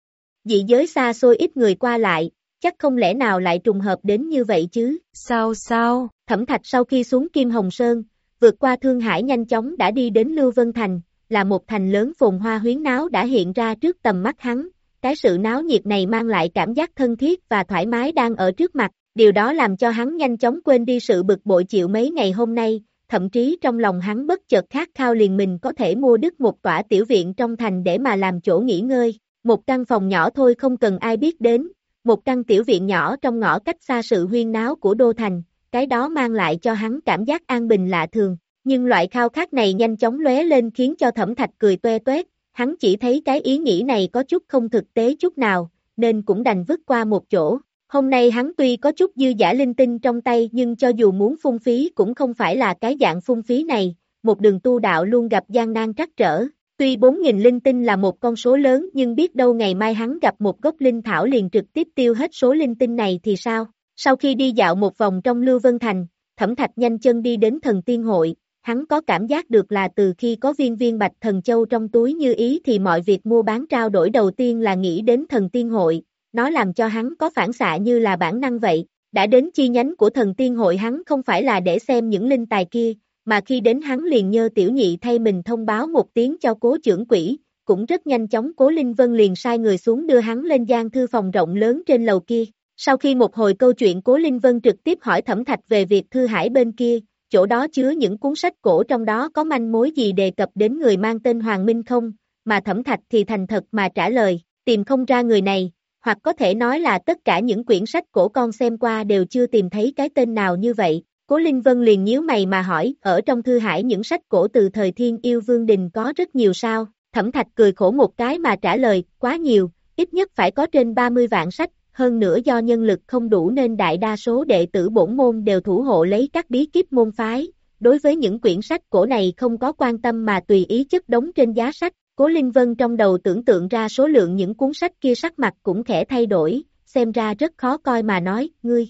Dị giới xa xôi ít người qua lại, chắc không lẽ nào lại trùng hợp đến như vậy chứ? Sao sao? Thẩm Thạch sau khi xuống Kim Hồng Sơn, vượt qua Thương Hải nhanh chóng đã đi đến Lưu Vân Thành, là một thành lớn phồn hoa huyến náo đã hiện ra trước tầm mắt hắn. Cái sự náo nhiệt này mang lại cảm giác thân thiết và thoải mái đang ở trước mặt, điều đó làm cho hắn nhanh chóng quên đi sự bực bội chịu mấy ngày hôm nay, thậm chí trong lòng hắn bất chợt khát khao liền mình có thể mua đứt một tòa tiểu viện trong thành để mà làm chỗ nghỉ ngơi. Một căn phòng nhỏ thôi không cần ai biết đến, một căn tiểu viện nhỏ trong ngõ cách xa sự huyên náo của đô thành, cái đó mang lại cho hắn cảm giác an bình lạ thường, nhưng loại khao khát này nhanh chóng lóe lên khiến cho Thẩm Thạch cười toe toét, hắn chỉ thấy cái ý nghĩ này có chút không thực tế chút nào, nên cũng đành vứt qua một chỗ. Hôm nay hắn tuy có chút dư giả linh tinh trong tay nhưng cho dù muốn phung phí cũng không phải là cái dạng phung phí này, một đường tu đạo luôn gặp gian nan trắc trở. Tuy bốn nghìn linh tinh là một con số lớn nhưng biết đâu ngày mai hắn gặp một gốc linh thảo liền trực tiếp tiêu hết số linh tinh này thì sao? Sau khi đi dạo một vòng trong Lưu Vân Thành, Thẩm Thạch nhanh chân đi đến thần tiên hội, hắn có cảm giác được là từ khi có viên viên bạch thần châu trong túi như ý thì mọi việc mua bán trao đổi đầu tiên là nghĩ đến thần tiên hội, nó làm cho hắn có phản xạ như là bản năng vậy. Đã đến chi nhánh của thần tiên hội hắn không phải là để xem những linh tài kia, mà khi đến hắn liền nhờ tiểu nhị thay mình thông báo một tiếng cho Cố trưởng quỹ, cũng rất nhanh chóng Cố Linh Vân liền sai người xuống đưa hắn lên gian thư phòng rộng lớn trên lầu kia. Sau khi một hồi câu chuyện Cố Linh Vân trực tiếp hỏi Thẩm Thạch về việc Thư Hải bên kia, chỗ đó chứa những cuốn sách cổ trong đó có manh mối gì đề cập đến người mang tên Hoàng Minh không, mà Thẩm Thạch thì thành thật mà trả lời, tìm không ra người này, hoặc có thể nói là tất cả những quyển sách cổ con xem qua đều chưa tìm thấy cái tên nào như vậy. Cố Linh Vân liền nhíu mày mà hỏi, ở trong Thư Hải những sách cổ từ thời Thiên Yêu Vương Đình có rất nhiều sao? Thẩm Thạch cười khổ một cái mà trả lời, quá nhiều, ít nhất phải có trên ba mươi vạn sách, hơn nữa do nhân lực không đủ nên đại đa số đệ tử bổn môn đều thủ hộ lấy các bí kíp môn phái, đối với những quyển sách cổ này không có quan tâm mà tùy ý chất đống trên giá sách. Cố Linh Vân trong đầu tưởng tượng ra số lượng những cuốn sách kia, sắc mặt cũng khẽ thay đổi, xem ra rất khó coi mà nói, ngươi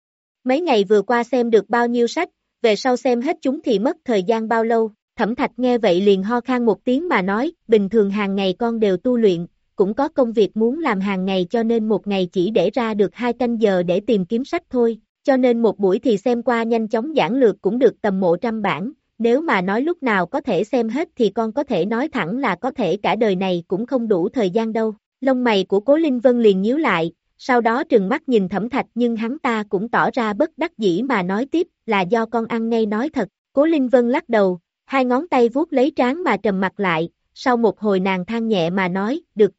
mấy ngày vừa qua xem được bao nhiêu sách, về sau xem hết chúng thì mất thời gian bao lâu? Thẩm Thạch nghe vậy liền ho khan một tiếng mà nói, bình thường hàng ngày con đều tu luyện, cũng có công việc muốn làm hàng ngày cho nên một ngày chỉ để ra được hai canh giờ để tìm kiếm sách thôi, cho nên một buổi thì xem qua nhanh chóng giản lược cũng được tầm mộ trăm bản, nếu mà nói lúc nào có thể xem hết thì con có thể nói thẳng là có thể cả đời này cũng không đủ thời gian đâu. Lông mày của Cố Linh Vân liền nhíu lại, sau đó trừng mắt nhìn Thẩm Thạch nhưng hắn ta cũng tỏ ra bất đắc dĩ mà nói tiếp, là do con ăn ngay nói thật. Cố Linh Vân lắc đầu, hai ngón tay vuốt lấy trán mà trầm mặt lại, sau một hồi nàng than nhẹ mà nói, được rồi,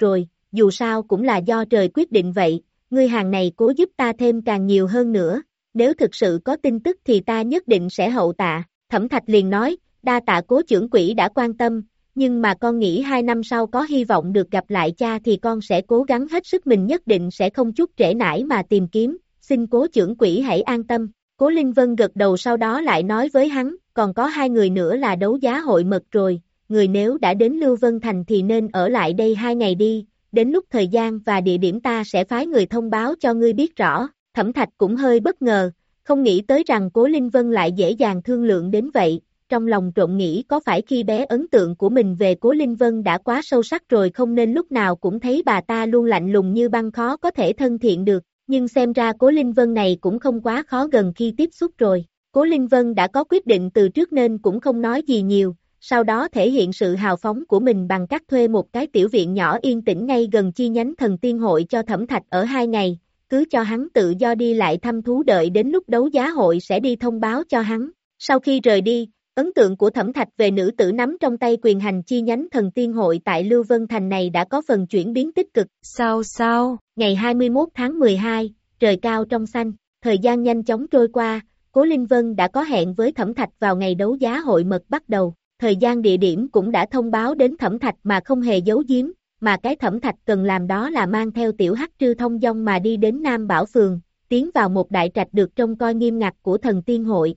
dù sao cũng là do trời quyết định vậy, ngươi hàng này cố giúp ta thêm càng nhiều hơn nữa, nếu thực sự có tin tức thì ta nhất định sẽ hậu tạ. Thẩm Thạch liền nói, đa tạ Cố trưởng quỹ đã quan tâm, nhưng mà con nghĩ hai năm sau có hy vọng được gặp lại cha thì con sẽ cố gắng hết sức, mình nhất định sẽ không chút trễ nải mà tìm kiếm, xin Cố trưởng quỹ hãy an tâm. Cố Linh Vân gật đầu, sau đó lại nói với hắn, còn có hai người nữa là đấu giá hội mật rồi, người nếu đã đến Lưu Vân Thành thì nên ở lại đây hai ngày đi, đến lúc thời gian và địa điểm ta sẽ phái người thông báo cho ngươi biết rõ. Thẩm Thạch cũng hơi bất ngờ, không nghĩ tới rằng Cố Linh Vân lại dễ dàng thương lượng đến vậy, trong lòng trộn nghĩ có phải khi bé ấn tượng của mình về Cố Linh Vân đã quá sâu sắc rồi không nên lúc nào cũng thấy bà ta luôn lạnh lùng như băng, khó có thể thân thiện được, nhưng xem ra Cố Linh Vân này cũng không quá khó gần khi tiếp xúc rồi. Cố Linh Vân đã có quyết định từ trước nên cũng không nói gì nhiều, sau đó thể hiện sự hào phóng của mình bằng cách thuê một cái tiểu viện nhỏ yên tĩnh ngay gần chi nhánh Thần Tiên Hội cho Thẩm Thạch ở hai ngày, cứ cho hắn tự do đi lại thăm thú, đợi đến lúc đấu giá hội sẽ đi thông báo cho hắn. Sau khi rời đi, ấn tượng của Thẩm Thạch về nữ tử nắm trong tay quyền hành chi nhánh Thần Tiên Hội tại Lưu Vân Thành này đã có phần chuyển biến tích cực. Sao sao? Ngày hai mươi mốt tháng mười hai, trời cao trong xanh, thời gian nhanh chóng trôi qua, Cố Linh Vân đã có hẹn với Thẩm Thạch vào ngày đấu giá hội mật bắt đầu. Thời gian địa điểm cũng đã thông báo đến Thẩm Thạch mà không hề giấu giếm, mà cái Thẩm Thạch cần làm đó là mang theo tiểu hắc trư thông dong mà đi đến Nam Bảo Phường, tiến vào một đại trạch được trông coi nghiêm ngặt của Thần Tiên Hội.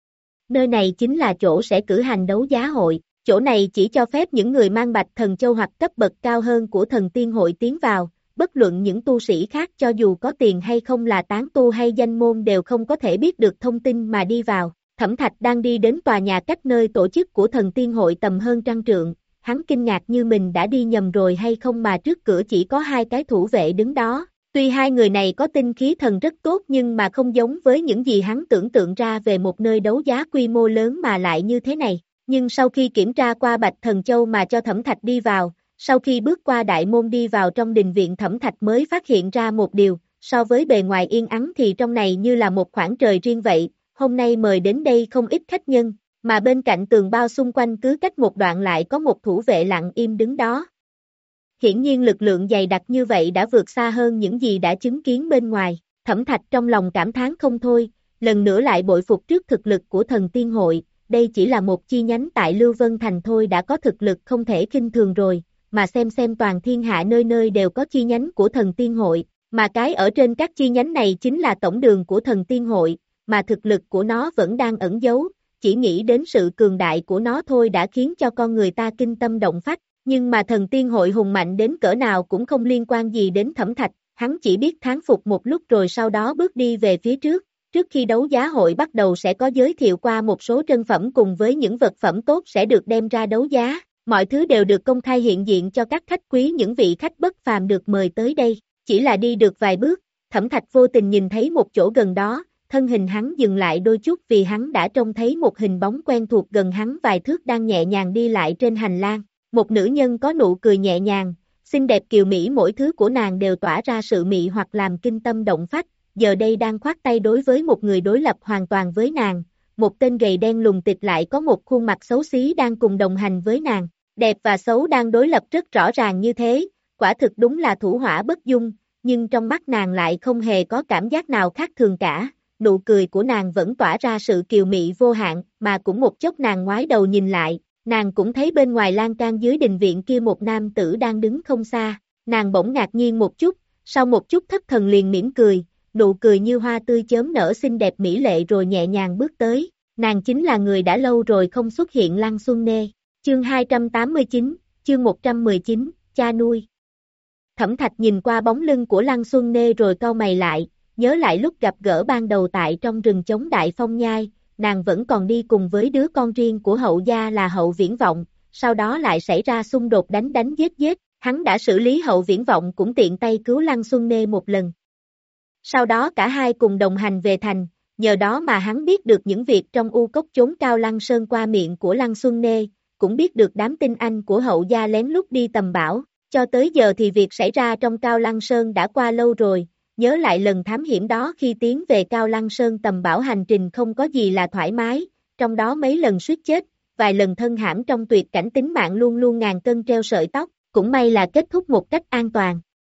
Nơi này chính là chỗ sẽ cử hành đấu giá hội, chỗ này chỉ cho phép những người mang bạch thần châu hoặc cấp bậc cao hơn của Thần Tiên Hội tiến vào, bất luận những tu sĩ khác cho dù có tiền hay không, là tán tu hay danh môn đều không có thể biết được thông tin mà đi vào. Thẩm Thạch đang đi đến tòa nhà cách nơi tổ chức của Thần Tiên Hội tầm hơn trăm trượng, hắn kinh ngạc như mình đã đi nhầm rồi hay không mà trước cửa chỉ có hai cái thủ vệ đứng đó. Tuy hai người này có tinh khí thần rất tốt nhưng mà không giống với những gì hắn tưởng tượng ra về một nơi đấu giá quy mô lớn mà lại như thế này. Nhưng sau khi kiểm tra qua Bạch Thần Châu mà cho Thẩm Thạch đi vào, sau khi bước qua đại môn đi vào trong đình viện, Thẩm Thạch mới phát hiện ra một điều, so với bề ngoài yên ắng thì trong này như là một khoảng trời riêng vậy. Hôm nay mời đến đây không ít khách nhân, mà bên cạnh tường bao xung quanh cứ cách một đoạn lại có một thủ vệ lặng im đứng đó. Hiển nhiên lực lượng dày đặc như vậy đã vượt xa hơn những gì đã chứng kiến bên ngoài. Thẩm Thạch trong lòng cảm thán không thôi, lần nữa lại bội phục trước thực lực của Thần Tiên Hội, đây chỉ là một chi nhánh tại Lưu Vân Thành thôi đã có thực lực không thể khinh thường rồi, mà xem xem toàn thiên hạ nơi nơi đều có chi nhánh của Thần Tiên Hội, mà cái ở trên các chi nhánh này chính là tổng đường của Thần Tiên Hội, mà thực lực của nó vẫn đang ẩn giấu, chỉ nghĩ đến sự cường đại của nó thôi đã khiến cho con người ta kinh tâm động phách, nhưng mà Thần Tiên Hội hùng mạnh đến cỡ nào cũng không liên quan gì đến Thẩm Thạch, hắn chỉ biết thán phục một lúc rồi sau đó bước đi về phía trước. Trước khi đấu giá hội bắt đầu sẽ có giới thiệu qua một số trân phẩm cùng với những vật phẩm tốt sẽ được đem ra đấu giá, mọi thứ đều được công khai hiện diện cho các khách quý, những vị khách bất phàm được mời tới đây. Chỉ là đi được vài bước, Thẩm Thạch vô tình nhìn thấy một chỗ gần đó, thân hình hắn dừng lại đôi chút vì hắn đã trông thấy một hình bóng quen thuộc gần hắn vài thước đang nhẹ nhàng đi lại trên hành lang. Một nữ nhân có nụ cười nhẹ nhàng, xinh đẹp kiều mỹ, mỗi thứ của nàng đều tỏa ra sự mị hoặc làm kinh tâm động phách, giờ đây đang khoác tay đối với một người đối lập hoàn toàn với nàng, một tên gầy đen lùn tịch lại có một khuôn mặt xấu xí đang cùng đồng hành với nàng, đẹp và xấu đang đối lập rất rõ ràng như thế, quả thực đúng là thủ hỏa bất dung, nhưng trong mắt nàng lại không hề có cảm giác nào khác thường cả. Nụ cười của nàng vẫn tỏa ra sự kiều mị vô hạn, mà cũng một chốc nàng ngoái đầu nhìn lại, nàng cũng thấy bên ngoài lan can dưới đình viện kia một nam tử đang đứng không xa, nàng bỗng ngạc nhiên một chút, sau một chút thất thần liền mỉm cười, nụ cười như hoa tươi chớm nở xinh đẹp mỹ lệ rồi nhẹ nhàng bước tới, nàng chính là người đã lâu rồi không xuất hiện, Lăng Xuân Nê. Chương hai trăm tám mươi chín, chương một trăm mười chín, cha nuôi. Thẩm Thạch nhìn qua bóng lưng của Lăng Xuân Nê rồi cau mày lại, nhớ lại lúc gặp gỡ ban đầu tại trong rừng chống Đại Phong Nhai, nàng vẫn còn đi cùng với đứa con riêng của hậu gia là Hậu Viễn Vọng, sau đó lại xảy ra xung đột đánh đánh giết giết, hắn đã xử lý Hậu Viễn Vọng cũng tiện tay cứu Lăng Xuân Nê một lần. Sau đó cả hai cùng đồng hành về thành, nhờ đó mà hắn biết được những việc trong u cốc chốn Cao Lăng Sơn qua miệng của Lăng Xuân Nê, cũng biết được đám tinh anh của hậu gia lén lút đi tầm bảo, cho tới giờ thì việc xảy ra trong Cao Lăng Sơn đã qua lâu rồi. Nhớ lại lần thám hiểm đó, khi tiến về Cao Lăng Sơn tầm bảo hành trình không có gì là thoải mái, trong đó mấy lần suýt chết, vài lần thân hãm trong tuyệt cảnh, tính mạng luôn luôn ngàn cân treo sợi tóc, cũng may là kết thúc một cách an toàn.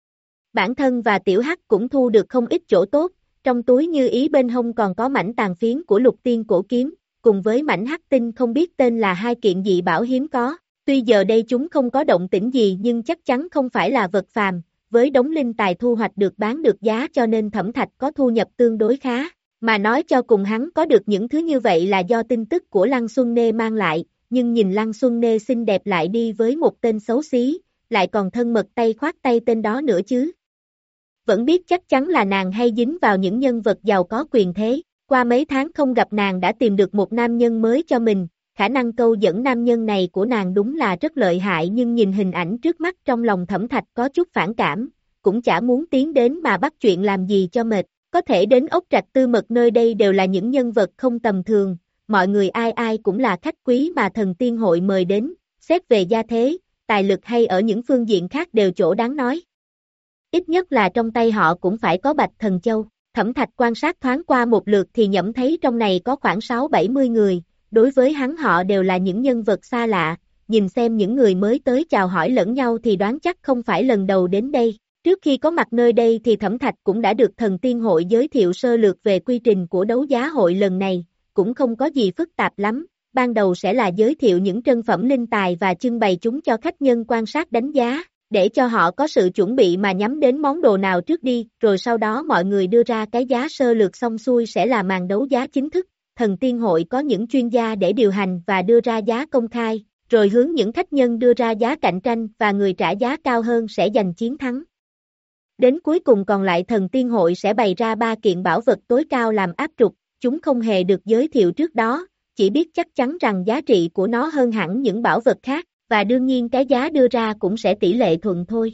Bản thân và Tiểu Hắc cũng thu được không ít chỗ tốt, trong túi như ý bên hông còn có mảnh tàn phiến của Lục Tiên cổ kiếm, cùng với mảnh hắc tinh không biết tên là hai kiện dị bảo hiếm có. Tuy giờ đây chúng không có động tĩnh gì nhưng chắc chắn không phải là vật phàm, với đống linh tài thu hoạch được bán được giá cho nên Thẩm Thạch có thu nhập tương đối khá. Mà nói cho cùng hắn có được những thứ như vậy là do tin tức của Lăng Xuân Nê mang lại, nhưng nhìn Lăng Xuân Nê xinh đẹp lại đi với một tên xấu xí, lại còn thân mật tay khoác tay tên đó nữa chứ. Vẫn biết chắc chắn là nàng hay dính vào những nhân vật giàu có quyền thế, qua mấy tháng không gặp nàng đã tìm được một nam nhân mới cho mình, khả năng câu dẫn nam nhân này của nàng đúng là rất lợi hại nhưng nhìn hình ảnh trước mắt trong lòng Thẩm Thạch có chút phản cảm, cũng chả muốn tiến đến mà bắt chuyện làm gì cho mệt. Có thể đến ốc trạch tư mật nơi đây đều là những nhân vật không tầm thường, mọi người ai ai cũng là khách quý mà thần tiên hội mời đến, xét về gia thế, tài lực hay ở những phương diện khác đều chỗ đáng nói. Ít nhất là trong tay họ cũng phải có Bạch Thần Châu. Thẩm Thạch quan sát thoáng qua một lượt thì nhẩm thấy trong này có khoảng sáu bảy mươi người, đối với hắn họ đều là những nhân vật xa lạ, nhìn xem những người mới tới chào hỏi lẫn nhau thì đoán chắc không phải lần đầu đến đây. Trước khi có mặt nơi đây thì Thẩm Thạch cũng đã được thần tiên hội giới thiệu sơ lược về quy trình của đấu giá hội lần này, cũng không có gì phức tạp lắm, ban đầu sẽ là giới thiệu những trân phẩm linh tài và trưng bày chúng cho khách nhân quan sát đánh giá, để cho họ có sự chuẩn bị mà nhắm đến món đồ nào trước đi, rồi sau đó mọi người đưa ra cái giá sơ lược xong xuôi sẽ là màn đấu giá chính thức, thần tiên hội có những chuyên gia để điều hành và đưa ra giá công khai, rồi hướng những khách nhân đưa ra giá cạnh tranh và người trả giá cao hơn sẽ giành chiến thắng. Đến cuối cùng còn lại thần tiên hội sẽ bày ra ba kiện bảo vật tối cao làm áp trục, chúng không hề được giới thiệu trước đó, chỉ biết chắc chắn rằng giá trị của nó hơn hẳn những bảo vật khác, và đương nhiên cái giá đưa ra cũng sẽ tỷ lệ thuận thôi.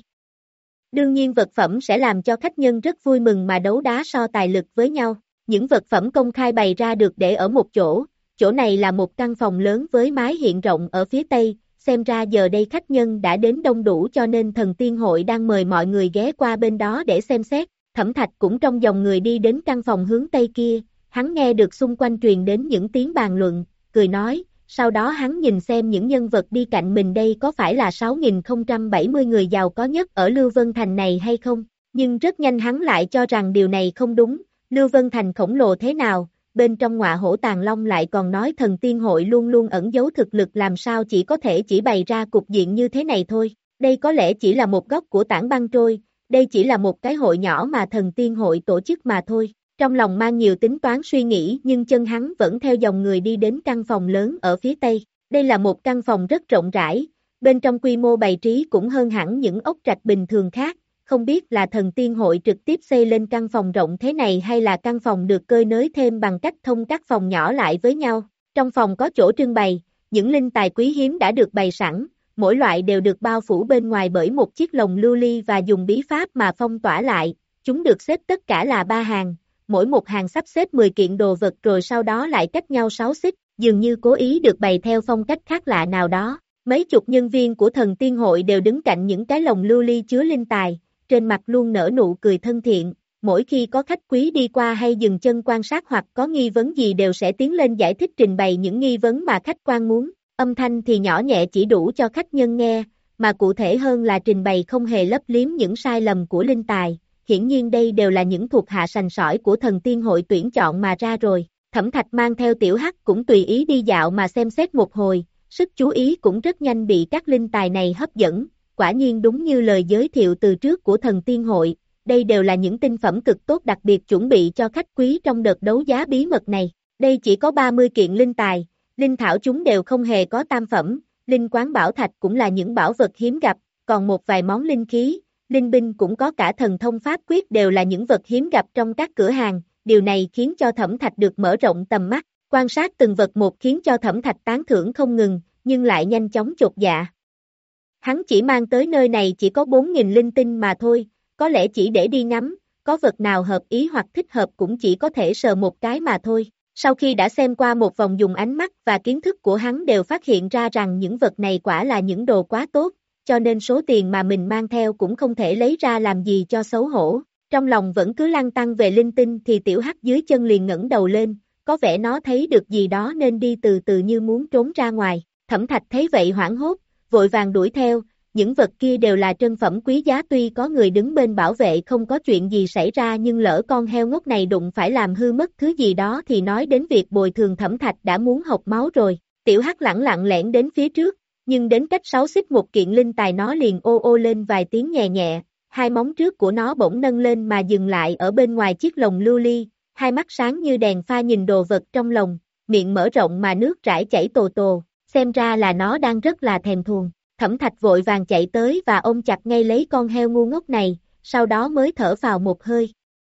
Đương nhiên vật phẩm sẽ làm cho khách nhân rất vui mừng mà đấu đá so tài lực với nhau, những vật phẩm công khai bày ra được để ở một chỗ, chỗ này là một căn phòng lớn với mái hiện rộng ở phía tây. Xem ra giờ đây khách nhân đã đến đông đủ cho nên thần tiên hội đang mời mọi người ghé qua bên đó để xem xét. Thẩm Thạch cũng trong dòng người đi đến căn phòng hướng tây kia, hắn nghe được xung quanh truyền đến những tiếng bàn luận, cười nói, sau đó hắn nhìn xem những nhân vật đi cạnh mình đây có phải là sáu nghìn không trăm bảy mươi người giàu có nhất ở Lưu Vân Thành này hay không, nhưng rất nhanh hắn lại cho rằng điều này không đúng, Lưu Vân Thành khổng lồ thế nào, bên trong ngọa hổ tàng long lại còn nói thần tiên hội luôn luôn ẩn giấu thực lực làm sao chỉ có thể chỉ bày ra cục diện như thế này thôi, đây có lẽ chỉ là một góc của tảng băng trôi, đây chỉ là một cái hội nhỏ mà thần tiên hội tổ chức mà thôi, trong lòng mang nhiều tính toán suy nghĩ nhưng chân hắn vẫn theo dòng người đi đến căn phòng lớn ở phía tây, đây là một căn phòng rất rộng rãi, bên trong quy mô bày trí cũng hơn hẳn những ốc trạch bình thường khác. Không biết là thần tiên hội trực tiếp xây lên căn phòng rộng thế này hay là căn phòng được cơi nới thêm bằng cách thông các phòng nhỏ lại với nhau. Trong phòng có chỗ trưng bày, những linh tài quý hiếm đã được bày sẵn, mỗi loại đều được bao phủ bên ngoài bởi một chiếc lồng lưu ly và dùng bí pháp mà phong tỏa lại. Chúng được xếp tất cả là ba hàng, mỗi một hàng sắp xếp mười kiện đồ vật rồi sau đó lại cách nhau sáu xích, dường như cố ý được bày theo phong cách khác lạ nào đó. Mấy chục nhân viên của thần tiên hội đều đứng cạnh những cái lồng lưu ly chứa linh tài. Trên mặt luôn nở nụ cười thân thiện, mỗi khi có khách quý đi qua hay dừng chân quan sát hoặc có nghi vấn gì đều sẽ tiến lên giải thích trình bày những nghi vấn mà khách quan muốn, âm thanh thì nhỏ nhẹ chỉ đủ cho khách nhân nghe, mà cụ thể hơn là trình bày không hề lấp liếm những sai lầm của linh tài, hiển nhiên đây đều là những thuộc hạ sành sỏi của thần tiên hội tuyển chọn mà ra rồi. Thẩm Thạch mang theo Tiểu Hắc cũng tùy ý đi dạo mà xem xét một hồi, sức chú ý cũng rất nhanh bị các linh tài này hấp dẫn. Quả nhiên đúng như lời giới thiệu từ trước của thần tiên hội, đây đều là những tinh phẩm cực tốt đặc biệt chuẩn bị cho khách quý trong đợt đấu giá bí mật này. Đây chỉ có ba mươi kiện linh tài, linh thảo chúng đều không hề có tam phẩm, linh quán bảo thạch cũng là những bảo vật hiếm gặp, còn một vài món linh khí, linh binh cũng có cả thần thông pháp quyết đều là những vật hiếm gặp trong các cửa hàng, điều này khiến cho Thẩm Thạch được mở rộng tầm mắt, quan sát từng vật một khiến cho Thẩm Thạch tán thưởng không ngừng, nhưng lại nhanh chóng chột dạ. Hắn chỉ mang tới nơi này chỉ có bốn nghìn linh tinh mà thôi, có lẽ chỉ để đi ngắm, có vật nào hợp ý hoặc thích hợp cũng chỉ có thể sờ một cái mà thôi. Sau khi đã xem qua một vòng dùng ánh mắt và kiến thức của hắn đều phát hiện ra rằng những vật này quả là những đồ quá tốt, cho nên số tiền mà mình mang theo cũng không thể lấy ra làm gì cho xấu hổ. Trong lòng vẫn cứ lăn tăn về linh tinh thì Tiểu Hắc dưới chân liền ngẩng đầu lên, có vẻ nó thấy được gì đó nên đi từ từ như muốn trốn ra ngoài. Thẩm Thạch thấy vậy hoảng hốt, vội vàng đuổi theo, những vật kia đều là trân phẩm quý giá, tuy có người đứng bên bảo vệ không có chuyện gì xảy ra, nhưng lỡ con heo ngốc này đụng phải làm hư mất thứ gì đó thì nói đến việc bồi thường, Thẩm Thạch đã muốn hộc máu rồi. Tiểu Hắc lẳng lặng lẻn đến phía trước, nhưng đến cách sáu xích một kiện linh tài nó liền ô ô lên vài tiếng nhẹ nhẹ, hai móng trước của nó bỗng nâng lên mà dừng lại ở bên ngoài chiếc lồng lưu ly, hai mắt sáng như đèn pha nhìn đồ vật trong lồng, miệng mở rộng mà nước rải chảy tồ tồ, xem ra là nó đang rất là thèm thuồng. Thẩm Thạch vội vàng chạy tới và ôm chặt ngay lấy con heo ngu ngốc này, sau đó mới thở phào một hơi.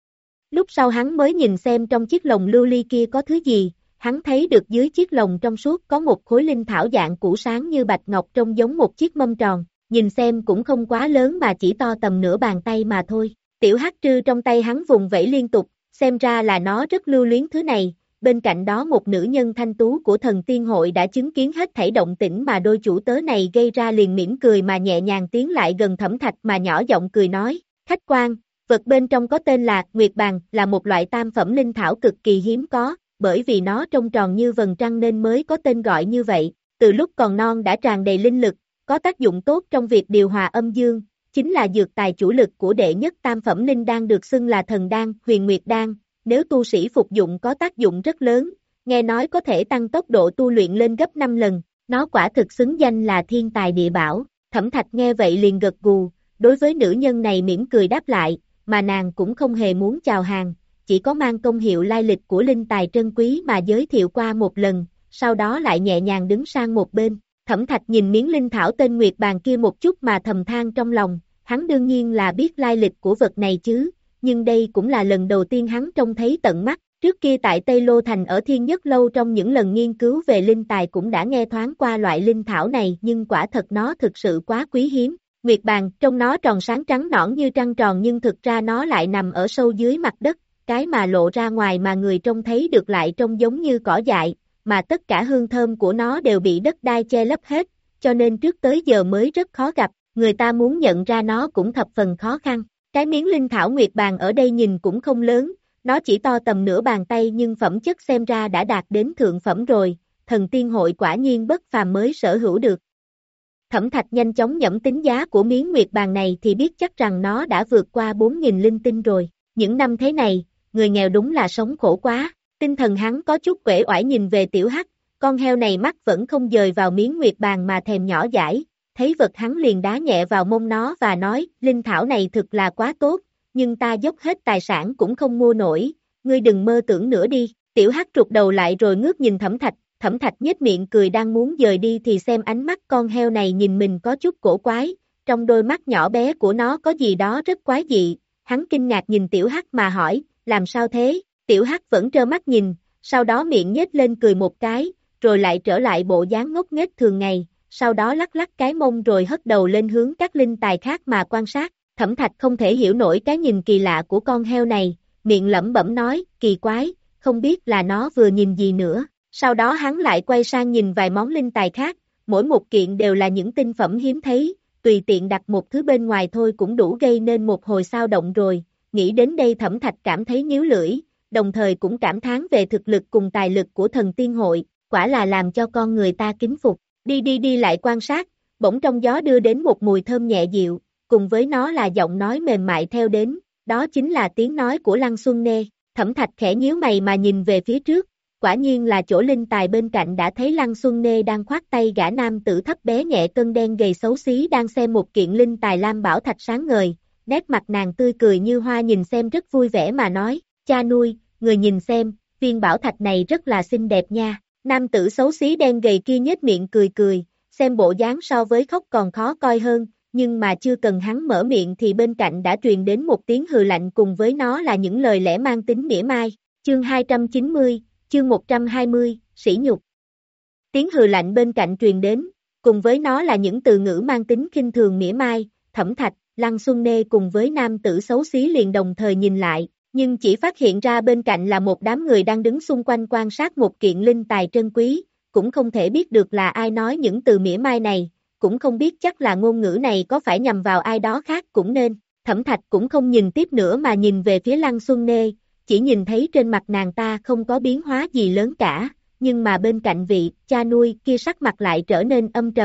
Lúc sau hắn mới nhìn xem trong chiếc lồng lưu ly kia có thứ gì, hắn thấy được dưới chiếc lồng trong suốt có một khối linh thảo dạng củ sáng như bạch ngọc, trông giống một chiếc mâm tròn, nhìn xem cũng không quá lớn mà chỉ to tầm nửa bàn tay mà thôi. Tiểu Hắc trư trong tay hắn vùng vẫy liên tục, xem ra là nó rất lưu luyến thứ này. Bên cạnh đó một nữ nhân thanh tú của thần tiên hội đã chứng kiến hết thảy động tĩnh mà đôi chủ tớ này gây ra, liền mỉm cười mà nhẹ nhàng tiến lại gần Thẩm Thạch mà nhỏ giọng cười nói, khách quan, vật bên trong có tên là Nguyệt Bàn, là một loại tam phẩm linh thảo cực kỳ hiếm có, bởi vì nó trông tròn như vầng trăng nên mới có tên gọi như vậy, từ lúc còn non đã tràn đầy linh lực, có tác dụng tốt trong việc điều hòa âm dương, chính là dược tài chủ lực của đệ nhất tam phẩm linh đan được xưng là thần đan, Huyền Nguyệt đan. Nếu tu sĩ phục dụng có tác dụng rất lớn, nghe nói có thể tăng tốc độ tu luyện lên gấp năm lần, nó quả thực xứng danh là thiên tài địa bảo. Thẩm Thạch nghe vậy liền gật gù, đối với nữ nhân này mỉm cười đáp lại, mà nàng cũng không hề muốn chào hàng, chỉ có mang công hiệu lai lịch của linh tài trân quý mà giới thiệu qua một lần, sau đó lại nhẹ nhàng đứng sang một bên. Thẩm Thạch nhìn miếng linh thảo tên Nguyệt Bàn kia một chút mà thầm than trong lòng, hắn đương nhiên là biết lai lịch của vật này chứ. Nhưng đây cũng là lần đầu tiên hắn trông thấy tận mắt, trước kia tại Tây Lô Thành ở Thiên Nhất Lâu trong những lần nghiên cứu về linh tài cũng đã nghe thoáng qua loại linh thảo này, nhưng quả thật nó thực sự quá quý hiếm. Nguyệt Bàn, trông nó tròn sáng trắng nõn như trăng tròn nhưng thực ra nó lại nằm ở sâu dưới mặt đất, cái mà lộ ra ngoài mà người trông thấy được lại trông giống như cỏ dại, mà tất cả hương thơm của nó đều bị đất đai che lấp hết, cho nên trước tới giờ mới rất khó gặp, người ta muốn nhận ra nó cũng thập phần khó khăn. Cái miếng linh thảo Nguyệt Bàn ở đây nhìn cũng không lớn, nó chỉ to tầm nửa bàn tay nhưng phẩm chất xem ra đã đạt đến thượng phẩm rồi, thần tiên hội quả nhiên bất phàm mới sở hữu được. Thẩm Thạch nhanh chóng nhẩm tính giá của miếng Nguyệt Bàn này thì biết chắc rằng nó đã vượt qua bốn nghìn linh tinh rồi. Những năm thế này, người nghèo đúng là sống khổ quá. Tinh thần hắn có chút uể oải nhìn về Tiểu Hắc, con heo này mắt vẫn không dời vào miếng Nguyệt Bàn mà thèm nhỏ dãi. Thấy vật hắn liền đá nhẹ vào mông nó và nói, linh thảo này thực là quá tốt, nhưng ta dốc hết tài sản cũng không mua nổi, ngươi đừng mơ tưởng nữa đi. Tiểu Hắc trục đầu lại rồi ngước nhìn Thẩm Thạch, Thẩm Thạch nhếch miệng cười đang muốn dời đi thì xem ánh mắt con heo này nhìn mình có chút cổ quái, trong đôi mắt nhỏ bé của nó có gì đó rất quái dị, hắn kinh ngạc nhìn Tiểu Hắc mà hỏi, làm sao thế? Tiểu Hắc vẫn trơ mắt nhìn, sau đó miệng nhếch lên cười một cái, rồi lại trở lại bộ dáng ngốc nghếch thường ngày. Sau đó lắc lắc cái mông rồi hất đầu lên hướng các linh tài khác mà quan sát. Thẩm Thạch không thể hiểu nổi cái nhìn kỳ lạ của con heo này, miệng lẩm bẩm nói, kỳ quái, không biết là nó vừa nhìn gì nữa. Sau đó hắn lại quay sang nhìn vài món linh tài khác, mỗi một kiện đều là những tinh phẩm hiếm thấy, tùy tiện đặt một thứ bên ngoài thôi cũng đủ gây nên một hồi xao động rồi. Nghĩ đến đây Thẩm Thạch cảm thấy níu lưỡi, đồng thời cũng cảm thán về thực lực cùng tài lực của thần tiên hội, quả là làm cho con người ta kính phục. Đi đi đi lại quan sát, bỗng trong gió đưa đến một mùi thơm nhẹ dịu, cùng với nó là giọng nói mềm mại theo đến, đó chính là tiếng nói của Lăng Xuân Nê. Thẩm Thạch khẽ nhíu mày mà nhìn về phía trước, quả nhiên là chỗ linh tài bên cạnh đã thấy Lăng Xuân Nê đang khoác tay gã nam tử thấp bé nhẹ cân đen gầy xấu xí đang xem một kiện linh tài lam bảo thạch sáng ngời, nét mặt nàng tươi cười như hoa nhìn xem rất vui vẻ mà nói, cha nuôi, người nhìn xem, viên bảo thạch này rất là xinh đẹp nha. Nam tử xấu xí đen gầy kia nhếch miệng cười cười, xem bộ dáng so với khóc còn khó coi hơn, nhưng mà chưa cần hắn mở miệng thì bên cạnh đã truyền đến một tiếng hừ lạnh cùng với nó là những lời lẽ mang tính mỉa mai. Chương hai trăm chín mươi, chương một trăm hai mươi, sỉ nhục. Tiếng hừ lạnh bên cạnh truyền đến, cùng với nó là những từ ngữ mang tính khinh thường mỉa mai. Thẩm Thạch, Lăng Xuân Nê cùng với nam tử xấu xí liền đồng thời nhìn lại, nhưng chỉ phát hiện ra bên cạnh là một đám người đang đứng xung quanh quan sát một kiện linh tài trân quý, cũng không thể biết được là ai nói những từ mỉa mai này, cũng không biết chắc là ngôn ngữ này có phải nhằm vào ai đó khác cũng nên. Thẩm Thạch cũng không nhìn tiếp nữa mà nhìn về phía Lăng Xuân Nê, chỉ nhìn thấy trên mặt nàng ta không có biến hóa gì lớn cả, nhưng mà bên cạnh vị cha nuôi kia sắc mặt lại trở nên âm trầm,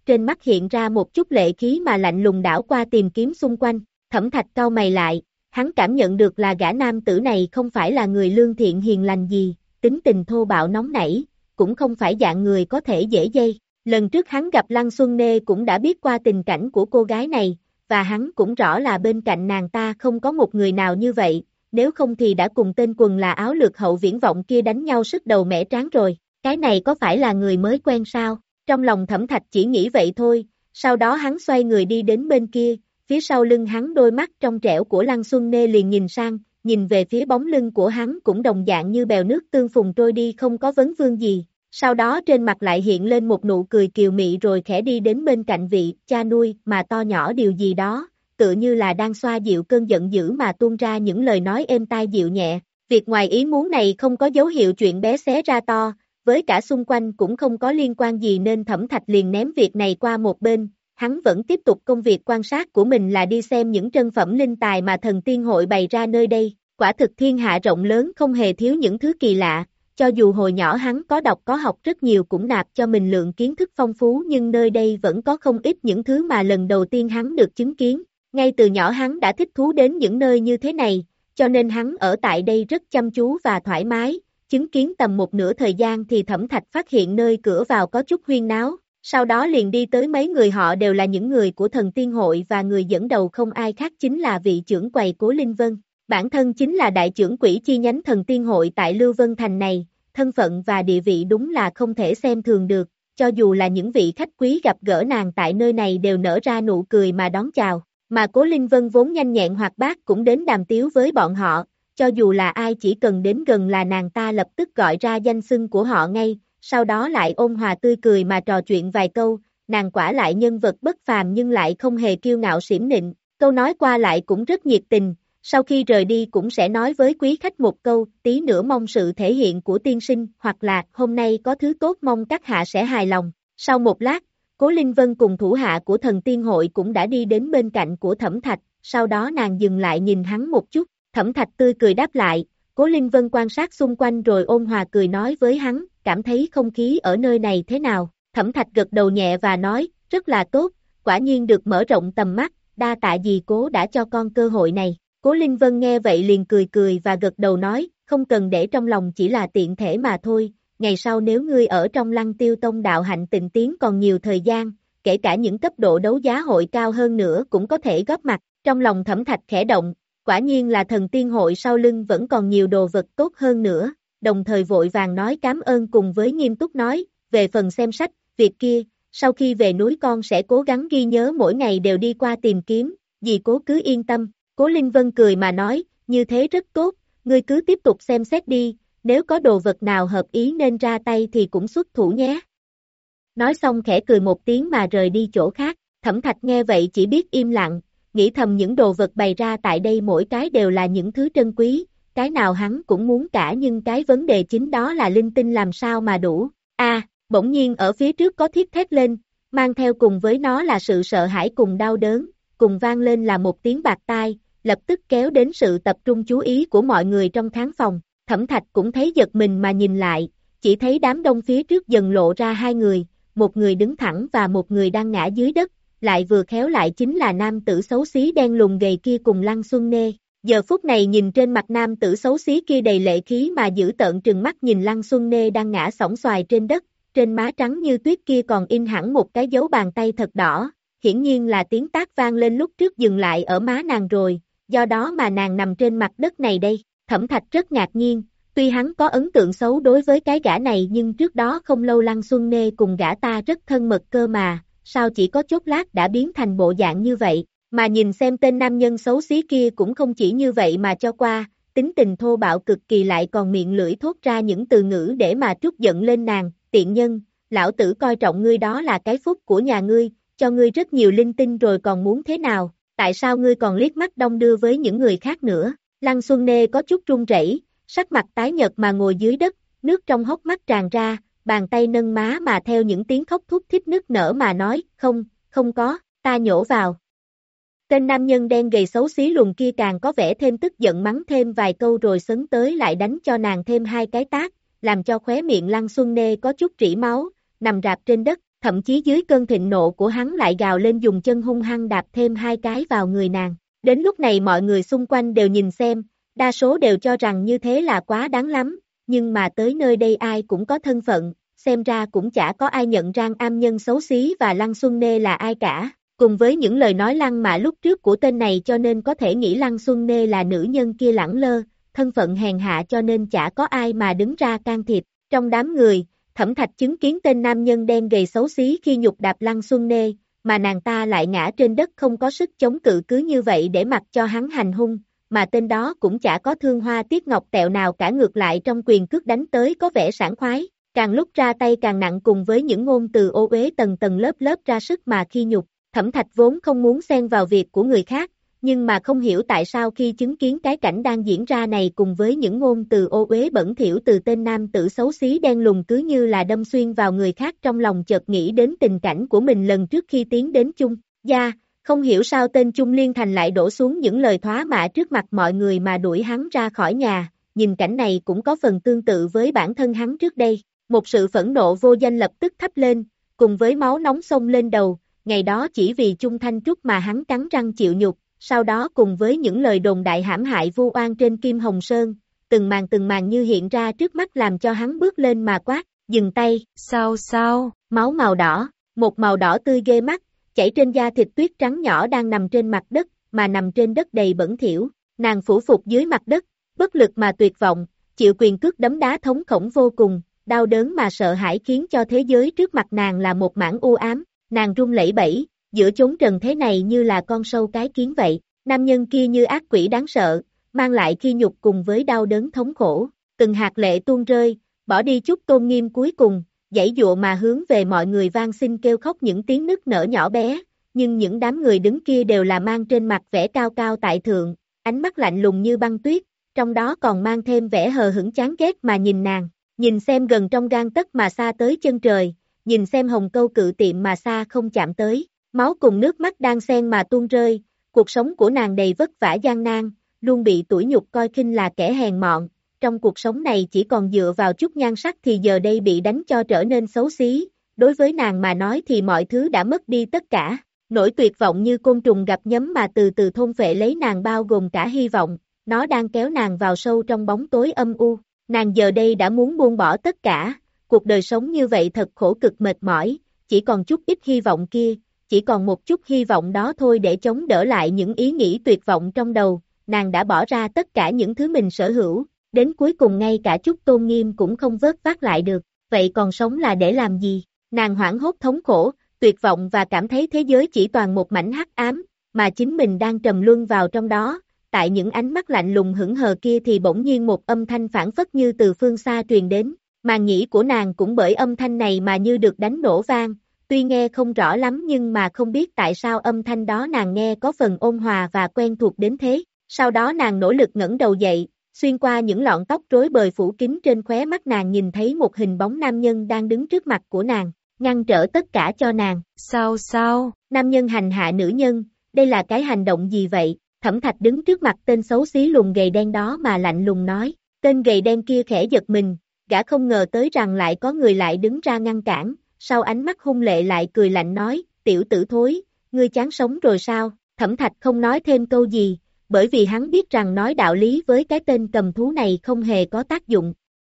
trên mắt hiện ra một chút lệ khí mà lạnh lùng đảo qua tìm kiếm xung quanh, Thẩm Thạch cau mày lại, hắn cảm nhận được là gã nam tử này không phải là người lương thiện hiền lành gì, tính tình thô bạo nóng nảy, cũng không phải dạng người có thể dễ dây. Lần trước hắn gặp Lăng Xuân Nê cũng đã biết qua tình cảnh của cô gái này, và hắn cũng rõ là bên cạnh nàng ta không có một người nào như vậy, nếu không thì đã cùng tên quần là áo lược hậu viễn vọng kia đánh nhau sức đầu mẻ trán rồi, cái này có phải là người mới quen sao? Trong lòng Thẩm Thạch chỉ nghĩ vậy thôi, sau đó hắn xoay người đi đến bên kia, phía sau lưng hắn đôi mắt trong trẻo của Lăng Xuân Nê liền nhìn sang, nhìn về phía bóng lưng của hắn cũng đồng dạng như bèo nước tương phùng trôi đi không có vấn vương gì. Sau đó trên mặt lại hiện lên một nụ cười kiều mị rồi khẽ đi đến bên cạnh vị cha nuôi mà to nhỏ điều gì đó, tựa như là đang xoa dịu cơn giận dữ mà tuôn ra những lời nói êm tai dịu nhẹ. Việc ngoài ý muốn này không có dấu hiệu chuyện bé xé ra to, với cả xung quanh cũng không có liên quan gì nên Thẩm Thạch liền ném việc này qua một bên, hắn vẫn tiếp tục công việc quan sát của mình là đi xem những trân phẩm linh tài mà thần tiên hội bày ra nơi đây, quả thực thiên hạ rộng lớn không hề thiếu những thứ kỳ lạ. Cho dù hồi nhỏ hắn có đọc có học rất nhiều cũng nạp cho mình lượng kiến thức phong phú nhưng nơi đây vẫn có không ít những thứ mà lần đầu tiên hắn được chứng kiến. Ngay từ nhỏ hắn đã thích thú đến những nơi như thế này, cho nên hắn ở tại đây rất chăm chú và thoải mái. Chứng kiến tầm một nửa thời gian thì Thẩm Thạch phát hiện nơi cửa vào có chút huyên náo, sau đó liền đi tới mấy người họ đều là những người của thần tiên hội và người dẫn đầu không ai khác chính là vị trưởng quầy Cố Linh Vân. Bản thân chính là đại trưởng quỹ chi nhánh thần tiên hội tại Lưu Vân Thành này, thân phận và địa vị đúng là không thể xem thường được, cho dù là những vị khách quý gặp gỡ nàng tại nơi này đều nở ra nụ cười mà đón chào, mà Cố Linh Vân vốn nhanh nhẹn hoạt bát cũng đến đàm tiếu với bọn họ, cho dù là ai chỉ cần đến gần là nàng ta lập tức gọi ra danh xưng của họ ngay, sau đó lại ôn hòa tươi cười mà trò chuyện vài câu, nàng quả lại nhân vật bất phàm nhưng lại không hề kiêu ngạo xỉm nịnh, câu nói qua lại cũng rất nhiệt tình. Sau khi rời đi cũng sẽ nói với quý khách một câu, tí nữa mong sự thể hiện của tiên sinh, hoặc là hôm nay có thứ tốt mong các hạ sẽ hài lòng. Sau một lát, Cố Linh Vân cùng thủ hạ của thần tiên hội cũng đã đi đến bên cạnh của Thẩm Thạch, sau đó nàng dừng lại nhìn hắn một chút, Thẩm Thạch tươi cười đáp lại, Cố Linh Vân quan sát xung quanh rồi ôn hòa cười nói với hắn, cảm thấy không khí ở nơi này thế nào, Thẩm Thạch gật đầu nhẹ và nói, rất là tốt, quả nhiên được mở rộng tầm mắt, đa tạ dì Cố đã cho con cơ hội này. Cố Linh Vân nghe vậy liền cười cười và gật đầu nói, không cần để trong lòng chỉ là tiện thể mà thôi, ngày sau nếu ngươi ở trong Lăng Tiêu Tông đạo hạnh tịnh tiến còn nhiều thời gian, kể cả những cấp độ đấu giá hội cao hơn nữa cũng có thể góp mặt, trong lòng Thẩm Thạch khẽ động, quả nhiên là thần tiên hội sau lưng vẫn còn nhiều đồ vật tốt hơn nữa, đồng thời vội vàng nói cảm ơn cùng với nghiêm túc nói, về phần xem sách, việc kia, sau khi về núi con sẽ cố gắng ghi nhớ mỗi ngày đều đi qua tìm kiếm, dì Cố cứ yên tâm. Cố Linh Vân cười mà nói, như thế rất tốt, ngươi cứ tiếp tục xem xét đi, nếu có đồ vật nào hợp ý nên ra tay thì cũng xuất thủ nhé. Nói xong khẽ cười một tiếng mà rời đi chỗ khác, Thẩm Thạch nghe vậy chỉ biết im lặng, nghĩ thầm những đồ vật bày ra tại đây mỗi cái đều là những thứ trân quý, cái nào hắn cũng muốn cả nhưng cái vấn đề chính đó là linh tinh làm sao mà đủ. A, à, bỗng nhiên ở phía trước có thiết thét lên, mang theo cùng với nó là sự sợ hãi cùng đau đớn, cùng vang lên là một tiếng bạt tai. Lập tức kéo đến sự tập trung chú ý của mọi người trong khán phòng, Thẩm Thạch cũng thấy giật mình mà nhìn lại, chỉ thấy đám đông phía trước dần lộ ra hai người, một người đứng thẳng và một người đang ngã dưới đất, lại vừa khéo lại chính là nam tử xấu xí đen lùn gầy kia cùng Lăng Xuân Nê. Giờ phút này nhìn trên mặt nam tử xấu xí kia đầy lệ khí mà giữ tợn trừng mắt nhìn Lăng Xuân Nê đang ngã xổm xoài trên đất, trên má trắng như tuyết kia còn in hẳn một cái dấu bàn tay thật đỏ, hiển nhiên là tiếng tác vang lên lúc trước dừng lại ở má nàng rồi. Do đó mà nàng nằm trên mặt đất này đây, Thẩm Thạch rất ngạc nhiên, tuy hắn có ấn tượng xấu đối với cái gã này nhưng trước đó không lâu Lăng Xuân Nê cùng gã ta rất thân mật cơ mà, sao chỉ có chốc lát đã biến thành bộ dạng như vậy, mà nhìn xem tên nam nhân xấu xí kia cũng không chỉ như vậy mà cho qua, tính tình thô bạo cực kỳ lại còn miệng lưỡi thốt ra những từ ngữ để mà trút giận lên nàng, tiện nhân, lão tử coi trọng ngươi đó là cái phúc của nhà ngươi, cho ngươi rất nhiều linh tinh rồi còn muốn thế nào? Tại sao ngươi còn liếc mắt đong đưa với những người khác nữa? Lăng Xuân Nê có chút run rẩy, sắc mặt tái nhợt mà ngồi dưới đất, nước trong hốc mắt tràn ra, bàn tay nâng má mà theo những tiếng khóc thút thít nức nở mà nói, không, không có, ta nhổ vào. Tên nam nhân đen gầy xấu xí lùn kia càng có vẻ thêm tức giận mắng thêm vài câu rồi sấn tới lại đánh cho nàng thêm hai cái tát, làm cho khóe miệng Lăng Xuân Nê có chút rỉ máu, nằm rạp trên đất, thậm chí dưới cơn thịnh nộ của hắn lại gào lên dùng chân hung hăng đạp thêm hai cái vào người nàng. Đến lúc này mọi người xung quanh đều nhìn xem, đa số đều cho rằng như thế là quá đáng lắm, nhưng mà tới nơi đây ai cũng có thân phận, xem ra cũng chả có ai nhận Rang Am Nhân xấu xí và Lăng Xuân Nê là ai cả. Cùng với những lời nói lăng mạ lúc trước của tên này cho nên có thể nghĩ Lăng Xuân Nê là nữ nhân kia lẳng lơ, thân phận hèn hạ cho nên chả có ai mà đứng ra can thiệp. Trong đám người, Thẩm Thạch chứng kiến tên nam nhân đen gầy xấu xí khi nhục đạp Lăng Xuân Nê, mà nàng ta lại ngã trên đất không có sức chống cự cứ như vậy để mặc cho hắn hành hung, mà tên đó cũng chả có thương hoa tiếc ngọc tẹo nào cả, ngược lại trong quyền cước đánh tới có vẻ sảng khoái, càng lúc ra tay càng nặng cùng với những ngôn từ ô uế tầng tầng lớp lớp ra sức mà khi nhục. Thẩm Thạch vốn không muốn xen vào việc của người khác, nhưng mà không hiểu tại sao khi chứng kiến cái cảnh đang diễn ra này cùng với những ngôn từ ô uế bẩn thỉu từ tên nam tử xấu xí đen lùn cứ như là đâm xuyên vào người khác, trong lòng chợt nghĩ đến tình cảnh của mình lần trước khi tiến đến Chung gia, không hiểu sao tên Chung Liên Thành lại đổ xuống những lời thoá mạ trước mặt mọi người mà đuổi hắn ra khỏi nhà, nhìn cảnh này cũng có phần tương tự với bản thân hắn trước đây, một sự phẫn nộ vô danh lập tức thắp lên, cùng với máu nóng xông lên đầu, ngày đó chỉ vì Chung Thanh Trúc mà hắn cắn răng chịu nhục. Sau đó cùng với những lời đồn đại hãm hại vu oan trên Kim Hồng Sơn, từng màn từng màn như hiện ra trước mắt làm cho hắn bước lên mà quát, dừng tay, sao sao, máu màu đỏ, một màu đỏ tươi ghê mắt, chảy trên da thịt tuyết trắng nhỏ đang nằm trên mặt đất, mà nằm trên đất đầy bẩn thỉu, nàng phủ phục dưới mặt đất, bất lực mà tuyệt vọng, chịu quyền cước đấm đá thống khổng vô cùng, đau đớn mà sợ hãi khiến cho thế giới trước mặt nàng là một mảng u ám, nàng run lẩy bẩy. Giữa chốn trần thế này như là con sâu cái kiến vậy, nam nhân kia như ác quỷ đáng sợ, mang lại khi nhục cùng với đau đớn thống khổ, từng hạt lệ tuôn rơi, bỏ đi chút tôn nghiêm cuối cùng, giãy dụa mà hướng về mọi người van xin kêu khóc những tiếng nức nở nhỏ bé, nhưng những đám người đứng kia đều là mang trên mặt vẻ cao cao tại thượng, ánh mắt lạnh lùng như băng tuyết, trong đó còn mang thêm vẻ hờ hững chán ghét mà nhìn nàng, nhìn xem gần trong gang tấc mà xa tới chân trời, nhìn xem hồng câu cự tiệm mà xa không chạm tới. Máu cùng nước mắt đang xen mà tuôn rơi, cuộc sống của nàng đầy vất vả gian nan, luôn bị tủi nhục coi khinh là kẻ hèn mọn, trong cuộc sống này chỉ còn dựa vào chút nhan sắc thì giờ đây bị đánh cho trở nên xấu xí, đối với nàng mà nói thì mọi thứ đã mất đi tất cả, nỗi tuyệt vọng như côn trùng gặp nhấm mà từ từ thôn phệ lấy nàng bao gồm cả hy vọng, nó đang kéo nàng vào sâu trong bóng tối âm u, nàng giờ đây đã muốn buông bỏ tất cả, cuộc đời sống như vậy thật khổ cực mệt mỏi, chỉ còn chút ít hy vọng kia. Chỉ còn một chút hy vọng đó thôi để chống đỡ lại những ý nghĩ tuyệt vọng trong đầu, nàng đã bỏ ra tất cả những thứ mình sở hữu, đến cuối cùng ngay cả chút tôn nghiêm cũng không vớt vát lại được, vậy còn sống là để làm gì? Nàng hoảng hốt thống khổ, tuyệt vọng và cảm thấy thế giới chỉ toàn một mảnh hắc ám, mà chính mình đang trầm luân vào trong đó, tại những ánh mắt lạnh lùng hững hờ kia thì bỗng nhiên một âm thanh phảng phất như từ phương xa truyền đến, màn nhĩ của nàng cũng bởi âm thanh này mà như được đánh nổ vang. Tuy nghe không rõ lắm nhưng mà không biết tại sao âm thanh đó nàng nghe có phần ôn hòa và quen thuộc đến thế. Sau đó nàng nỗ lực ngẩng đầu dậy, xuyên qua những lọn tóc rối bời phủ kín trên khóe mắt nàng nhìn thấy một hình bóng nam nhân đang đứng trước mặt của nàng, ngăn trở tất cả cho nàng. Sao sao? Nam nhân hành hạ nữ nhân, đây là cái hành động gì vậy? Thẩm Thạch đứng trước mặt tên xấu xí lùn gầy đen đó mà lạnh lùng nói. Tên gầy đen kia khẽ giật mình, gã không ngờ tới rằng lại có người lại đứng ra ngăn cản. Sau ánh mắt hung lệ lại cười lạnh nói, tiểu tử thối, ngươi chán sống rồi sao? Thẩm Thạch không nói thêm câu gì, bởi vì hắn biết rằng nói đạo lý với cái tên cầm thú này không hề có tác dụng.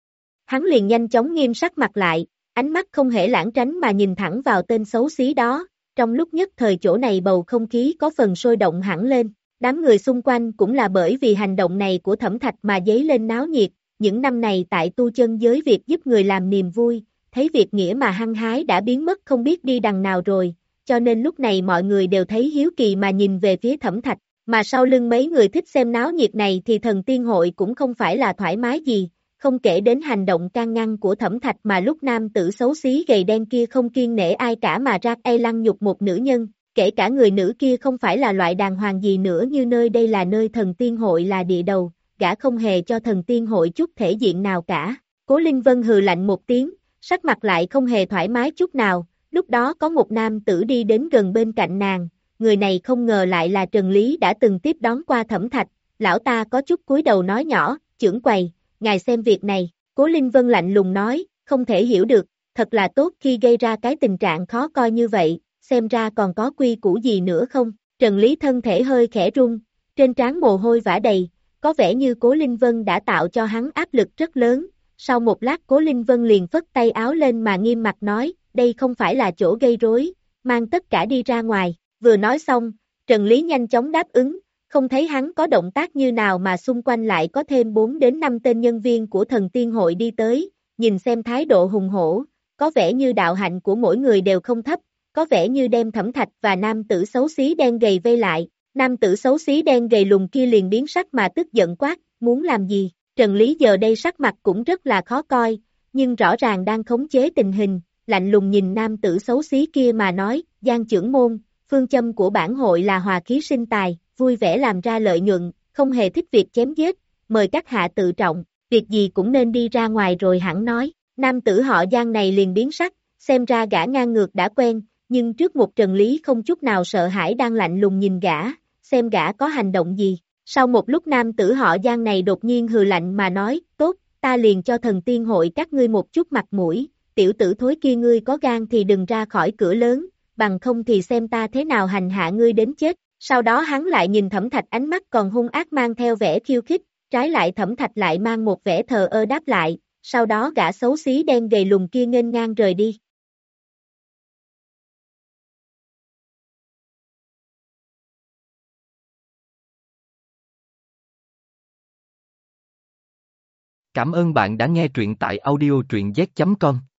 Hắn liền nhanh chóng nghiêm sắc mặt lại, ánh mắt không hề lãng tránh mà nhìn thẳng vào tên xấu xí đó, trong lúc nhất thời chỗ này bầu không khí có phần sôi động hẳn lên, đám người xung quanh cũng là bởi vì hành động này của Thẩm Thạch mà dấy lên náo nhiệt, những năm này tại tu chân giới việc giúp người làm niềm vui. Thấy việc nghĩa mà hăng hái đã biến mất không biết đi đằng nào rồi, cho nên lúc này mọi người đều thấy hiếu kỳ mà nhìn về phía Thẩm Thạch, mà sau lưng mấy người thích xem náo nhiệt này thì thần tiên hội cũng không phải là thoải mái gì, không kể đến hành động can ngăn của Thẩm Thạch mà lúc nam tử xấu xí gầy đen kia không kiêng nể ai cả mà ra tay lăng nhục một nữ nhân, kể cả người nữ kia không phải là loại đàng hoàng gì nữa như nơi đây là nơi thần tiên hội là địa đầu, gã không hề cho thần tiên hội chút thể diện nào cả. Cố Linh Vân hừ lạnh một tiếng, sắc mặt lại không hề thoải mái chút nào, lúc đó có một nam tử đi đến gần bên cạnh nàng, người này không ngờ lại là Trần Lý đã từng tiếp đón qua Thẩm Thạch, lão ta có chút cúi đầu nói nhỏ, trưởng quầy, ngài xem việc này, Cố Linh Vân lạnh lùng nói, không thể hiểu được, thật là tốt khi gây ra cái tình trạng khó coi như vậy, xem ra còn có quy củ gì nữa không? Trần Lý thân thể hơi khẽ run, trên trán mồ hôi vã đầy, có vẻ như Cố Linh Vân đã tạo cho hắn áp lực rất lớn. Sau một lát Cố Linh Vân liền phất tay áo lên mà nghiêm mặt nói, đây không phải là chỗ gây rối, mang tất cả đi ra ngoài. Vừa nói xong, Trần Lý nhanh chóng đáp ứng, không thấy hắn có động tác như nào mà xung quanh lại có thêm bốn đến năm tên nhân viên của thần tiên hội đi tới, nhìn xem thái độ hùng hổ, có vẻ như đạo hạnh của mỗi người đều không thấp, có vẻ như đem Thẩm Thạch và nam tử xấu xí đen gầy vây lại. Nam tử xấu xí đen gầy lùn kia liền biến sắc mà tức giận quát, muốn làm gì? Trần Lý giờ đây sắc mặt cũng rất là khó coi, nhưng rõ ràng đang khống chế tình hình, lạnh lùng nhìn nam tử xấu xí kia mà nói, Giang trưởng môn, phương châm của bản hội là hòa khí sinh tài, vui vẻ làm ra lợi nhuận, không hề thích việc chém giết, mời các hạ tự trọng, việc gì cũng nên đi ra ngoài rồi hẳn nói. Nam tử họ Giang này liền biến sắc, xem ra gã ngang ngược đã quen, nhưng trước một Trần Lý không chút nào sợ hãi đang lạnh lùng nhìn gã, xem gã có hành động gì. Sau một lúc nam tử họ Giang này đột nhiên hừ lạnh mà nói, tốt, ta liền cho thần tiên hội các ngươi một chút mặt mũi, tiểu tử thối kia ngươi có gan thì đừng ra khỏi cửa lớn, bằng không thì xem ta thế nào hành hạ ngươi đến chết. Sau đó hắn lại nhìn Thẩm Thạch ánh mắt còn hung ác mang theo vẻ khiêu khích, trái lại Thẩm Thạch lại mang một vẻ thờ ơ đáp lại, sau đó gã xấu xí đen gầy lùn kia nghênh ngang rời đi. Cảm ơn bạn đã nghe truyện tại audio truyện z chấm com.